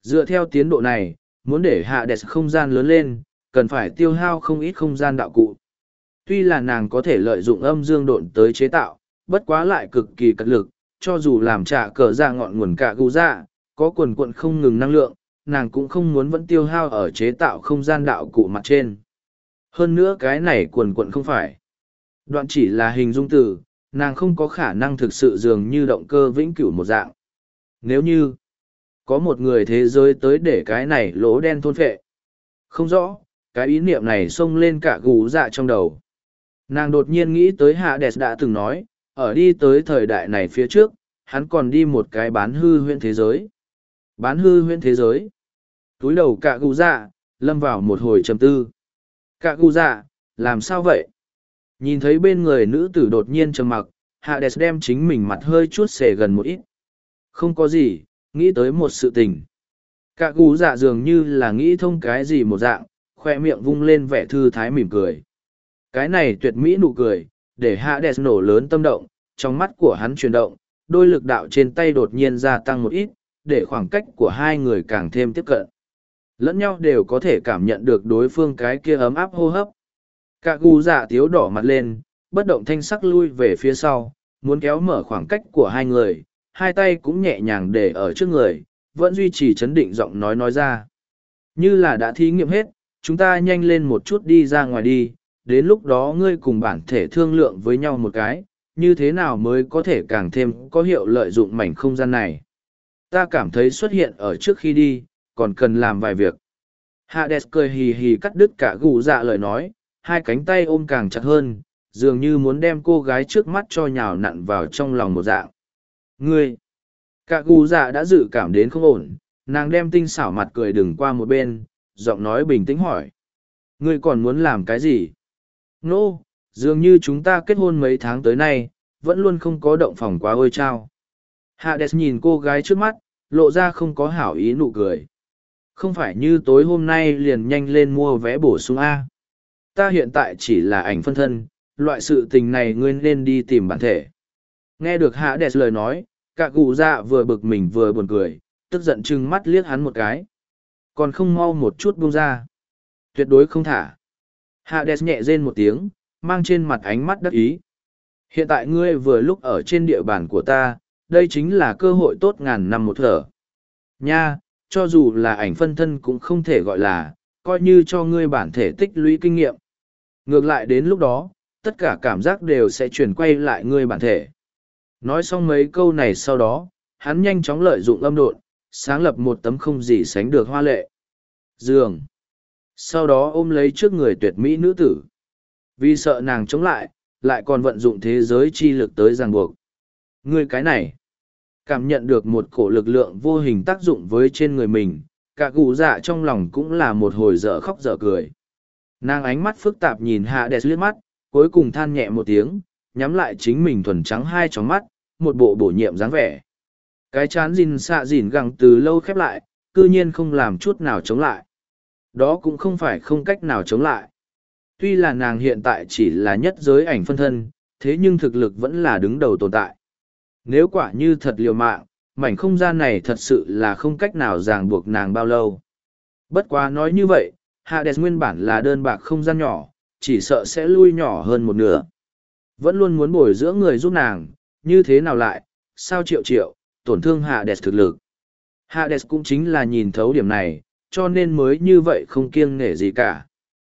Dựa theo tiến độ này, muốn để Hades không gian lớn lên, cần phải tiêu hao không ít không gian đạo cụ. Tuy là nàng có thể lợi dụng âm dương độn tới chế tạo, bất quá lại cực kỳ cật lực, cho dù làm trả cờ ra ngọn nguồn cả gù dạ, có quần quận không ngừng năng lượng, nàng cũng không muốn vẫn tiêu hao ở chế tạo không gian đạo cụ mặt trên. Hơn nữa cái này quần quận không phải. Đoạn chỉ là hình dung từ, nàng không có khả năng thực sự dường như động cơ vĩnh cửu một dạng. Nếu như có một người thế giới tới để cái này lỗ đen thôn phệ. Không rõ, cái ý niệm này xông lên cả gù dạ trong đầu. Nàng đột nhiên nghĩ tới Hades đã từng nói, ở đi tới thời đại này phía trước, hắn còn đi một cái bán hư huyễn thế giới. Bán hư huyễn thế giới. Túi đầu cả gù dạ, lâm vào một hồi trầm tư. Cả gù dạ, làm sao vậy? Nhìn thấy bên người nữ tử đột nhiên trầm mặc, Hades đem chính mình mặt hơi chút xề gần một ít. Không có gì, nghĩ tới một sự tình. Cả gù dạ dường như là nghĩ thông cái gì một dạng, khoe miệng vung lên vẻ thư thái mỉm cười. Cái này tuyệt mỹ nụ cười, để Hades nổ lớn tâm động, trong mắt của hắn chuyển động, đôi lực đạo trên tay đột nhiên gia tăng một ít, để khoảng cách của hai người càng thêm tiếp cận. Lẫn nhau đều có thể cảm nhận được đối phương cái kia ấm áp hô hấp. Cả gù dạ tiếu đỏ mặt lên, bất động thanh sắc lui về phía sau, muốn kéo mở khoảng cách của hai người, hai tay cũng nhẹ nhàng để ở trước người, vẫn duy trì chấn định giọng nói ra. Như là đã thí nghiệm hết, chúng ta nhanh lên một chút đi ra ngoài đi, đến lúc đó ngươi cùng bản thể thương lượng với nhau một cái, như thế nào mới có thể càng thêm có hiệu lợi dụng mảnh không gian này. Ta cảm thấy xuất hiện ở trước khi đi, còn cần làm vài việc. Hades cười hì hì cắt đứt cả gù dạ lời nói, hai cánh tay ôm càng chặt hơn, dường như muốn đem cô gái trước mắt cho nhào nặn vào trong lòng một dạng. Ngươi! Cả gù dạ đã dự cảm đến không ổn, nàng đem tinh xảo mặt cười đừng qua một bên, giọng nói bình tĩnh hỏi. Ngươi còn muốn làm cái gì? Nô, dường như chúng ta kết hôn mấy tháng tới nay, vẫn luôn không có động phòng quá ôi trao. Hades nhìn cô gái trước mắt, lộ ra không có hảo ý nụ cười. Không phải như tối hôm nay liền nhanh lên mua vé bổ sung A. Ta hiện tại chỉ là ảnh phân thân, loại sự tình này ngươi nên đi tìm bản thể. Nghe được Hades lời nói, cả cụ dạ vừa bực mình vừa buồn cười, tức giận trừng mắt liếc hắn một cái. Còn không mau một chút buông ra. Tuyệt đối không thả. Hades nhẹ rên một tiếng, mang trên mặt ánh mắt đắc ý. Hiện tại ngươi vừa lúc ở trên địa bàn của ta, đây chính là cơ hội tốt ngàn năm một thở. Nha, cho dù là ảnh phân thân cũng không thể gọi là, coi như cho ngươi bản thể tích lũy kinh nghiệm. Ngược lại đến lúc đó, tất cả cảm giác đều sẽ chuyển quay lại ngươi bản thể. Nói xong mấy câu này sau đó, hắn nhanh chóng lợi dụng âm độn, sáng lập một tấm không gì sánh được hoa lệ. Giường. Sau đó ôm lấy trước người tuyệt mỹ nữ tử. Vì sợ nàng chống lại còn vận dụng thế giới chi lực tới ràng buộc. Ngươi cái này, cảm nhận được một cổ lực lượng vô hình tác dụng với trên người mình, cả cụ dạ trong lòng cũng là một hồi dở khóc dở cười. Nàng ánh mắt phức tạp nhìn Hades liếc mắt, cuối cùng than nhẹ một tiếng, nhắm lại chính mình thuần trắng hai tròng mắt, một bộ bổ nhiệm dáng vẻ. Cái chán gìn xạ gìn gẳng từ lâu khép lại, cư nhiên không làm chút nào chống lại. Đó cũng không phải không cách nào chống lại. Tuy là nàng hiện tại chỉ là nhất giới ảnh phân thân, thế nhưng thực lực vẫn là đứng đầu tồn tại. Nếu quả như thật liều mạng, mảnh không gian này thật sự là không cách nào ràng buộc nàng bao lâu. Bất quá nói như vậy, Hades nguyên bản là đơn bạc không gian nhỏ, chỉ sợ sẽ lui nhỏ hơn một nửa. Vẫn luôn muốn bồi dưỡng người giúp nàng, như thế nào lại, sao triệu, tổn thương Hades thực lực. Hades cũng chính là nhìn thấu điểm này, cho nên mới như vậy không kiêng nể gì cả.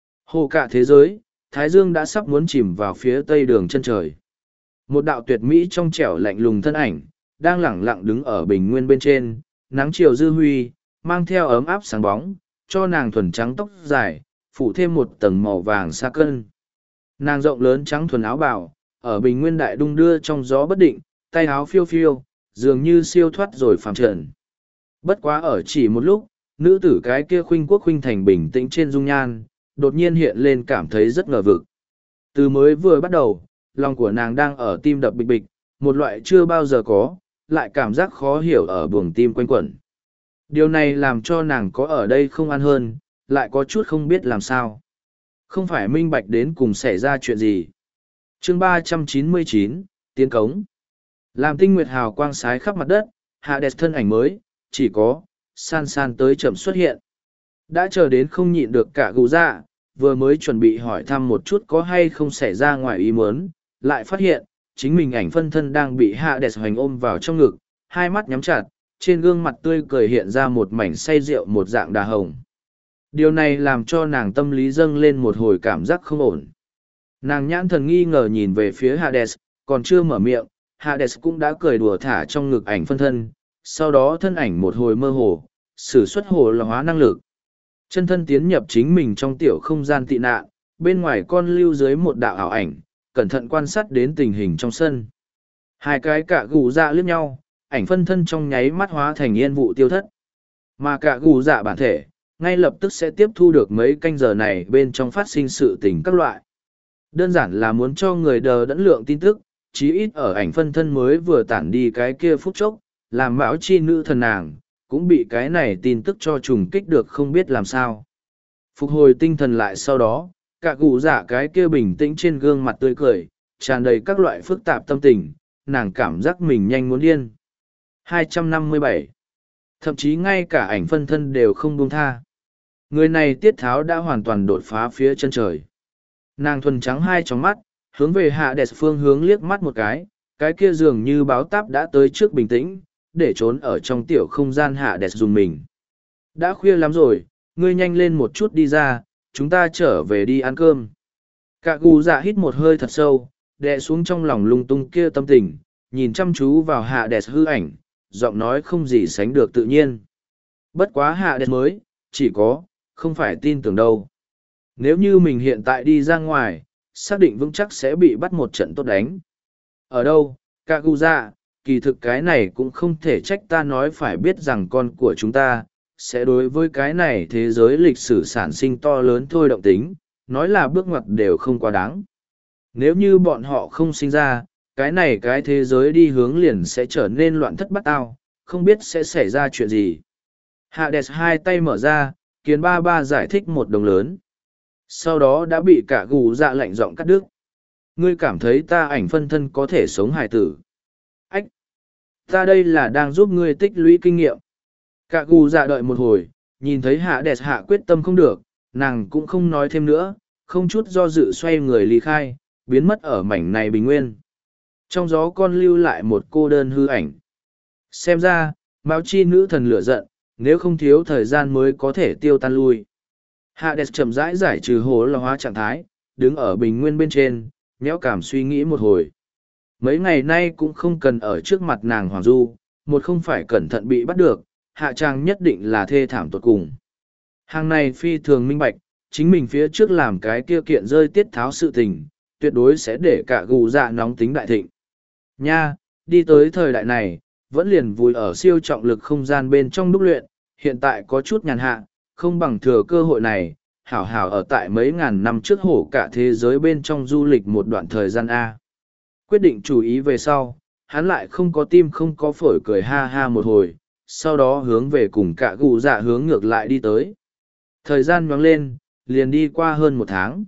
Hồ cả thế giới, Thái Dương đã sắp muốn chìm vào phía tây đường chân trời. Một đạo tuyệt mỹ trong trẻo lạnh lùng thân ảnh, đang lẳng lặng đứng ở bình nguyên bên trên, nắng chiều dư huy, mang theo ấm áp sáng bóng, cho nàng thuần trắng tóc dài, phủ thêm một tầng màu vàng sa cân. Nàng rộng lớn trắng thuần áo bào, ở bình nguyên đại đung đưa trong gió bất định, tay áo phiêu phiêu, dường như siêu thoát rồi phàm trần. Bất quá ở chỉ một lúc, nữ tử cái kia khuynh quốc khuynh thành bình tĩnh trên dung nhan, đột nhiên hiện lên cảm thấy rất ngờ vực. Từ mới vừa bắt đầu, lòng của nàng đang ở tim đập bịch bịch, một loại chưa bao giờ có, lại cảm giác khó hiểu ở buồng tim quanh quẩn. Điều này làm cho nàng có ở đây không an hơn, lại có chút không biết làm sao. Không phải minh bạch đến cùng xảy ra chuyện gì. Chương 399, Tiến cống. Làm tinh nguyệt hào quang sái khắp mặt đất, Hades thân ảnh mới, chỉ có, san san tới chậm xuất hiện. Đã chờ đến không nhịn được cả gù dạ, vừa mới chuẩn bị hỏi thăm một chút có hay không xảy ra ngoài ý muốn, lại phát hiện, chính mình ảnh phân thân đang bị hạ đẹp hoành ôm vào trong ngực, hai mắt nhắm chặt, trên gương mặt tươi cười hiện ra một mảnh say rượu một dạng đà hồng. Điều này làm cho nàng tâm lý dâng lên một hồi cảm giác không ổn. Nàng nhãn thần nghi ngờ nhìn về phía Hades, còn chưa mở miệng, Hades cũng đã cười đùa thả trong ngực ảnh phân thân, sau đó thân ảnh một hồi mơ hồ, sử xuất hồ là hóa năng lực. Chân thân tiến nhập chính mình trong tiểu không gian tị nạn, bên ngoài con lưu dưới một đạo ảo ảnh, cẩn thận quan sát đến tình hình trong sân. Hai cái cả gù dạ liếc nhau, ảnh phân thân trong nháy mắt hóa thành yên vụ tiêu thất. Mà cả gù dạ bản thể, ngay lập tức sẽ tiếp thu được mấy canh giờ này bên trong phát sinh sự tình các loại. Đơn giản là muốn cho người đờ đẫn lượng tin tức, chí ít ở ảnh phân thân mới vừa tản đi cái kia phút chốc, làm mão chi nữ thần nàng, cũng bị cái này tin tức cho trùng kích được không biết làm sao. Phục hồi tinh thần lại sau đó, cả gù dạ cái kia bình tĩnh trên gương mặt tươi cười, tràn đầy các loại phức tạp tâm tình, nàng cảm giác mình nhanh muốn điên. 257. Thậm chí ngay cả ảnh phân thân đều không buông tha. Người này tiết tháo đã hoàn toàn đột phá phía chân trời. Nàng thuần trắng hai tròng mắt, hướng về hạ đẹp phương hướng liếc mắt một cái kia dường như báo táp đã tới trước bình tĩnh, để trốn ở trong tiểu không gian hạ đẹp dùng mình. Đã khuya lắm rồi, ngươi nhanh lên một chút đi ra, chúng ta trở về đi ăn cơm. Cả gù dạ hít một hơi thật sâu, đè xuống trong lòng lung tung kia tâm tình, nhìn chăm chú vào hạ đẹp hư ảnh, giọng nói không gì sánh được tự nhiên. Bất quá hạ đẹp mới, chỉ có, không phải tin tưởng đâu. Nếu như mình hiện tại đi ra ngoài, xác định vững chắc sẽ bị bắt một trận tốt đánh. Ở đâu, cả gù dạ, kỳ thực cái này cũng không thể trách ta nói phải biết rằng con của chúng ta, sẽ đối với cái này thế giới lịch sử sản sinh to lớn thôi động tính, nói là bước ngoặt đều không quá đáng. Nếu như bọn họ không sinh ra, cái này cái thế giới đi hướng liền sẽ trở nên loạn thất bát ao, không biết sẽ xảy ra chuyện gì. Hades hai tay mở ra, kiến ba ba giải thích một đồng lớn. Sau đó đã bị cả gù dạ lạnh giọng cắt đứt. Ngươi cảm thấy ta ảnh phân thân có thể sống hài tử. Ách! Ta đây là đang giúp ngươi tích lũy kinh nghiệm. Cả gù dạ đợi một hồi, nhìn thấy Hades hạ quyết tâm không được, nàng cũng không nói thêm nữa, không chút do dự xoay người ly khai, biến mất ở mảnh này bình nguyên. Trong gió con lưu lại một cô đơn hư ảnh. Xem ra, Mao Chi nữ thần lửa giận, nếu không thiếu thời gian mới có thể tiêu tan lui. Hades chậm rãi giải trừ hồ là hóa trạng thái, đứng ở bình nguyên bên trên, nhéo cảm suy nghĩ một hồi. Mấy ngày nay cũng không cần ở trước mặt nàng Hoàng Du, một không phải cẩn thận bị bắt được, hạ trang nhất định là thê thảm tột cùng. Hàng này phi thường minh bạch, chính mình phía trước làm cái kia kiện rơi tiết tháo sự tình, tuyệt đối sẽ để cả gù dạ nóng tính đại thịnh. Nha, đi tới thời đại này, vẫn liền vùi ở siêu trọng lực không gian bên trong đúc luyện, hiện tại có chút nhàn hạ, không bằng thừa cơ hội này, hảo hảo ở tại mấy ngàn năm trước hổ cả thế giới bên trong du lịch một đoạn thời gian A. Quyết định chú ý về sau, hắn lại không có tim không có phổi cười ha ha một hồi, sau đó hướng về cùng cả gù dạ hướng ngược lại đi tới. Thời gian nhoáng lên, liền đi qua hơn một tháng.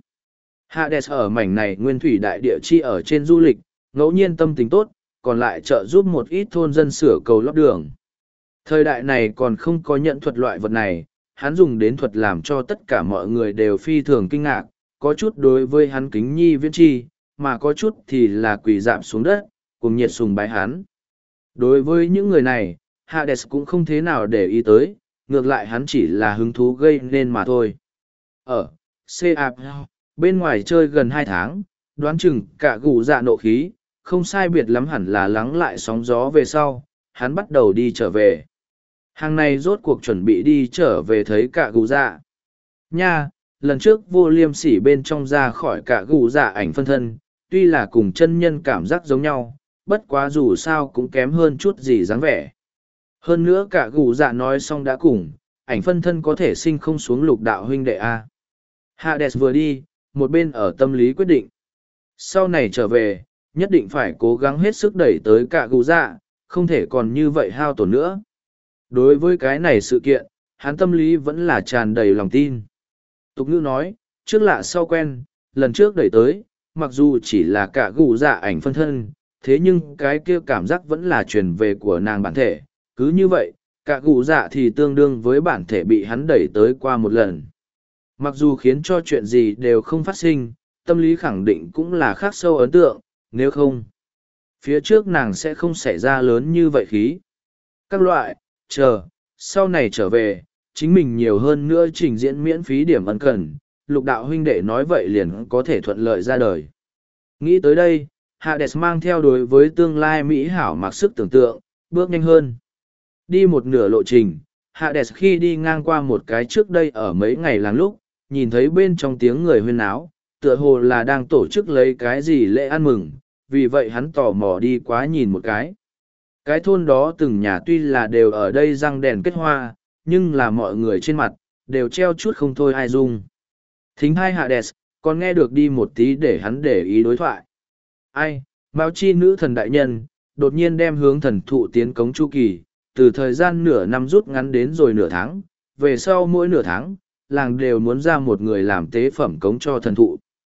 Hades ở mảnh này nguyên thủy đại địa chi ở trên du lịch, ngẫu nhiên tâm tình tốt, còn lại trợ giúp một ít thôn dân sửa cầu lót đường. Thời đại này còn không có nhận thuật loại vật này, hắn dùng đến thuật làm cho tất cả mọi người đều phi thường kinh ngạc, có chút đối với hắn kính nhi viễn chi, mà có chút thì là quỳ dạp xuống đất, cùng nhiệt sùng bái hắn. Đối với những người này, Hades cũng không thế nào để ý tới, ngược lại hắn chỉ là hứng thú gây nên mà thôi. Ở C.A. bên ngoài chơi gần 2 tháng, đoán chừng cả gù dạ nộ khí, không sai biệt lắm hẳn là lắng lại sóng gió về sau, hắn bắt đầu đi trở về. Hàng này rốt cuộc chuẩn bị đi trở về thấy cả gù dạ. Nha, lần trước vô liêm sỉ bên trong ra khỏi cả gù dạ ảnh phân thân, tuy là cùng chân nhân cảm giác giống nhau, bất quá dù sao cũng kém hơn chút gì dáng vẻ. Hơn nữa cả gù dạ nói xong đã cùng, ảnh phân thân có thể sinh không xuống lục đạo huynh đệ A. Hades vừa đi, một bên ở tâm lý quyết định. Sau này trở về, nhất định phải cố gắng hết sức đẩy tới cả gù dạ, không thể còn như vậy hao tổn nữa. Đối với cái này sự kiện, hắn tâm lý vẫn là tràn đầy lòng tin. Tục ngữ nói, trước lạ sau quen, lần trước đẩy tới, mặc dù chỉ là cả gù dạ ảnh phân thân, thế nhưng cái kia cảm giác vẫn là truyền về của nàng bản thể. Cứ như vậy, cả cụ dạ thì tương đương với bản thể bị hắn đẩy tới qua một lần. Mặc dù khiến cho chuyện gì đều không phát sinh, tâm lý khẳng định cũng là khắc sâu ấn tượng, nếu không, phía trước nàng sẽ không xảy ra lớn như vậy khí. Các loại, sau này trở về, chính mình nhiều hơn nữa trình diễn miễn phí điểm ân cần, lục đạo huynh đệ nói vậy liền có thể thuận lợi ra đời. Nghĩ tới đây, Hades mang theo đối với tương lai Mỹ hảo mặc sức tưởng tượng, bước nhanh hơn. Đi một nửa lộ trình, Hades khi đi ngang qua một cái trước đây ở mấy ngày làng lúc, nhìn thấy bên trong tiếng người huyên náo, tựa hồ là đang tổ chức lấy cái gì lễ ăn mừng, vì vậy hắn tò mò đi quá nhìn một cái. Cái thôn đó từng nhà tuy là đều ở đây răng đèn kết hoa, nhưng là mọi người trên mặt, đều treo chút không thôi ai dung. Thính hai Hades, còn nghe được đi một tí để hắn để ý đối thoại. Ai, Mao Chi nữ thần đại nhân, đột nhiên đem hướng thần thụ tiến cống chu kỳ, từ thời gian nửa năm rút ngắn đến rồi nửa tháng, về sau mỗi nửa tháng, làng đều muốn ra một người làm tế phẩm cống cho thần thụ.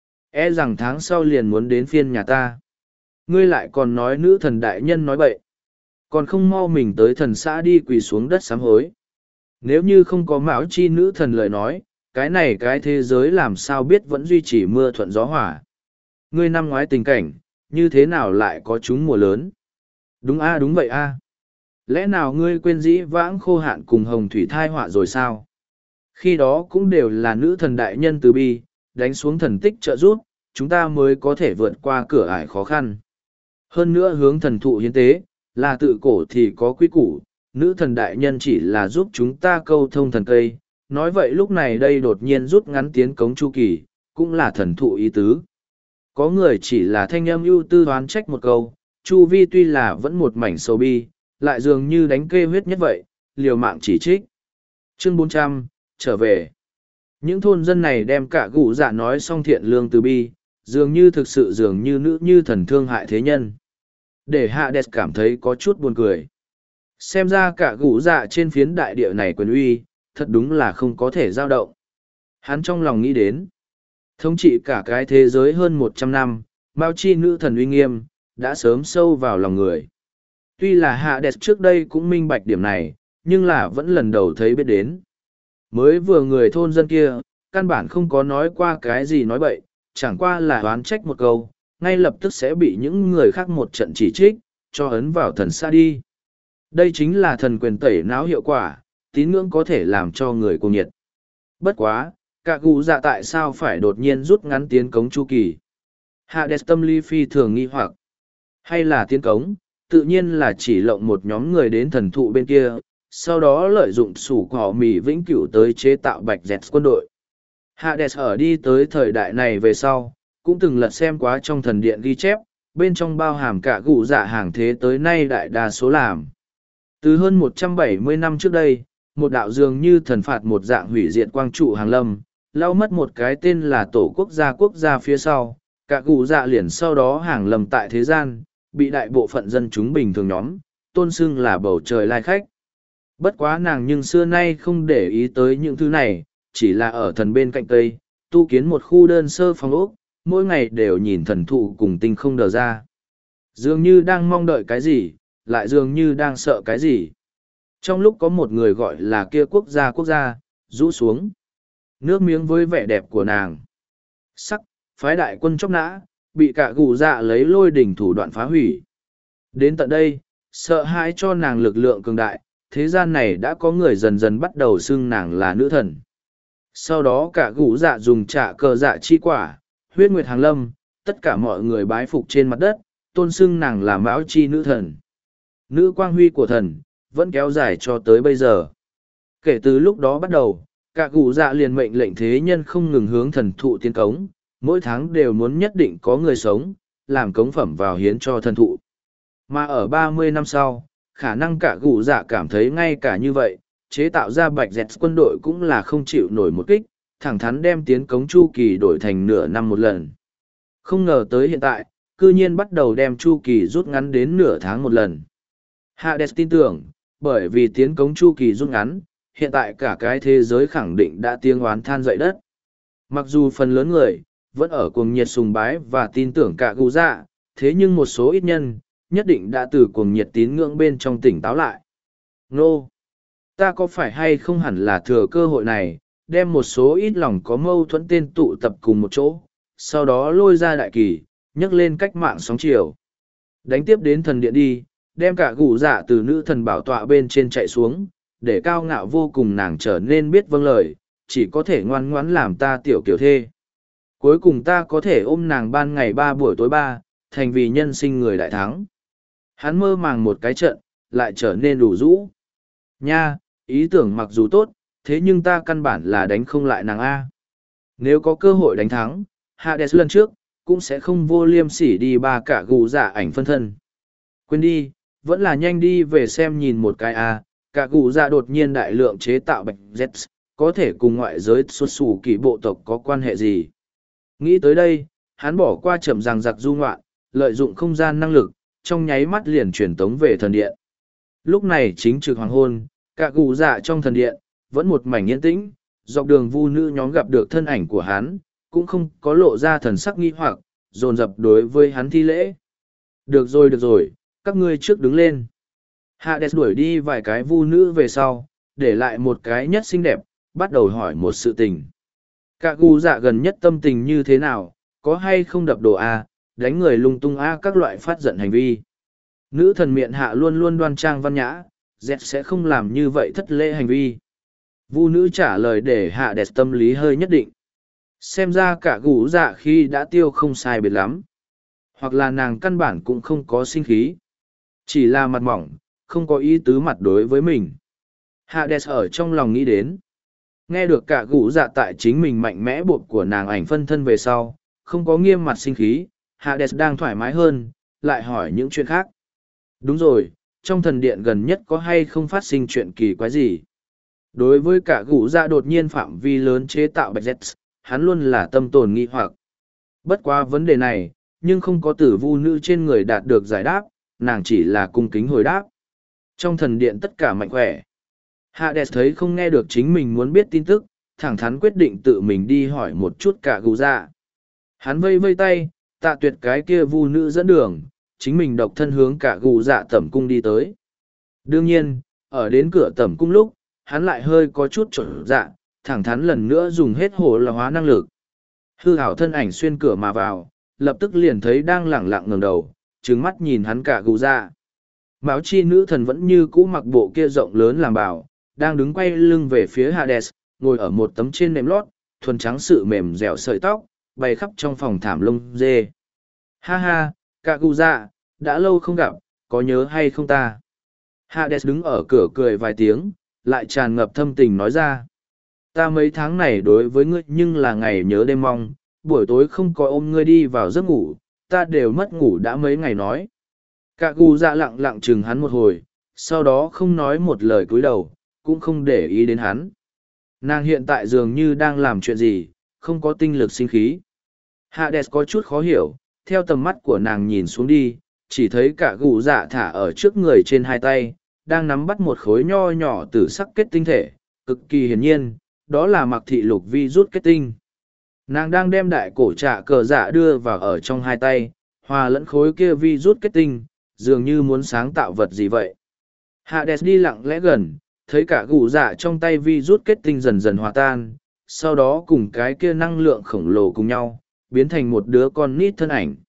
E rằng tháng sau liền muốn đến phiên nhà ta. Ngươi lại còn nói nữ thần đại nhân nói bậy. Còn không mau mình tới thần xã đi quỳ xuống đất sám hối. Nếu như không có Mão Chi nữ thần lời nói, cái này cái thế giới làm sao biết vẫn duy trì mưa thuận gió hỏa. Ngươi năm ngoái tình cảnh, như thế nào lại có chúng mùa lớn? Đúng a, đúng vậy a. Lẽ nào ngươi quên dĩ vãng khô hạn cùng hồng thủy thai họa rồi sao? Khi đó cũng đều là nữ thần đại nhân từ bi, đánh xuống thần tích trợ giúp, chúng ta mới có thể vượt qua cửa ải khó khăn. Hơn nữa hướng thần thụ hiến tế, là tự cổ thì có quy củ, nữ thần đại nhân chỉ là giúp chúng ta câu thông thần cây. Nói vậy lúc này đây đột nhiên rút ngắn tiến cống chu kỳ, cũng là thần thụ ý tứ. Có người chỉ là thanh âm ưu tư đoán trách một câu, chu vi tuy là vẫn một mảnh sầu bi, lại dường như đánh kê huyết nhất vậy, liều mạng chỉ trích. Chương 400, trở về. Những thôn dân này đem cả gụ dạ nói xong thiện lương từ bi, dường như thực sự dường như nữ như thần thương hại thế nhân. Để Hades cảm thấy có chút buồn cười. Xem ra cả gụ dạ trên phiến đại địa này quyền uy, thật đúng là không có thể dao động. Hắn trong lòng nghĩ đến, thống trị cả cái thế giới hơn 100 năm, Mao Chi nữ thần uy nghiêm, đã sớm sâu vào lòng người. Tuy là Hades trước đây cũng minh bạch điểm này, nhưng là vẫn lần đầu thấy biết đến. Mới vừa người thôn dân kia, căn bản không có nói qua cái gì nói bậy, chẳng qua là oán trách một câu, ngay lập tức sẽ bị những người khác một trận chỉ trích, cho ấn vào thần xa đi. Đây chính là thần quyền tẩy não hiệu quả, tín ngưỡng có thể làm cho người cuồng nhiệt. Bất quá, cả cụ dạ tại sao phải đột nhiên rút ngắn tiến cống chu kỳ? Hades tâm lý phi thường nghi hoặc. Hay là tiến cống, tự nhiên là chỉ lộng một nhóm người đến thần thụ bên kia, sau đó lợi dụng sủ cỏ mì vĩnh cửu tới chế tạo bạch dẹt quân đội. Hades ở đi tới thời đại này về sau, cũng từng lật xem quá trong thần điện ghi chép, bên trong bao hàm cả cụ dạ hàng thế tới nay đại đa số làm. Từ hơn 170 năm trước đây, một đạo dường như thần phạt một dạng hủy diệt quang trụ hàng lâm, lau mất một cái tên là tổ quốc gia phía sau, cả cụ dạ liền sau đó hàng lâm tại thế gian, bị đại bộ phận dân chúng bình thường nhóm, tôn xưng là bầu trời lai khách. Bất quá nàng nhưng xưa nay không để ý tới những thứ này, chỉ là ở thần bên cạnh Tây, tu kiến một khu đơn sơ phòng ốc, mỗi ngày đều nhìn thần thụ cùng tinh không đờ ra. Dường như đang mong đợi cái gì, lại dường như đang sợ cái gì. Trong lúc có một người gọi là kia quốc gia, rũ xuống. Nước miếng với vẻ đẹp của nàng. Sắc, phái đại quân chóc nã, bị cả gù dạ lấy lôi đỉnh thủ đoạn phá hủy. Đến tận đây, sợ hãi cho nàng lực lượng cường đại, thế gian này đã có người dần dần bắt đầu xưng nàng là nữ thần. Sau đó cả gù dạ dùng trả cờ dạ chi quả, huyết nguyệt hàng lâm, tất cả mọi người bái phục trên mặt đất, tôn xưng nàng là Mão Chi nữ thần. Nữ quang huy của thần, vẫn kéo dài cho tới bây giờ. Kể từ lúc đó bắt đầu, cả cụ dạ liền mệnh lệnh thế nhân không ngừng hướng thần thụ tiến cống, mỗi tháng đều muốn nhất định có người sống, làm cống phẩm vào hiến cho thần thụ. Mà ở 30 năm sau, khả năng cả cụ dạ cảm thấy ngay cả như vậy, chế tạo ra bạch dẹt quân đội cũng là không chịu nổi một kích, thẳng thắn đem tiến cống chu kỳ đổi thành nửa năm một lần. Không ngờ tới hiện tại, cư nhiên bắt đầu đem chu kỳ rút ngắn đến nửa tháng một lần. Hades tin tưởng, bởi vì tiến cống chu kỳ rút ngắn, hiện tại cả cái thế giới khẳng định đã tiếng oán than dậy đất. Mặc dù phần lớn người, vẫn ở cuồng nhiệt sùng bái và tin tưởng cả cụ dạ, thế nhưng một số ít nhân, nhất định đã từ cuồng nhiệt tín ngưỡng bên trong tỉnh táo lại. Nô! Ta có phải hay không hẳn là thừa cơ hội này, đem một số ít lòng có mâu thuẫn tên tụ tập cùng một chỗ, sau đó lôi ra đại kỳ, nhấc lên cách mạng sóng chiều. Đánh tiếp đến thần điện đi, đem cả gù dạ từ nữ thần bảo tọa bên trên chạy xuống, để cao ngạo vô cùng nàng trở nên biết vâng lời, chỉ có thể ngoan ngoãn làm ta tiểu kiểu thê. Cuối cùng ta có thể ôm nàng ban ngày 3 buổi tối 3, thành vì nhân sinh người đại thắng. Hắn mơ màng một cái trận, lại trở nên đủ rũ. Nha, ý tưởng mặc dù tốt, thế nhưng ta căn bản là đánh không lại nàng A. Nếu có cơ hội đánh thắng, Hades lần trước, cũng sẽ không vô liêm sỉ đi ba cả gù dạ ảnh phân thân. Quên đi, vẫn là nhanh đi về xem nhìn một cái A, cả gù dạ đột nhiên đại lượng chế tạo bạch Z, có thể cùng ngoại giới xuất xù kỳ bộ tộc có quan hệ gì. Nghĩ tới đây, hắn bỏ qua chậm rằng giặc du ngoạn, lợi dụng không gian năng lực, trong nháy mắt liền truyền tống về thần điện. Lúc này chính trực hoàng hôn, cả gù dạ trong thần điện, vẫn một mảnh yên tĩnh, dọc đường vu nữ nhóm gặp được thân ảnh của hắn, cũng không có lộ ra thần sắc nghi hoặc, dồn dập đối với hắn thi lễ. Được rồi, các ngươi trước đứng lên. Hades đuổi đi vài cái vu nữ về sau, để lại một cái nhất xinh đẹp, bắt đầu hỏi một sự tình. Cả gù dạ gần nhất tâm tình như thế nào, có hay không đập đồ A, đánh người lung tung A các loại phát giận hành vi. Nữ thần miệng hạ luôn luôn đoan trang văn nhã, dẹt sẽ không làm như vậy thất lễ hành vi. Vu nữ trả lời để hạ đẹp tâm lý hơi nhất định. Xem ra cả gù dạ khi đã tiêu không sai biệt lắm. Hoặc là nàng căn bản cũng không có sinh khí. Chỉ là mặt mỏng, không có ý tứ mặt đối với mình. Hades ở trong lòng nghĩ đến. Nghe được cả gù dạ tại chính mình mạnh mẽ buộc của nàng ảnh phân thân về sau, không có nghiêm mặt sinh khí, Hades đang thoải mái hơn, lại hỏi những chuyện khác. Đúng rồi, trong thần điện gần nhất có hay không phát sinh chuyện kỳ quái gì? Đối với cả gù dạ đột nhiên phạm vi lớn chế tạo bạch Z, hắn luôn là tâm tồn nghi hoặc. Bất quá vấn đề này, nhưng không có tử vu nữ trên người đạt được giải đáp, nàng chỉ là cung kính hồi đáp. Trong thần điện tất cả mạnh khỏe. Hades thấy không nghe được chính mình muốn biết tin tức, thẳng thắn quyết định tự mình đi hỏi một chút cả gù dạ. Hắn vây vây tay, tạ tuyệt cái kia vu nữ dẫn đường, chính mình độc thân hướng cả gù dạ tẩm cung đi tới. Đương nhiên, ở đến cửa tẩm cung lúc, hắn lại hơi có chút trộn dạ, thẳng thắn lần nữa dùng hết hồ là hóa năng lực. Hư hảo thân ảnh xuyên cửa mà vào, lập tức liền thấy đang lẳng lặng ngẩng đầu, trừng mắt nhìn hắn cả gù dạ. Báo chi nữ thần vẫn như cũ mặc bộ kia rộng lớn làm bảo, đang đứng quay lưng về phía Hades, ngồi ở một tấm trên nệm lót, thuần trắng sự mềm dẻo sợi tóc, bay khắp trong phòng thảm lông dê. Ha ha, cả gù dạ, đã lâu không gặp, có nhớ hay không ta? Hades đứng ở cửa cười vài tiếng, lại tràn ngập thâm tình nói ra. Ta mấy tháng này đối với ngươi nhưng là ngày nhớ đêm mong, buổi tối không có ôm ngươi đi vào giấc ngủ, ta đều mất ngủ đã mấy ngày nói. Cả gù dạ lặng lặng chừng hắn một hồi, sau đó không nói một lời cúi đầu, cũng không để ý đến hắn. Nàng hiện tại dường như đang làm chuyện gì, không có tinh lực sinh khí. Hades có chút khó hiểu, theo tầm mắt của nàng nhìn xuống đi, chỉ thấy cả gù dạ thả ở trước người trên hai tay, đang nắm bắt một khối nho nhỏ từ sắc kết tinh thể, cực kỳ hiển nhiên, đó là mặc thị lục vi rút kết tinh. Nàng đang đem đại cổ trạ cờ dạ đưa vào ở trong hai tay, hòa lẫn khối kia vi rút kết tinh, dường như muốn sáng tạo vật gì vậy. Hades đi lặng lẽ gần, thấy cả gù dạ trong tay vi rút kết tinh dần dần hòa tan, sau đó cùng cái kia năng lượng khổng lồ cùng nhau, biến thành một đứa con nít thân ảnh.